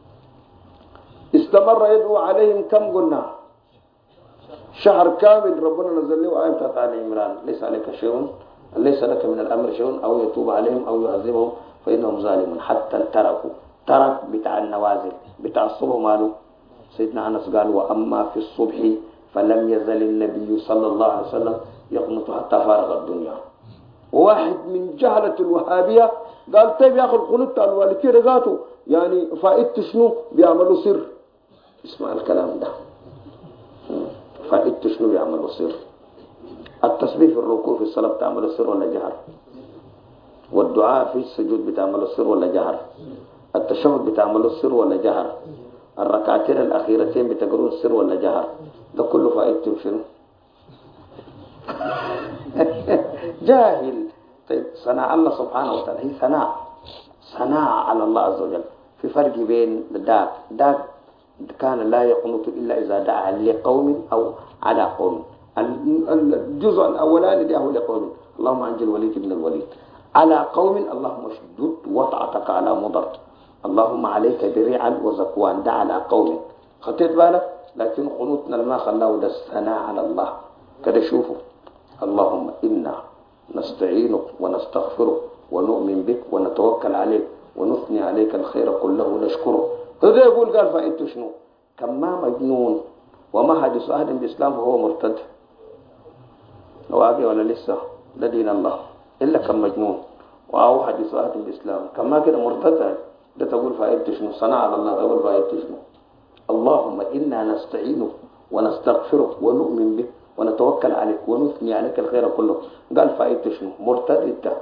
استمر يدعو عليهم كم قلنا؟ شهر كامل. ربنا نزل له آية بتاعت آل عمران ليس عليك شيء، ليس لك من الأمر شيء أو يتوب عليهم أو يعذبهم فإنهم ظالمون. حتى تركوا ترك بتاع النوازل بتاع الصبح ماله. سيدنا أنس قال وأما في الصبح فلم يزل النبي صلى الله عليه وسلم يقنط حتى فارغ الدنيا. واحد من جهلة الوهابية قال طيب يا أخي القنوت الوالدي رقاته يعني فائدت شنو بيعملوا سر. اسمع الكلام ده، فائدت شنو بيعملوا سر؟ التسبيح في الركوع في الصلاة بتعملوا سر ولا جهر؟ والدعاء في السجود بتعملوا سر ولا جهر؟ التشهد بتعملوا سر ولا جهر؟ الركعتين الأخيرتين بتقرون سر ولا جهر؟ ده كله فائدته شنو؟ جاهل. طيب صنع الله سبحانه وتعالى هي ثناء على الله عز وجل. في فرق بين داك كان لا يقنط إلا إذا دعا لقوم أو على قوم. الجزء الأولاني دعاه لقوم اللهم أنجي الوليد بن الوليد. على قوم اللهم اشدد وطأتك على مضر. اللهم عليك برعل وزكوان. ده على قوم. خطيت بالك؟ لكن قنوتنا ما خلاه ده الثناء على الله كده. شوفوا اللهم إنا نستعينك ونستغفرك ونؤمن بك ونتوكل عليك ونثني عليك الخير كله ونشكره. هذا يقول قال فائدته شنو؟ كما مجنون وما حدث أحد بإسلام فهو مرتد. واقع ولا لسه؟ لا دين الله إلا كم مجنون وأو حدث أحد بإسلام كما كده مرتد. ده تقول فائدته شنو؟ صنع على الله تقول فائدته شنو؟ اللهم إنا نستعينك ونستغفرك ونؤمن بك ونتوكل عليك ونثني عليك الخير كله. قال فائدته شنو؟ مرتد.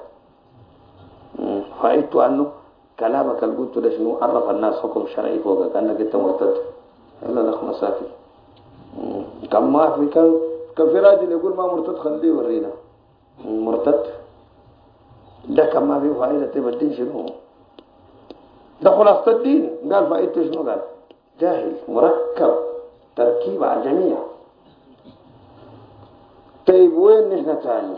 فائدته عنه كلامك اللي قلته ده شنو؟ عرف الناس حكم شرعي فوقك انك انت مرتد. الا لك مساكن. كم ما في كان في راجل يقول ما مرتد خليه ورينا مرتد. ده كم ما في فائده. تبقى الدين شنو؟ ده خلاصة الدين. قال فائدته شنو؟ قال جاهل مركب تركيب عجمية. طيب وين نحن تاني؟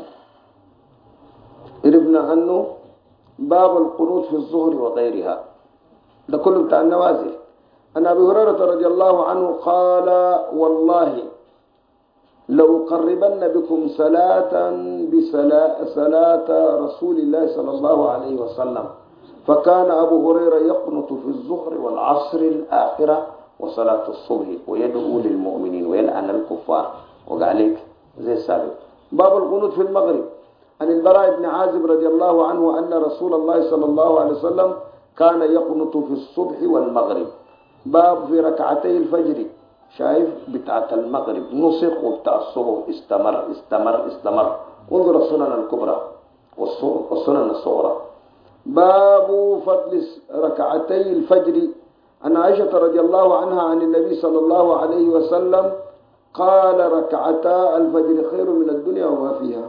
عرفنا انه باب القنوت في الظهر وغيرها ده كله بتاع النوازل. عن ابي هريره رضي الله عنه قال والله لأقربن بكم صلاة بصلاة رسول الله صلى الله عليه وسلم. فكان أبو هريرة يقنط في الظهر والعصر الآخرة وصلاة الصبح ويدعو للمؤمنين ويلعن الكفار. وقالك زي السابق. باب القنوت في المغرب. عن البراء بن عازب رضي الله عنه أن رسول الله صلى الله عليه وسلم كان يقنط في الصبح والمغرب. باب في ركعتي الفجر. شايف بتاعة المغرب نسخ وبتاع الصبح استمر استمر استمر. انظر السنن الكبرى والسنن الصغرى. باب فضل ركعتي الفجر. عن عائشة رضي الله عنها عن النبي صلى الله عليه وسلم قال ركعتا الفجر خير من الدنيا وما فيها.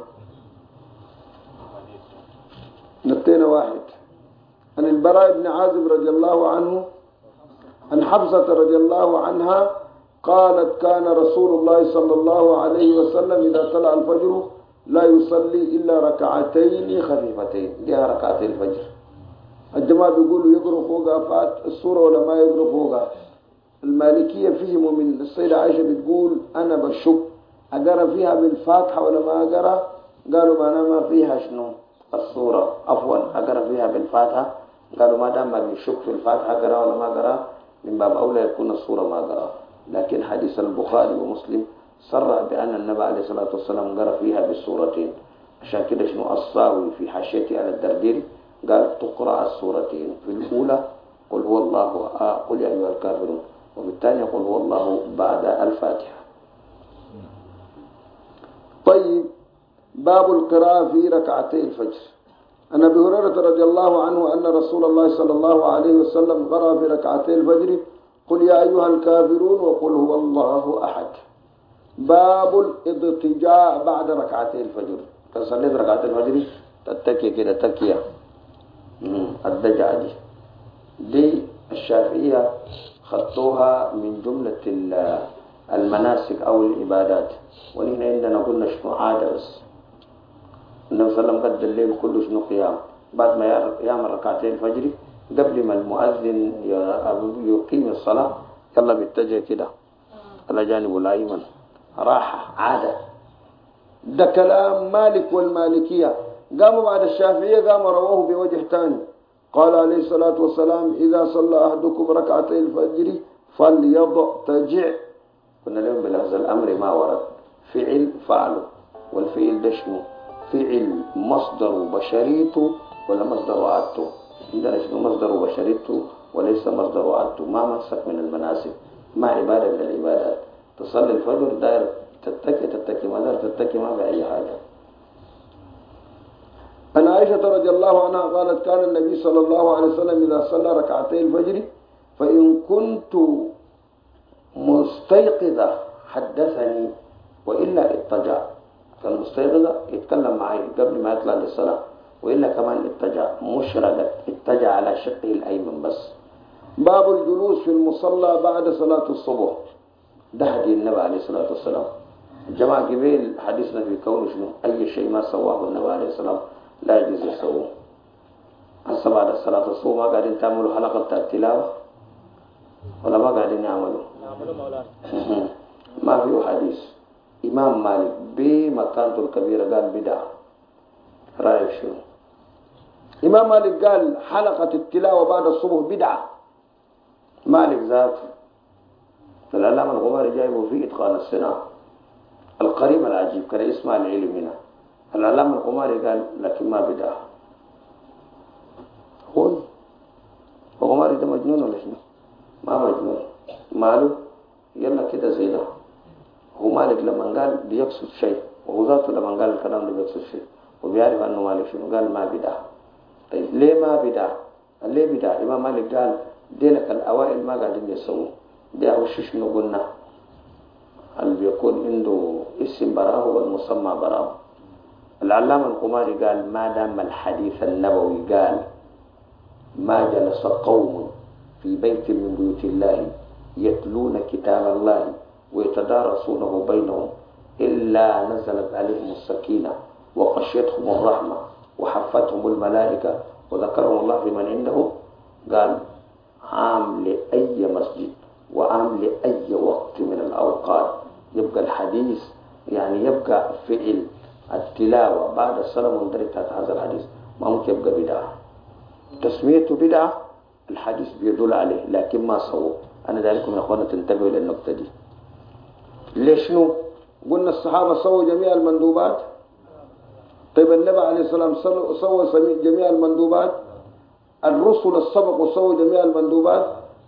نتين واحد. عن البراء بن عازب رضي الله عنه عن حفصة رضي الله عنها قالت كان رسول الله صلى الله عليه وسلم إذا طلع الفجر لا يصلي إلا ركعتين خفيفتين. جاء ركعتي الفجر. الجماعة بيقولوا يقرأ فوقها فات السورة ولا ما يقرأ فوقها. المالكية فهموا من السيدة عائشة بتقول أنا بشك أقرأ فيها بالفاتحة ولا ما أقرأ. قالوا ما أنا ما فيها شنو السورة عفوا أقرأ فيها بالفاتحة. قالوا ما دام ما بيشك في الفاتحة أقرأ ولا ما أقرأ من باب أولى يكون السورة ما أقرأ. لكن حديث البخاري ومسلم صرح بأن النبي عليه الصلاة والسلام قرأ فيها بالسورتين. عشان كده شنو الصاوي في حاشيته على الدردير قال تقرأ السورتين. في الأولى قل هو الله قل يا أيها الكافرون، وفي الثانية قل هو الله بعد الفاتحة. طيب باب القراءة في ركعتي الفجر. عن أبي هريرة رضي الله عنه أن رسول الله صلى الله عليه وسلم قرأ في ركعتي الفجر قل يا أيها الكافرون وقل هو الله أحد. باب الاضطجاع بعد ركعتي الفجر. فصليت ركعتي الفجر تتكي كده تكية الدجعة دي الشافعية خطوها من جملة المناسك أو العبادات. ونحن عندنا قلنا شنو عادة بس. النبي صلى الله عليه وسلم قد الليل كله شنو قيام. بعد ما يعمل ركعتين الفجر قبل ما المؤذن يقيم الصلاة يلا بيتجه كده على جانب الأيمن راحة عادة. ده كلام مالك والمالكية. قاموا بعد الشافعية قاموا رواه بوجه ثاني. قال عليه الصلاة والسلام إذا صلى أحدكم ركعتي الفجر فليضطجع. قلنا لهم بلفظ الأمر ما ورد فعل فعله. والفعل ده شنو؟ فعل مصدر بشريته ولا مصدر عادته؟ عندنا شنو مصدر بشريته وليس مصدر عادته. ما مسك من المناسك ما عبادة من العبادات. تصلي الفجر داير تتكي ما داير تتكي ما في أي حاجة. عن عائشة رضي الله عنها قالت كان النبي صلى الله عليه وسلم إذا صلى ركعتي الفجر فإن كنت مستيقظة حدثني وإلا اضطجع. فالمستيقظة يتكلم معي قبل ما يطلع للصلاة وإلا كمان اضطجع مشردة اتجع على شقه الأيمن بس. باب الجلوس في المصلى بعد صلاة الصبح. ده حديث النبي عليه الصلاة والسلام. الجماعة قبيل حديثنا في كونه شنو أي شيء ما سواه النبي عليه السلام لا يجوز يسووه. هسه بعد الصلاة الصبح ما قاعدين تعملوا حلقة التلاوة ولا ما قاعدين يعملوا؟ ما فيه حديث. إمام مالك بمكانته الكبيرة قال بدعة. رأيك شنو؟ إمام مالك قال حلقة التلاوة بعد الصبح بدعة. مالك ذاته فالعلامة الغماري جايبه في إتقان الصناعة القريب العجيب كان اسمع العلم هنا. العلامة الغماري قال لكن ما بدعة. هو الغماري ده مجنون ولا شنو؟ ما مجنون. ماله يلا كده زي ده. هو مالك لما قال بيقصد شيء وهو ذاته لما قال الكلام ده بيقصد شيء وبيعرف أنه مالك شنو قال ما بدعة. طيب ليه ما بدعة؟ ليه بدعة؟ إمام مالك قال دينك الأوائل ما قاعدين يسووا دي أوش شنو قلنا اللي بيكون عنده اسم براه والمسمى براه. العلامة القماري قال ما دام الحديث النبوي قال ما جلس قوم في بيت من بيوت الله يتلون كتاب الله ويتدارسونه بينهم إلا نزلت عليهم السكينة وغشيتهم الرحمة وحفتهم الملائكة وذكرهم الله في من عنده. قال عام لأي مسجد وعام لأي وقت من الأوقات يبقى الحديث يعني يبقى فعل التلاوة بعد الصلاة مندرج تحت هذا الحديث ما ممكن يبقى بدعة. تسميته بدعة الحديث بيدل عليه لكن ما صوب. أنا ذلكم يا أخوانا تنتبهوا للنقطة دي. ليش نو؟ قلنا الصحابة سووا جميع المندوبات. طيب النبي عليه الصلاة والسلام سوى جميع المندوبات. الرسل السبق سووا جميع المندوبات.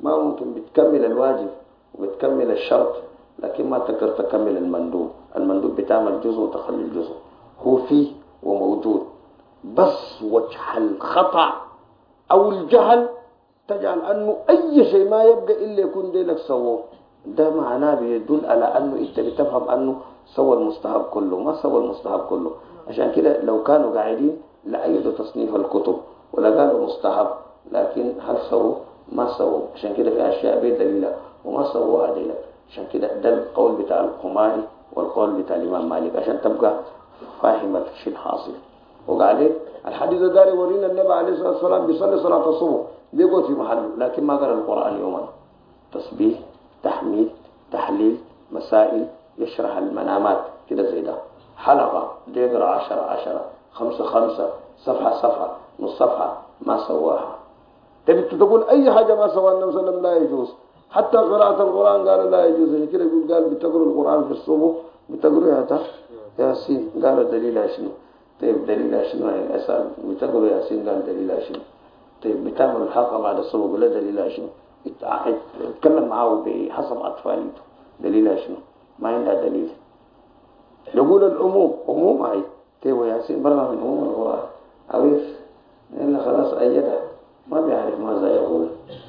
ما ممكن بتكمل الواجب وبتكمل الشرط، لكن ما تقدر تكمل المندوب. المندوب بتعمل جزء وتخلي الجزء، هو فيه وموجود، بس وجه الخطأ أو الجهل تجعل أنه أي شيء ما يبقى إلا يكون ديلك سووه. ده معناه بيدل على أنه أنت بتفهم أنه سوى المستحب كله، ما سوى المستحب كله. عشان كده لو كانوا قاعدين لأيدوا تصنيف الكتب ولا قالوا مستحب، لكن هل سووا؟ ما سووا. عشان كده في أشياء بدليلة وما سووها دليلة. عشان كده ده القول بتاع الخماري والقول بتاع الإمام مالك، عشان تبقى فاهم الشيء الحاصل. وقاعدين الحديث ده يورينا النبي عليه الصلاة والسلام بيصلي صلاة الصبح بيقعد في محله، لكن ما قرأ القرآن يوما. تسبيح، تحميد، تحليل، مسائل، يشرح المنامات كده زي ده، حلقة بيقرأ 10 5 صفحة صفحة نص صفحة، ما سواها. تبي تقول أي حاجة ما سواها النبي صلى الله عليه وسلم لا يجوز. حتى قراءة القرآن قال لا يجوز. يعني كده يقول قال بتقرأ القرآن في الصبح بتقرأ ياسين، قال دليل شنو؟ طيب دليل شنو؟ أسأل بتقرأ ياسين قال دليل شنو؟ طيب بتعمل الحلقة بعد الصبح ولا دليل شنو؟ اتكلم معاه بحسب أطفالي دليل شنو؟ ما عنده دليل. يقول العموم عموم هاي طيب ياسين برا من عموم القرآن عويف إلا خلاص أيدها ما بيعرف ماذا يقول.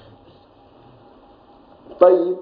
طيب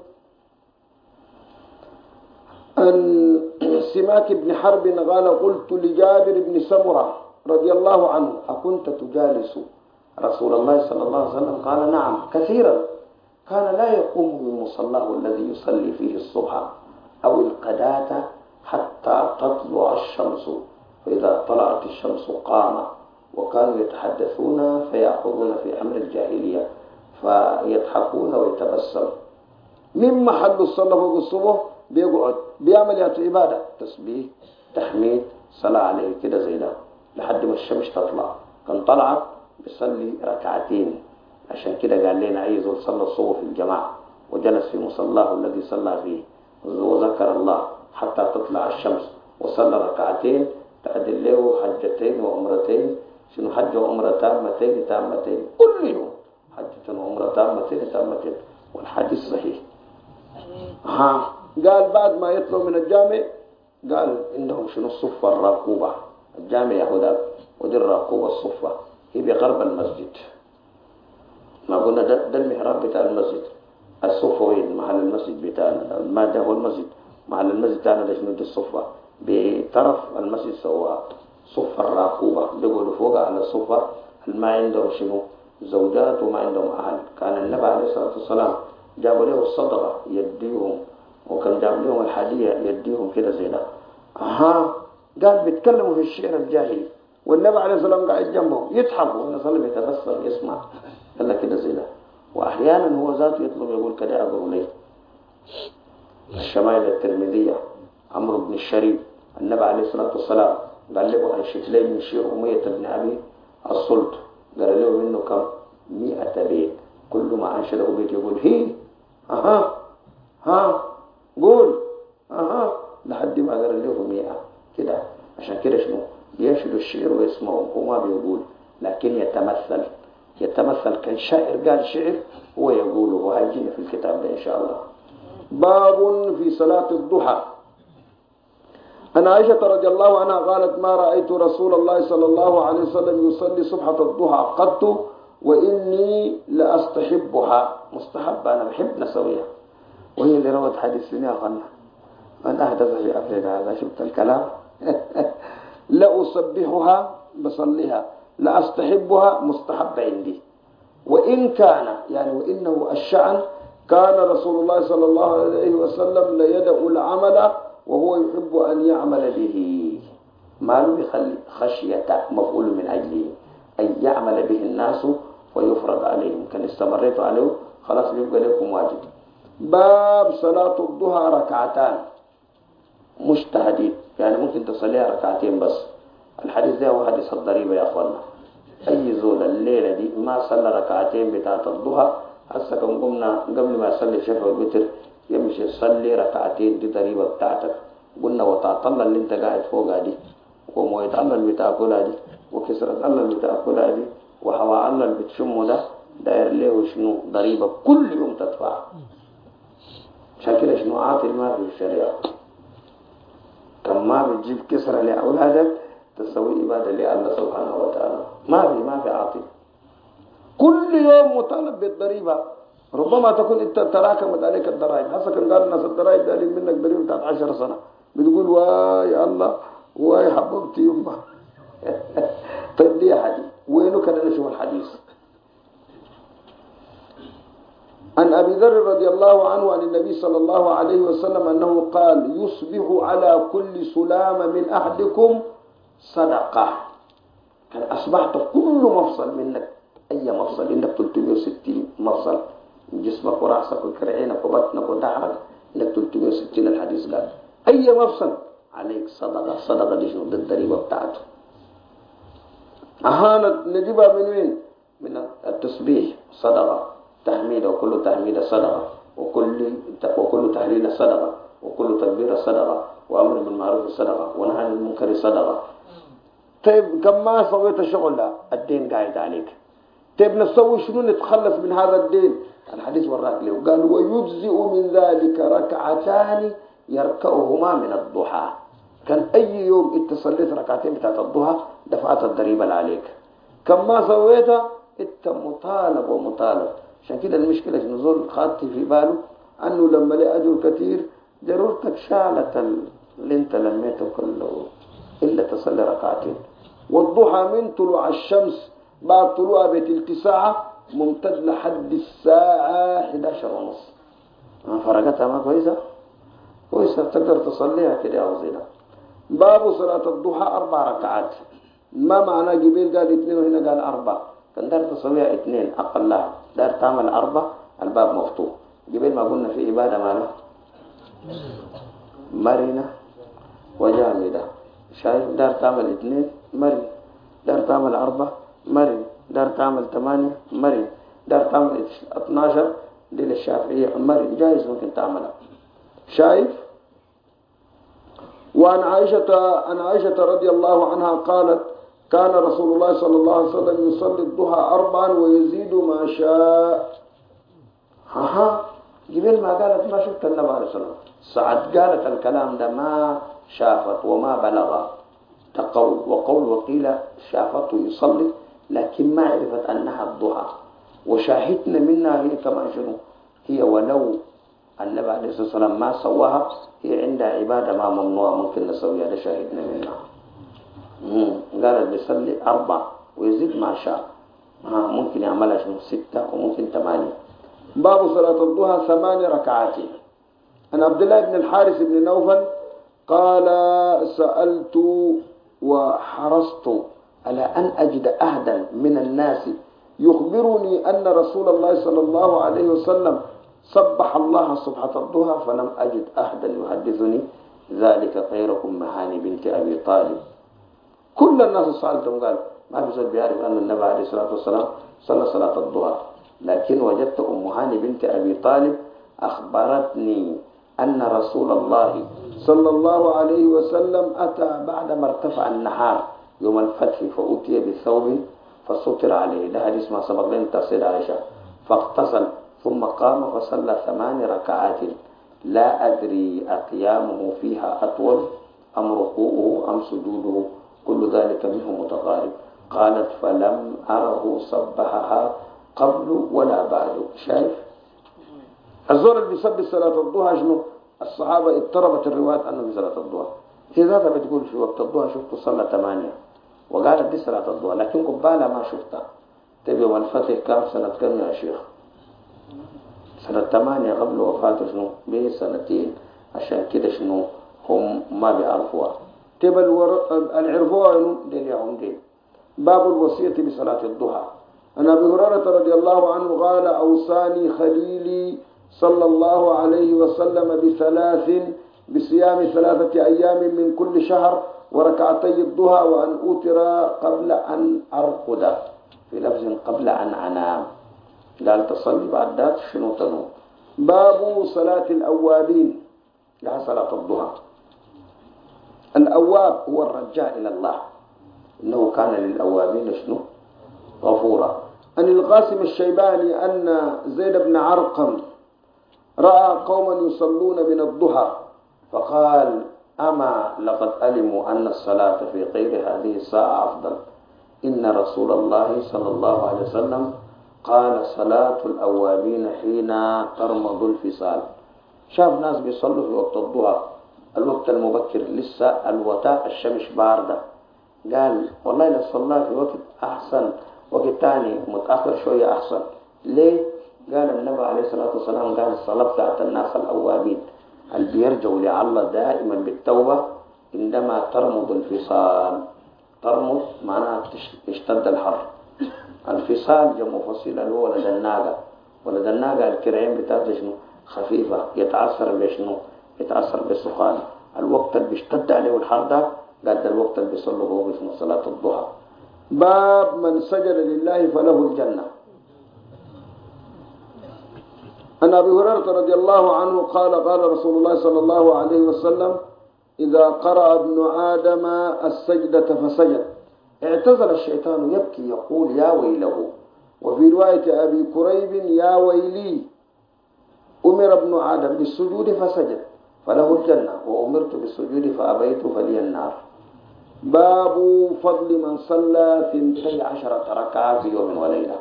أن سماك بن حرب قال قلت لجابر بن سمرة رضي الله عنه أكنت تجالس رسول الله صلى الله عليه وسلم؟ قال نعم كثيرا، كان لا يقوم من مصلاه الذي يصلي فيه الصبح أو الغداة حتى تطلع الشمس، فإذا طلعت الشمس قام. وكانوا يتحدثون فيأخذون في أمر الجاهلية فيضحكون ويتبسم. من محل الصلاة فوق الصبح بيقعد بيعمل عبادة، تسبيح، تحميد، صلاة عليه كده زي ده لحد ما الشمس تطلع. كان طلعت بيصلي ركعتين. عشان كده قال لنا أي زول صلى الصبح في الجماعة وجلس في مصلاه الذي صلى فيه وذكر الله حتى تطلع الشمس وصلى ركعتين تعدل له حجتين وعمرتين. شنو حج وعمرة تامتين كل يوم، حجة وعمرة تامتين والحديث صحيح. قال بعد ما يطلعوا من الجامع قال إنهم شنو الصفة الراكوبة. الجامع يهودا ودي الراكوبة الصفة هي بغرب المسجد. ما قلنا ده المحراب بتاع المسجد، الصفة وين محل المسجد بتاعنا، ما ده هو المسجد، محل المسجد بتاعنا ده شنو دي الصفة بطرف المسجد سواء صفة الراكوبة بيقولوا فوق على الصفة ما عندهم شنو زوجات وما عندهم أهل. كان النبي عليه الصلاة والسلام جابوا له الصدقة يديهم، وكان جاب لهم الحدية يديهم كده زي ده. قال بيتكلموا في الشعر الجاهلي والنبي عليه الصلاة والسلام قاعد جنبهم يضحك والنبي صلى الله عليه وسلم يتبسم يسمع. قال كده زي ده. وأحيانا هو ذاته يطلب يقول كده أقول ليه. الشمائل الترمذية عمرو بن الشريف النبي عليه الصلاة والسلام قال له عن شكلين من شير أمية بن أبي الصلت، قال له منه كم 100 بيت، كل ما أنشده بيت يقول هي قول لحد ما قال له 100 كده. عشان كده شنو ينشد الشعر ويسمعه وما بيقول، لكن يتمثل كان شاعر قال شعر هو يقوله، وهيجينا في الكتاب ده إن شاء الله. باب في صلاة الضحى. أن عائشة رضي الله عنها قالت ما رأيت رسول الله صلى الله عليه وسلم يصلي صبحة الضحى قط وإني لأستحبها. مستحب أنا بحب نسويها، وهي اللي روت حديث سنة أخنا من أحدث في أمرنا هذا. شفت الكلام لا أصبحها بصليها، لا أستحبها مستحب عندي. وإن كان يعني وإنه الشأن كان رسول الله صلى الله عليه وسلم لا يدع العمل وهو يحب أن يعمل به. ما له بخلي خشية مفعول من أجله أن يعمل به الناس ويفرض عليهم. كان استمريت عليه خلاص بيبقى لكم واجب. باب صلاة الضحى ركعتان مش تهديد، يعني ممكن تصليها ركعتين بس. الحديث ده هو حديث الضريبة يا أخوانا. أي زول الليلة دي ما صلى ركعتين بتاعت الضحى هسه كم قمنا قبل ما يصلي الشفع والوتر يمشي يصلي ركعتين دي ضريبة بتاعتك. قلنا وتعطلنا اللي انت قاعد فوقها دي، ومويت الله اللي بتاكلها دي، وكسرت الله اللي بتاكلها دي، وهواء الله اللي بتشمه ده، داير له شنو ضريبة كل يوم تدفع. شكل شنو عاطل ما في الشريعة. كم ما بتجيب كسرة لأولادك تسوي إبادة لله سبحانه وتعالى. ما في عاطل. كل يوم مطالب بالضريبة. ربما تكون انت تراكمت عليك الضرائب. هسه كان قال الناس الضرائب دارين منك ضريبة بتاعت 10 سنة. بتقول واي الله واي حببتي يمه. تدي حديث وينه كان نشوف الحديث. عن أبي ذر رضي الله عنه عن النبي صلى الله عليه وسلم أنه قال يصبح على كل سلام من أحدكم صدقة. كان أصبحت كل مفصل منك أي مفصل عندك 360 مفصل جسمك ورأسك وكرعينك وبطنك وظهرك عندك 360. الحديث قال أي مفصل عليك صدقة. صدقة دي شنو؟ الضريبة بتاعته. أهانت نجيبها من وين؟ من التسبيح صدقة، تحميد وكل تحميد صدقة، وكل تهليل صدقة، وكل تكبير صدقة، وأمر بالمعروف صدقة، ونهي عن المنكر صدقة. طيب كم ما سويت الشغل ده الدين قاعد عليك. طيب نسوي شنو نتخلص من هذا الدين؟ الحديث وراك له قال ويجزئ من ذلك ركعتان يركعهما من الضحى. كان أي يوم انت صليت ركعتين بتاعت الضحى دفعت الضريبة اللي عليك. كم ما سويتها انت مطالب ومطالب. عشان كده المشكلة في نزول خاطي في باله أنه لما لي أجر كثير ضرورتك شالت اللي انت لميته كله إلا تصلي ركعتين. والضحى من طلوع الشمس بعد طلوعها بتلت ساعة ممتد لحد الساعة 11:30. فرقتها ما كويسة تقدر تصليها كده أو زينا. باب صلاة الضحى 4 ركعات. ما معنى جبيل قال 2 وهنا قال 4؟ كان دار تسويها 2 أقلها، دار تعمل 4 الباب مفتوح. جبيل ما قلنا في عبادة ماله مرنة وجامدة. شايف دار تعمل 2 مرن، دار تعمل 4 مرن، دار تعمل 8 مرن، دار تعمل 12 دي للشافعية مرن جايز ممكن تعملها. شايف. وعن عائشة رضي الله عنها قالت كان رسول الله صلى الله عليه وسلم يصلي الضحى 4 ويزيد ما شاء. جبال ما قالت ما شفت النبي عليه الصلاة والسلام. سعد قالت الكلام ده ما شافت وما بلغ تقول وقول وقيل شافته يصلي لكن ما عرفت أنها الضحى. وشاهدنا منها هي كمان شنو هي ولو النبي عليه الصلاة والسلام ما سواها هي عندها عبادة ما ممنوع ممكن نسويها. ده شاهدنا منها. قالت بيصلي 4 ويزيد ما شاء. ممكن يعملها شنو 6 وممكن 8. باب صلاة الضحى 8 ركعات. عن عبد الله بن الحارث بن نوفل قال سألت وحرصت على أن أجد أحدا من الناس يخبرني أن رسول الله صلى الله عليه وسلم سبح الله سبحة الضحى فلم أجد أحدا يحدثني ذلك غير أم هاني بنت أبي طالب. كل الناس سألتهم قال ما في زول بيعرف أن النبي عليه الصلاة والسلام صلى صلاة الضحى. لكن وجدت أم هاني بنت أبي طالب أخبرتني أن رسول الله صلى الله عليه وسلم أتى بعدما ارتفع النهار يوم الفتح فأتي بثوب فستر عليه. ده حديث ما سبق لنا تفسير عائشة. فاغتسل ثم قام فصلى 8 ركعات لا أدري أقيامه فيها أطول أم ركوعه أم سجوده كل ذلك منه متقارب. قالت فلم أره صبحها قبل ولا بعد. شايف الزول اللي بيصلي صلاة الضحى شنو الصحابة اضطربت الروايات أنه في صلاة الضحى. هي ذاتها بتقول في وقت الضحى شفت صلى 8 وقالت دي صلاة الضحى لكن قبالها ما شفتها. تبي يوم الفتح كان سنة كم يا شيخ؟ سنة 8 قبل وفاته شنو بسنتين. عشان كده شنو هم ما بيعرفوها. تبي العرفوها إنه دين يوم دين. باب الوصية بصلاة الضحى. عن أبي هريرة رضي الله عنه قال أوصاني خليلي صلى الله عليه وسلم بصيام 3 أيام من كل شهر وركعتي الضحى وأن أوتر قبل أن أرقد في لفظ قبل أن أنام. قال تصلي بعد ذات شنو تنوم. باب صلاة الأوابين لها صلاة الضحى. الأواب هو الرجاء إلى الله إنه كان للأوابين شنو غفورا. عن القاسم الشيباني أن زيد بن عرقم رأى قوما يصلون من الضحى فقال أما لقد علموا أن الصلاة في غير هذه الساعة أفضل. إن رسول الله صلى الله عليه وسلم قال صلاة الأوابين حين ترمض الفصال. شاف ناس بيصلوا في وقت الضحى، الوقت المبكر لسه الوتاء الشمس باردة، قال والله لو صلى في وقت أحسن، وقت تاني متأخر شوية أحسن. ليه؟ قال النبي عليه الصلاة والسلام قال الصلاة بتاعت الناس الأوابين اللي بيرجعوا لله دائما بالتوبة عندما ترمض الفصال. ترمض معناها اشتد الحر. الفصال جمع فصيل اللي هو ولد الناقة. ولد الناقة الكرعين بتاعته شنو؟ خفيفة، يتعثر بشنو؟ يتعثر بالسخان. الوقت اللي بيشتد عليه الحر ده قد الوقت اللي بيصلوا هو اسمه صلاة الضحى. باب من سجد لله فله الجنة. عن أبي هريرة رضي الله عنه قال قال رسول الله صلى الله عليه وسلم إذا قرأ ابن آدم السجدة فسجد اعتزل الشيطان يبكي يقول يا ويله. وفي رواية أبي كريب يا ويلي. أمر ابن آدم بالسجود فسجد فله الجنة، وأمرت بالسجود فأبيت فلي النار. باب فضل من صلى 12 ركعة في يوم وليلة.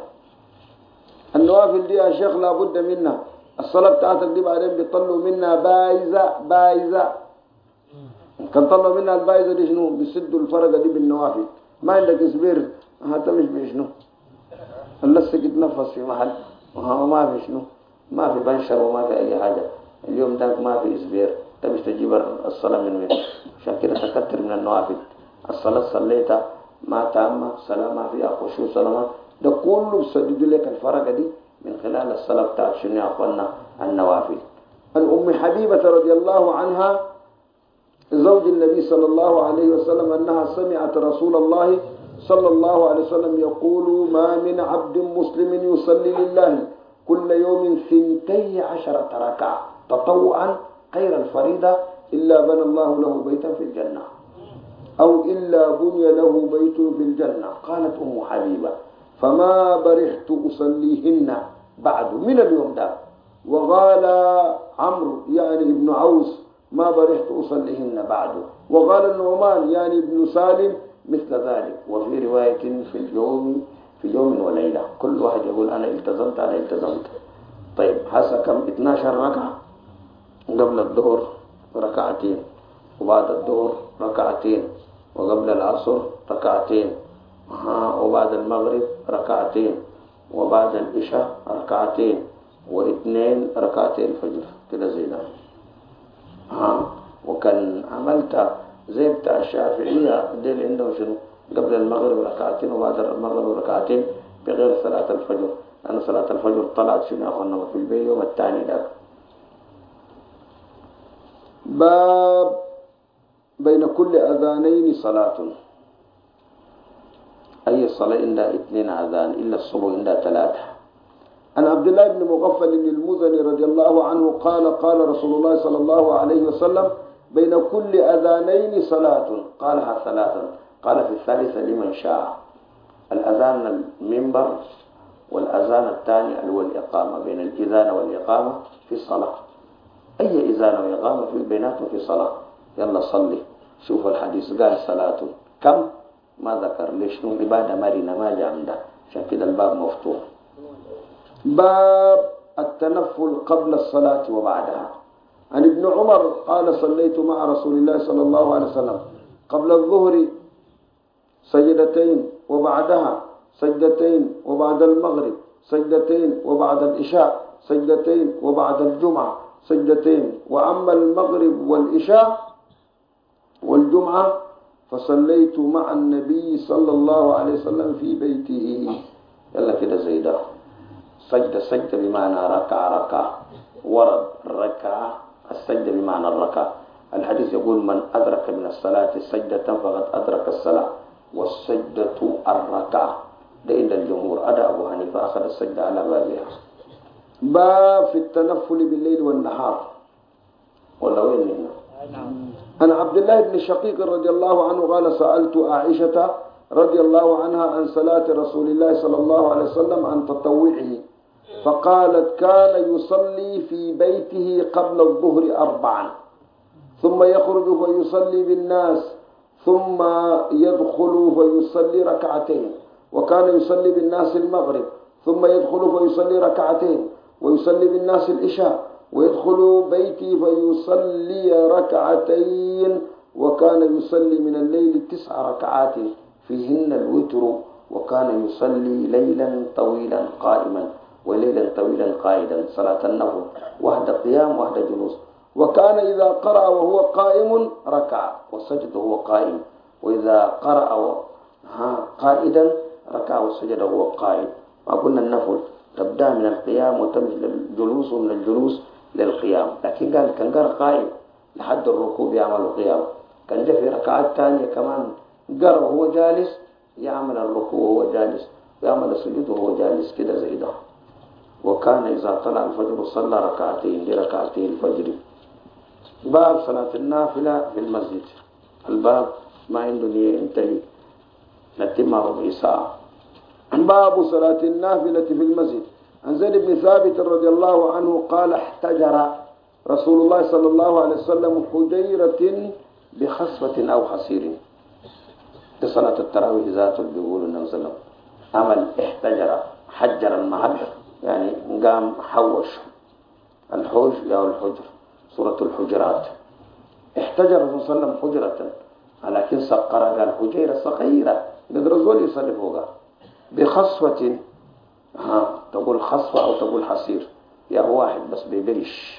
النوافل دي يا شيخ لابد منها. الصلاة بتاعتك دي بعدين بيطلوا منها بايزة. كان طلعوا منها البايزة دي شنو؟ بيسدوا الفرقة دي بالنوافل. ما عندك سبير هتمش بشنو؟ اللسة قد نفس في محل وما في شنو؟ ما في بنشر وما في أي حاجة. اليوم داك ما في سبير، تمش تجيب الصلاة من وين؟ عشان كده تكتر من النوافل. الصلاة صليتها ما تامة، صلاة ما فيها خشوع، صلاة ده كله بيسددوا لك الفرقة دي من خلال الصلاة بتاعت شنو يا أخوانا؟ النوافل. عن أم حبيبة رضي الله عنها زوج النبي صلى الله عليه وسلم أنها سمعت رسول الله صلى الله عليه وسلم يقول ما من عبد مسلم يصلي لله كل يوم 12 ركعة تطوعا غير الفريضة إلا بنى الله له بيتا في الجنة أو إلا بني له بيت في الجنة. قالت أم حبيبة فما برحت أصليهن بعد من اليوم ده. وقال عمرو يعني ابن عوس ما برحت أصليهن بعد. وقال النعمان يعني ابن سالم مثل ذلك. وفي رواية في يوم وليلة. كل واحد يقول أنا التزمت. طيب هسه كم؟ 12 ركعة. قبل الظهر ركعتين، وبعد الظهر ركعتين، وقبل العصر ركعتين، وبعد المغرب ركعتين، وبعد العشاء ركعتين، واثنين ركعتين فجر كده زي ده. وكان عملت زي بتاع الشافعية ديل عندهم شنو؟ قبل المغرب ركعتين وبعد المغرب ركعتين بغير صلاة الفجر. لأن صلاة الفجر طلعت شنو أخونا في البيت يوم الثاني ده. باب بين كل أذانين صلاة. أي صلاة عندها 2 أذان إلا الصبح عندها 3. عن عبد الله بن مغفل المزني رضي الله عنه قال قال رسول الله صلى الله عليه وسلم بين كل أذانين صلاة. قالها 3. قال في الثالثة لمن شاء. الأذان المنبر، والأذان الثاني اللي هو الإقامة. بين الإذان والإقامة في الصلاة. أي إذان وإقامة في بيناتهم في صلاة. يلا صلي. شوف الحديث قال صلاة كم؟ ما ذكر ليش نوم عبادة مرنة ما جاء عنده. عشان كده الباب مفتوح. باب التنفل قبل الصلاة وبعدها. عن ابن عمر قال صليت مع رسول الله صلى الله عليه وسلم قبل الظهر سجدتين وبعدها سجدتين وبعد المغرب سجدتين وبعد العشاء سجدتين وبعد الجمعة سجدتين. وأما المغرب والعشاء والجمعة فصليت مع النبي صلى الله عليه وسلم في بيته. يلا كده زي ده. سجدة بمعنى ركعة ورد ركعة. السجدة بمعنى الركعة. الحديث يقول من أدرك من الصلاة سجدة فقد أدرك الصلاة، والسجدة الركعة. ده عند الجمهور. أدى أبو حنيفة أخذ السجدة على بابها. باب في التنفل بالليل والنهار. ولا وين هنا؟ عن عبد الله بن شقيق رضي الله عنه قال سألت عائشة رضي الله عنها عن صلاة رسول الله صلى الله عليه وسلم عن تطوعه، فقالت كان يصلي في بيته قبل الظهر 4 ثم يخرج فيصلي بالناس ثم يدخل فيصلي 2 وكان يصلي بالناس المغرب ثم يدخل فيصلي 2 ويصلي بالناس العشاء ويدخل بيتي فيصلي 2 وكان يصلي من الليل 9 ركعات فيهن الوتر وكان يصلي ليلا طويلا قائما وليلا طويلا قائدا صلاة النفل، وحد قيام وحد جلوس. وكان إذا قرأ وهو قائم ركع وسجد وهو قائم، وإذا قرأ قائدا ركع وسجد وهو قائم. ما قلنا النفل تبدأ من القيام وتمشي للجلوس ومن الجلوس للقيام، لكن قال كان قرأ قائم لحد الركوع يعمل قيام، كان جاء في ركعات ثانية كمان قرأ وهو جالس يعمل الركوع وهو جالس ويعمل السجود وهو جالس كده زي ده. وكان إذا طلع الفجر صلى 2 لركعتي الفجر. باب صلاة النافلة في المسجد. الباب ما عنده نية ينتهي، نتم ربع ساعة. باب صلاة النافلة في المسجد. عن زيد بن ثابت رضي الله عنه قال احتجر رسول الله صلى الله عليه وسلم حجيرة بخصفة أو حصير. في صلاة التراويح ذات اللي بيقولوا النبي صلى الله عليه وسلم عمل احتجر، حجر المحل يعني قام حوش الحوش أو الحجر، سورة الحجرات. احتجر الرسول صلى الله عليه وسلم حجرة، لكن سقر قال حجيرة صغيرة قدر الزول يصلي فوقها بخصفة. تقول خصفة أو تقول حصير، يا هو واحد بس بيبلش.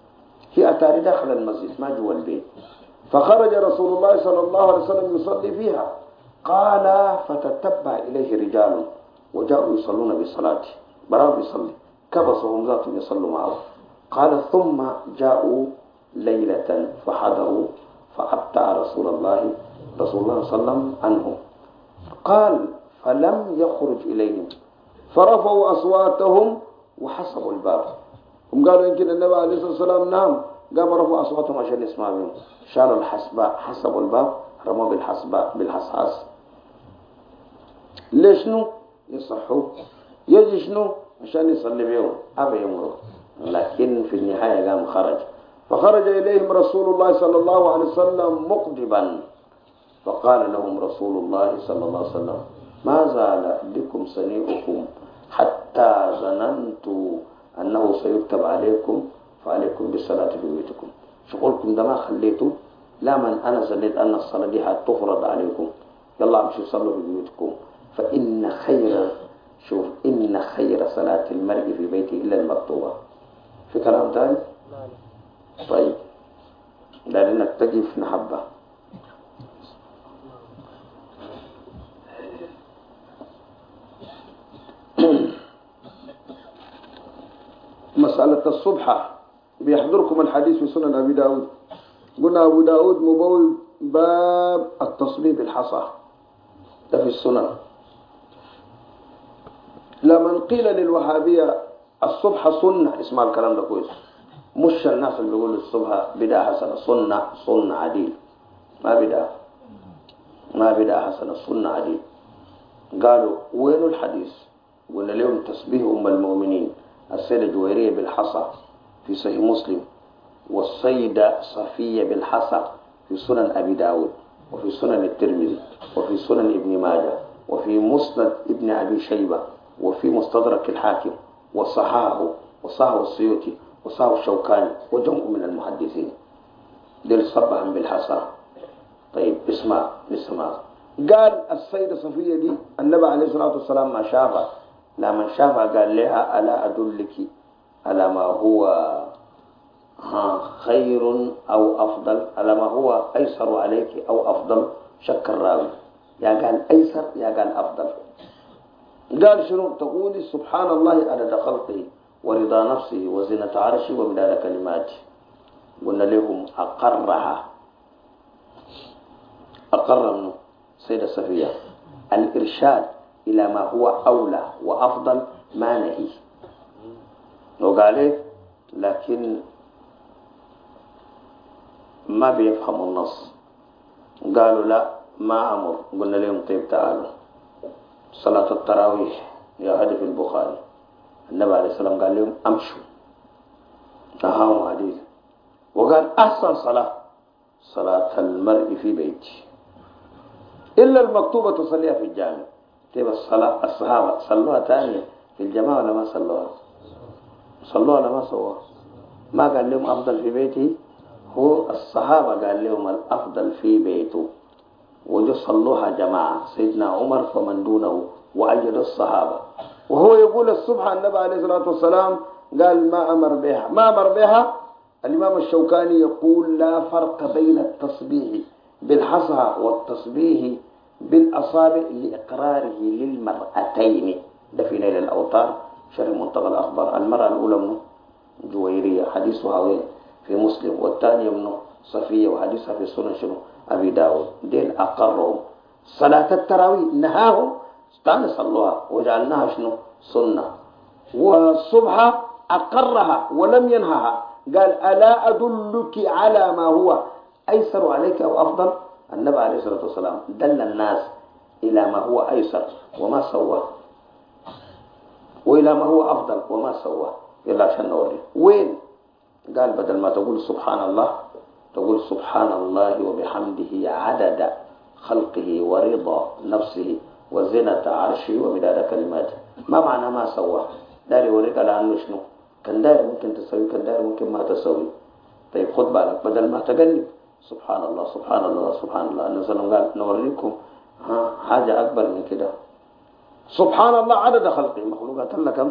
هي أتاري داخل المسجد ما جوا البيت. فخرج رسول الله صلى الله عليه وسلم يصلي فيها. قال فتتبع إليه رجال وجاءوا يصلون بصلاته، براو بيصلي كبصهم ذاتهم يصلوا معه. قال ثم جاءوا ليلة فحضروا فأبتع رسول الله صلى الله عليه وسلم عنهم. قال فلم يخرج إليهم فرفعوا أصواتهم وحسبوا الباب. هم قالوا يمكن النبي عليه الصلاة والسلام نام، قاموا رفعوا أصواتهم عشان يسمع منهم، شالوا الحسباء حسبوا الباب رموا بالحساس. ليش شنو؟ يصحوا يجي شنو؟ عشان يصلي بيهم أبي يمروا. لكن في النهاية قام خرج. فخرج إليهم رسول الله صلى الله عليه وسلم مقدبا، فقال لهم رسول الله صلى الله عليه وسلم ما زال بكم صنيعكم حتى ظننت أنه سيكتب عليكم فعليكم بالصلاة في بيوتكم. شغلكم ده ما خليته، لا من أنا زليت أن الصلاة دي هتفرض عليكم، يلا امشوا صلوا في بيوتكم. فإن خير صلاة المرء في بيته إلا المكتوبة. في كلام تاني؟ طيب لأنك تقف نحبة. مسألة الصبح بيحضركم الحديث في سنن أبي داود. قلنا أبو داود مبول باب التصبيح بالحصى، ده في السنن. لمن قيل للوهابية الصبح سنة، اسمع الكلام ده كويس، مش الناس اللي بيقولوا الصبح بدعة حسنة، سنة عديل، ما بدعة حسنة، سنة عديل. قالوا وين الحديث؟ قلنا لهم تسبيح أم المؤمنين السيدة جويرية بالحصى في صحيح مسلم، والسيدة صفية بالحصى في سنن أبي داود وفي سنن الترمذي وفي سنن ابن ماجه وفي مسند ابن أبي شيبة وفي مستدرك الحاكم وصححه السيوطي وصححه الشوكاني وجمع من المحدثين. دل صبحا بالحصى. طيب اسمع. قال السيدة صفية دي النبي عليه الصلاة والسلام ما شافها، لما شافها قال لها ألا أدلك على ما هو خير أو أفضل، على ما هو أيسر عليك أو أفضل؟ شك الراوي، يا قال أيسر يا قال أفضل. قال شنو؟ تقولي سبحان الله عدد خلقه ورضا نفسه وزنة عرشه ومداد كلماته. قلنا لهم أقر منه سيدة صفية الإرشاد إلى ما هو أولى وأفضل ما نهي. لو قال لكن ما بيفهم النص. قالوا لا ما أمر قلنا لهم طيب تعالوا صلاة التراويح يا هدف البخاري النبي عليه السلام قال لهم أمشوا نهاهم عديد وقال أحسن صلاة المرء في بيته إلا المكتوبة تصليها في الجامع. تبقى الصحابة صلوها تاني في الجماعة ولا ما صلوها ولا ما سووها؟ ما قال لهم أفضل في بيتي، هو الصحابة قال لهم الأفضل في بيته وجو صلوها جماعة. سيدنا عمر فمن دونه وأجد الصحابة. وهو يقول الصبح النبي عليه الصلاة والسلام قال ما أمر بها. الإمام الشوكاني يقول لا فرق بين التصبيح بالحصى والتصبيح بالأصابع لإقراره للمرأتين. ده في نيل الأوطار شرح منتقى الأخبار. المرأة الأولى منه جويرية حديثها وين في مسلم، والثانية منه صفية وحديثها في سنن شنو أبي داود. دين أقرهم صلاة التراويح نهاهم استانى صلوها وجعلناها شنو سنة، والصبح أقرها ولم ينهها. قال ألا أدلك على ما هو أيسر عليك أو أفضل؟ النبي عليه الصلاة والسلام دل الناس إلى ما هو أيسر وما سواه، وإلى ما هو أفضل وما سواه. يلا عشان نوري وين. قال بدل ما تقول سبحان الله تقول سبحان الله وبحمده عدد خلقه ورضا نفسه وزنة عرشه ومداد كلماته. ما معنى ما سواه؟ داري يوريك على أنه شنو كان داري ممكن تسوي، كان داري ممكن ما تسوي. طيب خد بالك بدل ما تقلب سبحان الله سبحان الله سبحان الله. النبي قال نوريكم حاجة أكبر من كده. سبحان الله عدد خلقه، مخلوقات الله كم؟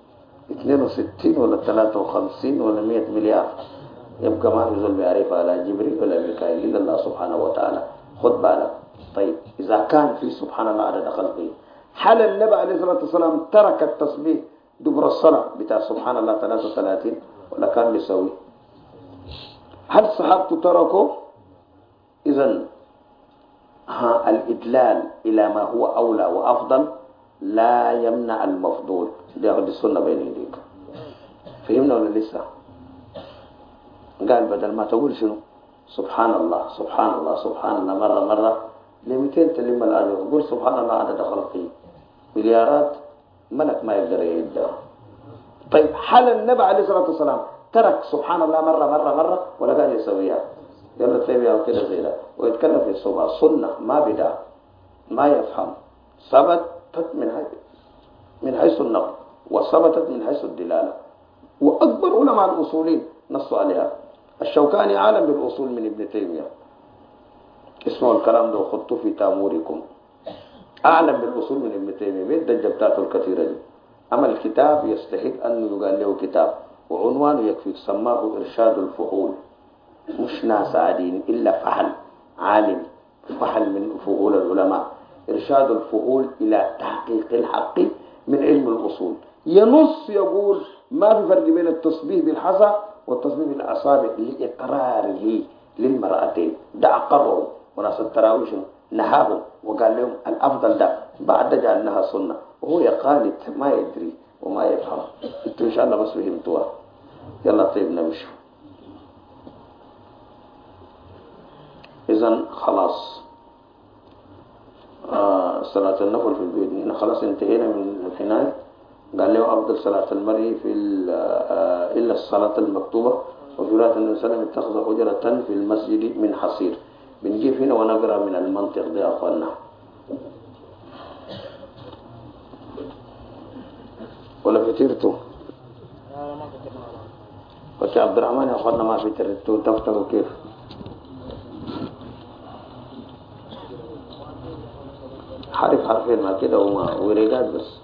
62 ولا 53 ولا 100 مليار. يبقى ما يزول بيعرف على جبريل ولا ميكائيل إلا الله سبحانه وتعالى. خد بالك. طيب إذا كان في سبحان الله عدد خلقه، هل النبي عليه الصلاة والسلام ترك التسبيح دبر الصلاة بتاع سبحان الله 33 ولا كان بيسوي؟ هل صحابته تركوا؟ إذن الإدلال إلى ما هو أولى وأفضل لا يمنع المفضول. دي أخذ السنة بين يديك. فهمنا ولا لسه؟ قال بدل ما تقول شنو سبحان الله سبحان الله سبحان الله مرة ل200 تلم الأجر. قول سبحان الله عدد خلقه مليارات ملك ما يقدر يعدها. طيب هل النبي عليه الصلاة والسلام ترك سبحان الله مرة ولا قال يسويها؟ يلا تلاقيها كده زي ده ويتكلم في الصبح سنة ما بدأ ما يفهم. ثبتت من حيث النقل وثبتت من حيث الدلالة، وأكبر علماء الأصولين نصوا عليها. الشوكاني عالم بالأصول من ابن تيمية، اسمه الكلام ده وخطوه في تاموركم. أعلم بالأصول من ابن تيمية بيد الجبتات الكثيرة دي. أما الكتاب يستحق أن يقال له كتاب وعنوانه يكفي. سماه إرشاد الفحول. مش ناس عادين إلا فحل عالم فحل من فحول العلماء. إرشاد الفحول إلى تحقيق الحق من علم الأصول. ينص يقول ما في فرق بين التصبيح بالحصى والتصبيح بالأصابع لإقراره للمرأتين. ده أقرهم وناس التراويح نهاهم وقال لهم الأفضل ده بعد جعلناها سنة. وهو يقالد ما يدري وما يفهم. انتوا إن شاء الله بس فهمتوها. يلا طيب نمشي. إذن خلاص صلاة النفل في البيت هنا خلاص انتهينا من الحناية. قال له أفضل صلاة المرء في إلا الصلاة المكتوبة. وفي رواية النبي صلى الله عليه وسلم اتخذ حجرة في المسجد من حصير. بنجيب هنا ونقرأ من المنطق دي أخوانا. ولا فترتوا؟ وكي عبد الرحمن يا أخوانا ما فترتوا تفتروا كيف؟ حرف حرفين ما كده وما ورقات بس.